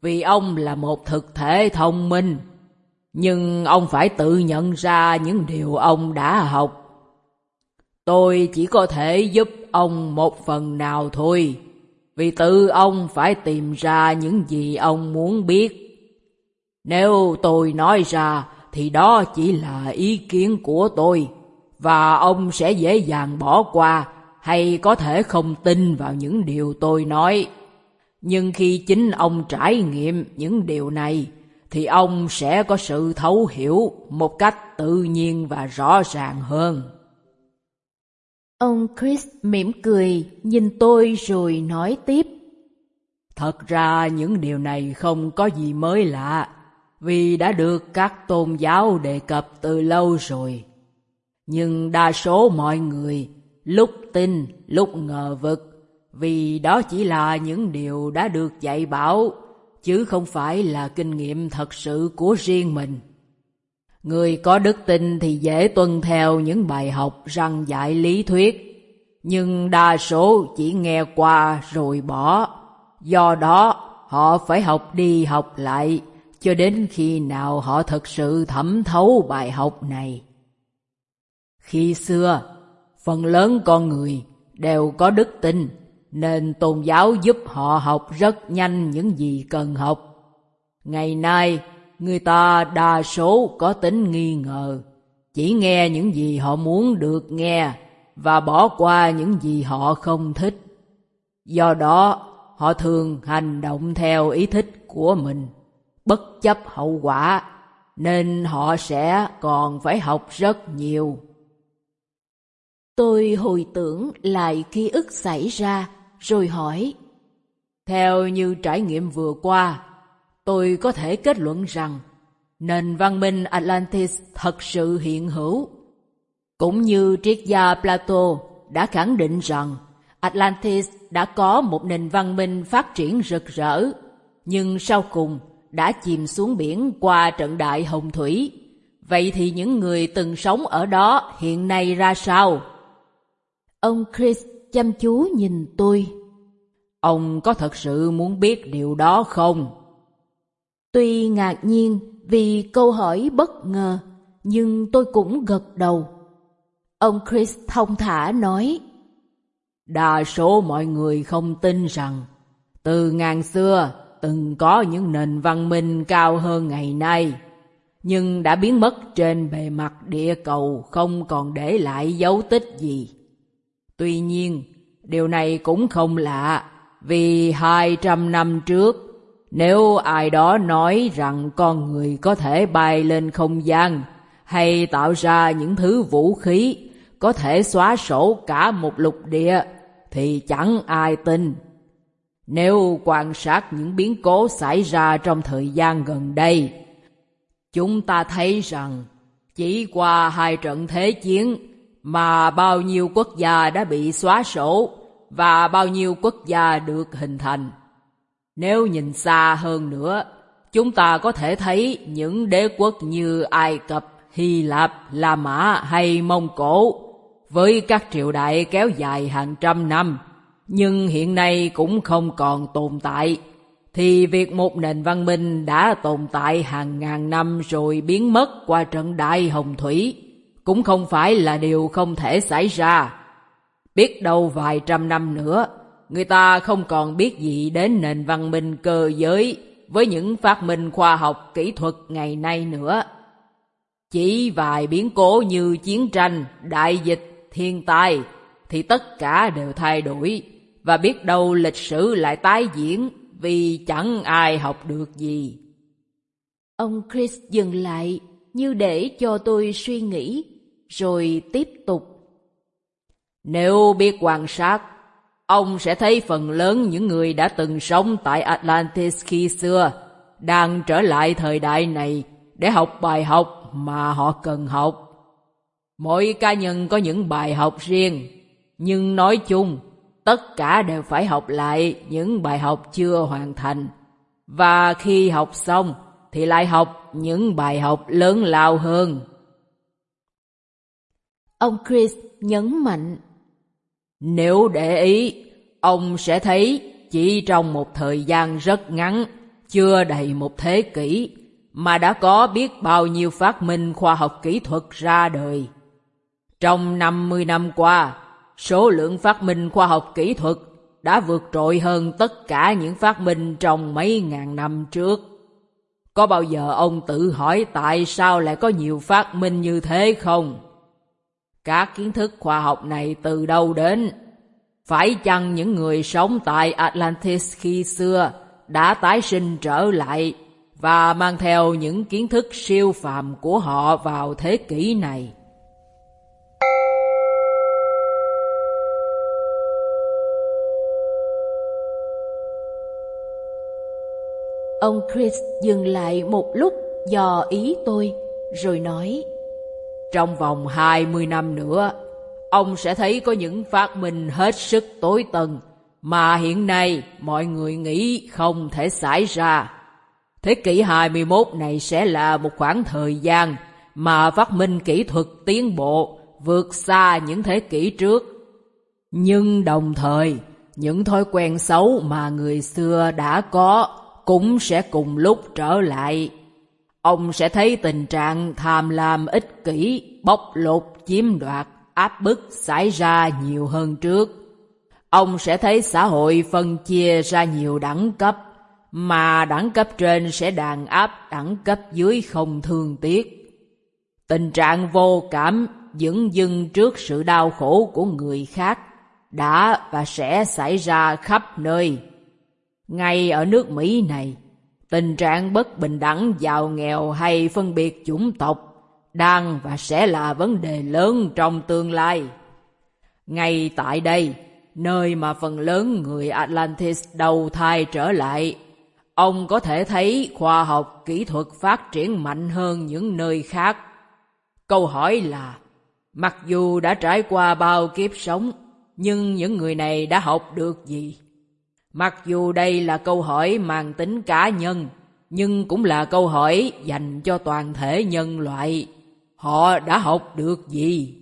B: vì ông là một thực thể thông minh. Nhưng ông phải tự nhận ra những điều ông đã học. Tôi chỉ có thể giúp ông một phần nào thôi, vì tự ông phải tìm ra những gì ông muốn biết. Nếu tôi nói ra thì đó chỉ là ý kiến của tôi, và ông sẽ dễ dàng bỏ qua hay có thể không tin vào những điều tôi nói. Nhưng khi chính ông trải nghiệm những điều này, thì ông sẽ có sự thấu hiểu một cách tự nhiên và rõ ràng hơn.
A: Ông Chris mỉm cười nhìn tôi rồi nói tiếp.
B: Thật ra những điều này không có gì mới lạ, vì đã được các tôn giáo đề cập từ lâu rồi. Nhưng đa số mọi người lúc tin lúc ngờ vực, vì đó chỉ là những điều đã được dạy bảo, chứ không phải là kinh nghiệm thật sự của riêng mình. Người có đức tin thì dễ tuân theo những bài học răn dạy lý thuyết, nhưng đa số chỉ nghe qua rồi bỏ. Do đó, họ phải học đi học lại, cho đến khi nào họ thực sự thẩm thấu bài học này. Khi xưa, phần lớn con người đều có đức tin, nên tôn giáo giúp họ học rất nhanh những gì cần học. Ngày nay, người ta đa số có tính nghi ngờ, chỉ nghe những gì họ muốn được nghe và bỏ qua những gì họ không thích. Do đó, họ thường hành động theo ý thích của mình, bất chấp hậu quả, nên họ sẽ còn phải học rất nhiều.
A: Tôi hồi tưởng lại ký ức xảy ra, rồi hỏi.
B: Theo như trải nghiệm vừa qua, tôi có thể kết luận rằng nền văn minh Atlantis thật sự hiện hữu. Cũng như triết gia Plato đã khẳng định rằng Atlantis đã có một nền văn minh phát triển rực rỡ, nhưng sau cùng đã chìm xuống biển qua trận đại hồng thủy. Vậy thì những người từng sống ở đó hiện nay ra sao?
A: Ông Chris chăm chú nhìn tôi.
B: Ông có thật sự muốn biết điều đó không?
A: Tuy ngạc nhiên vì câu hỏi bất ngờ, nhưng tôi cũng gật đầu. Ông Chris thong thả nói.
B: Đa số mọi người không tin rằng từ ngàn xưa từng có những nền văn minh cao hơn ngày nay, nhưng đã biến mất trên bề mặt địa cầu, không còn để lại dấu tích gì. Tuy nhiên, điều này cũng không lạ, vì 200 năm trước, nếu ai đó nói rằng con người có thể bay lên không gian hay tạo ra những thứ vũ khí có thể xóa sổ cả một lục địa, thì chẳng ai tin. Nếu quan sát những biến cố xảy ra trong thời gian gần đây, chúng ta thấy rằng chỉ qua 2 trận thế chiến mà bao nhiêu quốc gia đã bị xóa sổ và bao nhiêu quốc gia được hình thành. Nếu nhìn xa hơn nữa, chúng ta có thể thấy những đế quốc như Ai Cập, Hy Lạp, La Mã hay Mông Cổ, với các triều đại kéo dài hàng trăm năm, nhưng hiện nay cũng không còn tồn tại, thì việc một nền văn minh đã tồn tại hàng ngàn năm rồi biến mất qua trận đại hồng thủy cũng không phải là điều không thể xảy ra. Biết đâu vài trăm năm nữa, người ta không còn biết gì đến nền văn minh cơ giới với những phát minh khoa học kỹ thuật ngày nay nữa. Chỉ vài biến cố như chiến tranh, đại dịch, thiên tai thì tất cả đều thay đổi, và biết đâu lịch sử lại tái diễn vì chẳng ai học được gì.
A: Ông Chris dừng lại như để cho tôi suy nghĩ, rồi tiếp tục.
B: Nếu biết quan sát, ông sẽ thấy phần lớn những người đã từng sống tại Atlantis khi xưa đang trở lại thời đại này để học bài học mà họ cần học. Mỗi cá nhân có những bài học riêng, nhưng nói chung, tất cả đều phải học lại những bài học chưa hoàn thành. Và khi học xong thì lại học những bài học lớn lao hơn.
A: Ông Chris nhấn mạnh.
B: Nếu để ý, ông sẽ thấy chỉ trong một thời gian rất ngắn, chưa đầy một thế kỷ mà đã có biết bao nhiêu phát minh khoa học kỹ thuật ra đời. Trong 50 năm qua, số lượng phát minh khoa học kỹ thuật đã vượt trội hơn tất cả những phát minh trong mấy ngàn năm trước. Có bao giờ ông tự hỏi tại sao lại có nhiều phát minh như thế không? Các kiến thức khoa học này từ đâu đến? Phải chăng những người sống tại Atlantis khi xưa đã tái sinh trở lại và mang theo những kiến thức siêu phàm của họ vào thế kỷ này?
A: Ông Chris dừng lại một lúc dò ý tôi, rồi nói:
B: Trong vòng 20 năm nữa, ông sẽ thấy có những phát minh hết sức tối tân mà hiện nay mọi người nghĩ không thể xảy ra. Thế kỷ 21 này sẽ là một khoảng thời gian mà phát minh kỹ thuật tiến bộ vượt xa những thế kỷ trước. Nhưng đồng thời, những thói quen xấu mà người xưa đã có cũng sẽ cùng lúc trở lại. Ông sẽ thấy tình trạng tham lam ích kỷ, bóc lột, chiếm đoạt, áp bức xảy ra nhiều hơn trước. Ông sẽ thấy xã hội phân chia ra nhiều đẳng cấp, mà đẳng cấp trên sẽ đàn áp đẳng cấp dưới không thương tiếc. Tình trạng vô cảm, dửng dưng trước sự đau khổ của người khác đã và sẽ xảy ra khắp nơi. Ngay ở nước Mỹ này, tình trạng bất bình đẳng giàu nghèo hay phân biệt chủng tộc đang và sẽ là vấn đề lớn trong tương lai. Ngay tại đây, nơi mà phần lớn người Atlantis đầu thai trở lại, ông có thể thấy khoa học kỹ thuật phát triển mạnh hơn những nơi khác. Câu hỏi là, mặc dù đã trải qua bao kiếp sống, nhưng những người này đã học được gì? Mặc dù đây là câu hỏi mang tính cá nhân, nhưng cũng là câu hỏi dành cho toàn thể nhân loại. Họ đã học được gì?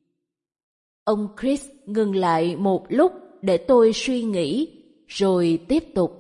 A: Ông Chris ngừng lại một lúc để tôi suy nghĩ, rồi tiếp tục.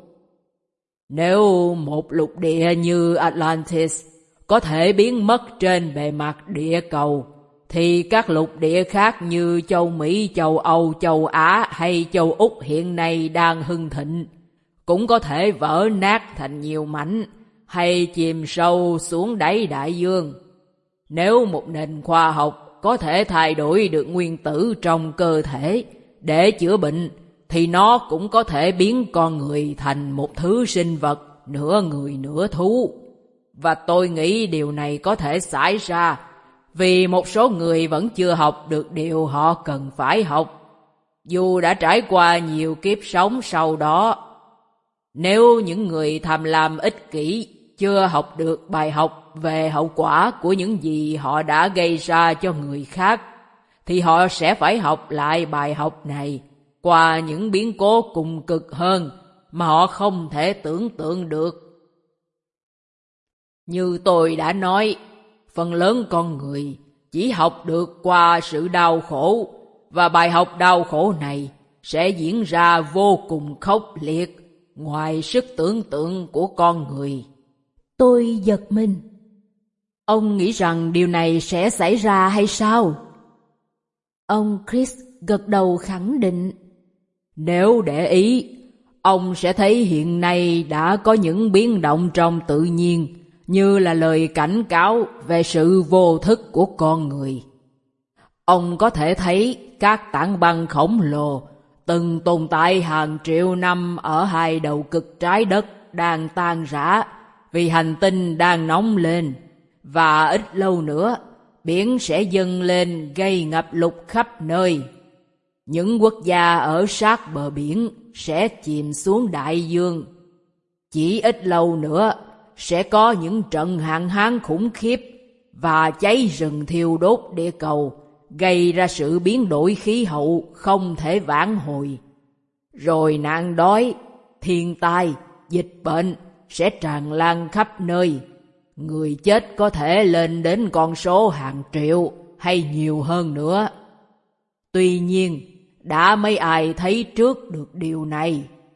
B: Nếu một lục địa như Atlantis có thể biến mất trên bề mặt địa cầu, thì các lục địa khác như châu Mỹ, châu Âu, châu Á hay châu Úc hiện nay đang hưng thịnh cũng có thể vỡ nát thành nhiều mảnh hay chìm sâu xuống đáy đại dương. Nếu một nền khoa học có thể thay đổi được nguyên tử trong cơ thể để chữa bệnh, thì nó cũng có thể biến con người thành một thứ sinh vật nửa người nửa thú. Và tôi nghĩ điều này có thể xảy ra vì một số người vẫn chưa học được điều họ cần phải học, dù đã trải qua nhiều kiếp sống sau đó. Nếu những người tham lam ích kỷ chưa học được bài học về hậu quả của những gì họ đã gây ra cho người khác, thì họ sẽ phải học lại bài học này qua những biến cố cùng cực hơn mà họ không thể tưởng tượng được. Như tôi đã nói, phần lớn con người chỉ học được qua sự đau khổ, và bài học đau khổ này sẽ diễn ra vô cùng khốc liệt, ngoài sức tưởng tượng của con người.
A: Tôi giật mình.
B: Ông nghĩ rằng điều này sẽ xảy ra hay sao?
A: Ông Chris gật đầu khẳng định.
B: Nếu để ý, ông sẽ thấy hiện nay đã có những biến động trong tự nhiên, như là lời cảnh cáo về sự vô thức của con người. Ông có thể thấy các tảng băng khổng lồ từng tồn tại hàng triệu năm ở hai đầu cực trái đất đang tan rã vì hành tinh đang nóng lên, và ít lâu nữa biển sẽ dâng lên gây ngập lụt khắp nơi. Những quốc gia ở sát bờ biển sẽ chìm xuống đại dương. Chỉ ít lâu nữa sẽ có những trận hạn hán khủng khiếp và cháy rừng thiêu đốt địa cầu, gây ra sự biến đổi khí hậu không thể vãn hồi. Rồi nạn đói, thiên tai, dịch bệnh sẽ tràn lan khắp nơi. Người chết có thể lên đến con số hàng triệu hay nhiều hơn nữa. Tuy nhiên, đã mấy ai thấy trước được điều này?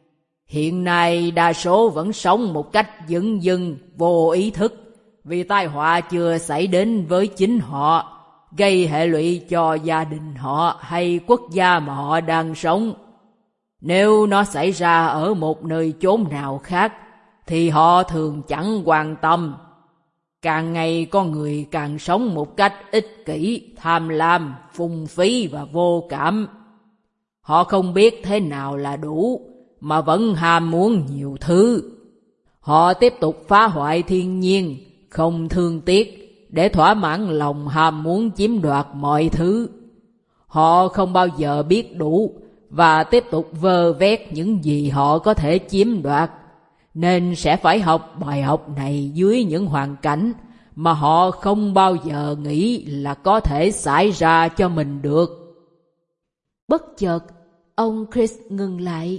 B: Hiện nay đa số vẫn sống một cách dửng dưng, vô ý thức, vì tai họa chưa xảy đến với chính họ, gây hệ lụy cho gia đình họ hay quốc gia mà họ đang sống. Nếu nó xảy ra ở một nơi chốn nào khác, thì họ thường chẳng quan tâm. Càng ngày con người càng sống một cách ích kỷ, tham lam, phung phí và vô cảm. Họ không biết thế nào là đủ, mà vẫn ham muốn nhiều thứ. Họ tiếp tục phá hoại thiên nhiên, không thương tiếc, để thỏa mãn lòng ham muốn chiếm đoạt mọi thứ. Họ không bao giờ biết đủ, và tiếp tục vơ vét những gì họ có thể chiếm đoạt, nên sẽ phải học bài học này dưới những hoàn cảnh mà họ không bao giờ nghĩ là có thể xảy ra cho mình được.
A: Bất chợt, ông Chris ngừng lại.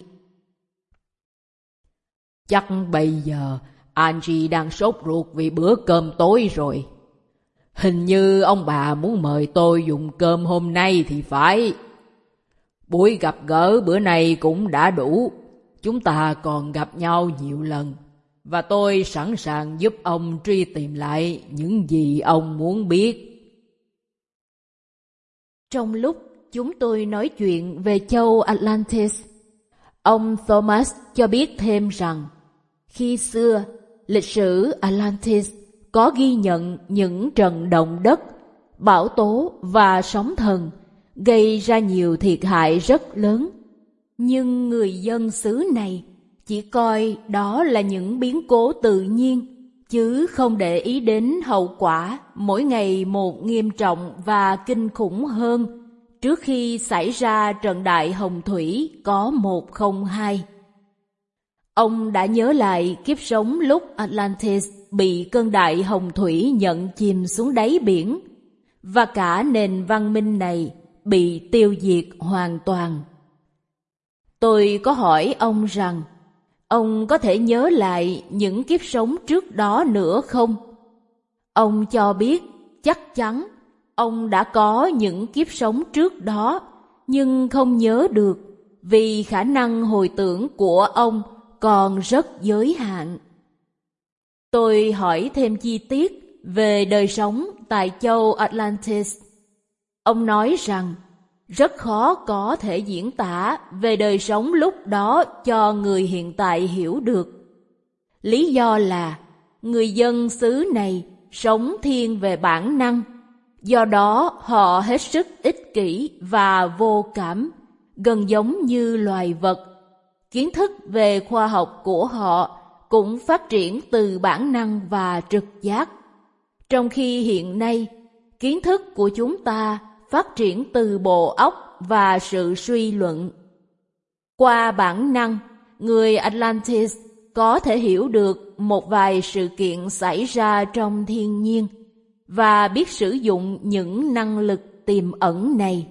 B: Chắc bây giờ Angie đang sốt ruột vì bữa cơm tối rồi. Hình như ông bà muốn mời tôi dùng cơm hôm nay thì phải. Buổi gặp gỡ bữa này cũng đã đủ. Chúng ta còn gặp nhau nhiều lần, và tôi sẵn sàng giúp ông truy tìm lại những gì ông muốn biết.
A: Trong lúc chúng tôi nói chuyện về châu Atlantis, ông Thomas cho biết thêm rằng khi xưa, lịch sử Atlantis có ghi nhận những trận động đất, bão tố và sóng thần gây ra nhiều thiệt hại rất lớn. Nhưng người dân xứ này chỉ coi đó là những biến cố tự nhiên, chứ không để ý đến hậu quả mỗi ngày một nghiêm trọng và kinh khủng hơn trước khi xảy ra trận đại hồng thủy có 102. Ông đã nhớ lại kiếp sống lúc Atlantis bị cơn đại hồng thủy nhận chìm xuống đáy biển, và cả nền văn minh này bị tiêu diệt hoàn toàn. Tôi có hỏi ông rằng, ông có thể nhớ lại những kiếp sống trước đó nữa không? Ông cho biết chắc chắn ông đã có những kiếp sống trước đó, nhưng không nhớ được vì khả năng hồi tưởng của ông còn rất giới hạn. Tôi hỏi thêm chi tiết về đời sống tại châu Atlantis. Ông nói rằng rất khó có thể diễn tả về đời sống lúc đó cho người hiện tại hiểu được. Lý do là người dân xứ này sống thiên về bản năng, do đó họ hết sức ích kỷ và vô cảm, gần giống như loài vật. Kiến thức về khoa học của họ cũng phát triển từ bản năng và trực giác, trong khi hiện nay kiến thức của chúng ta phát triển từ bộ óc và sự suy luận. Qua bản năng, người Atlantis có thể hiểu được một vài sự kiện xảy ra trong thiên nhiên và biết sử dụng những năng lực tiềm ẩn này.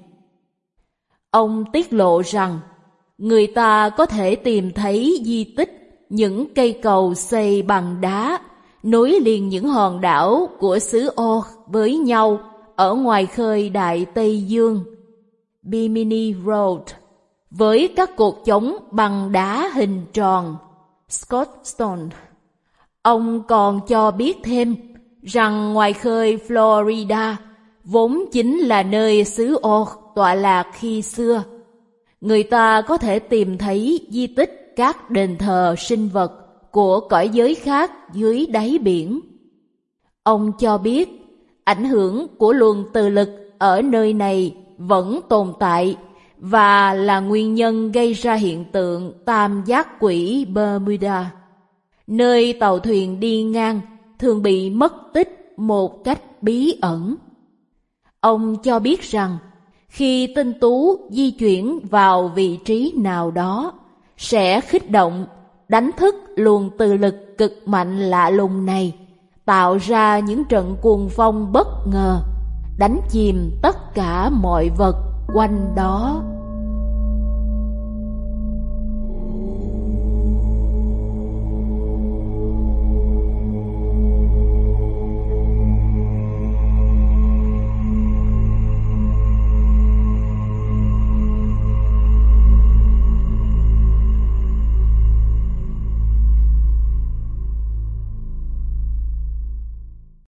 A: Ông tiết lộ rằng người ta có thể tìm thấy di tích những cây cầu xây bằng đá nối liền những hòn đảo của xứ Oz với nhau ở ngoài khơi Đại Tây Dương, Bimini Road, với các cột chống bằng đá hình tròn, Scott Stone. Ông còn cho biết thêm rằng ngoài khơi Florida, vốn chính là nơi xứ Oz tọa lạc khi xưa, người ta có thể tìm thấy di tích các đền thờ sinh vật của cõi giới khác dưới đáy biển. Ông cho biết ảnh hưởng của luồng từ lực ở nơi này vẫn tồn tại và là nguyên nhân gây ra hiện tượng tam giác quỹ Bermuda, nơi tàu thuyền đi ngang thường bị mất tích một cách bí ẩn. Ông cho biết rằng khi tinh tú di chuyển vào vị trí nào đó, sẽ khích động, đánh thức luồng từ lực cực mạnh lạ lùng này, tạo ra những trận cuồng phong bất ngờ, đánh chìm tất cả mọi vật quanh đó.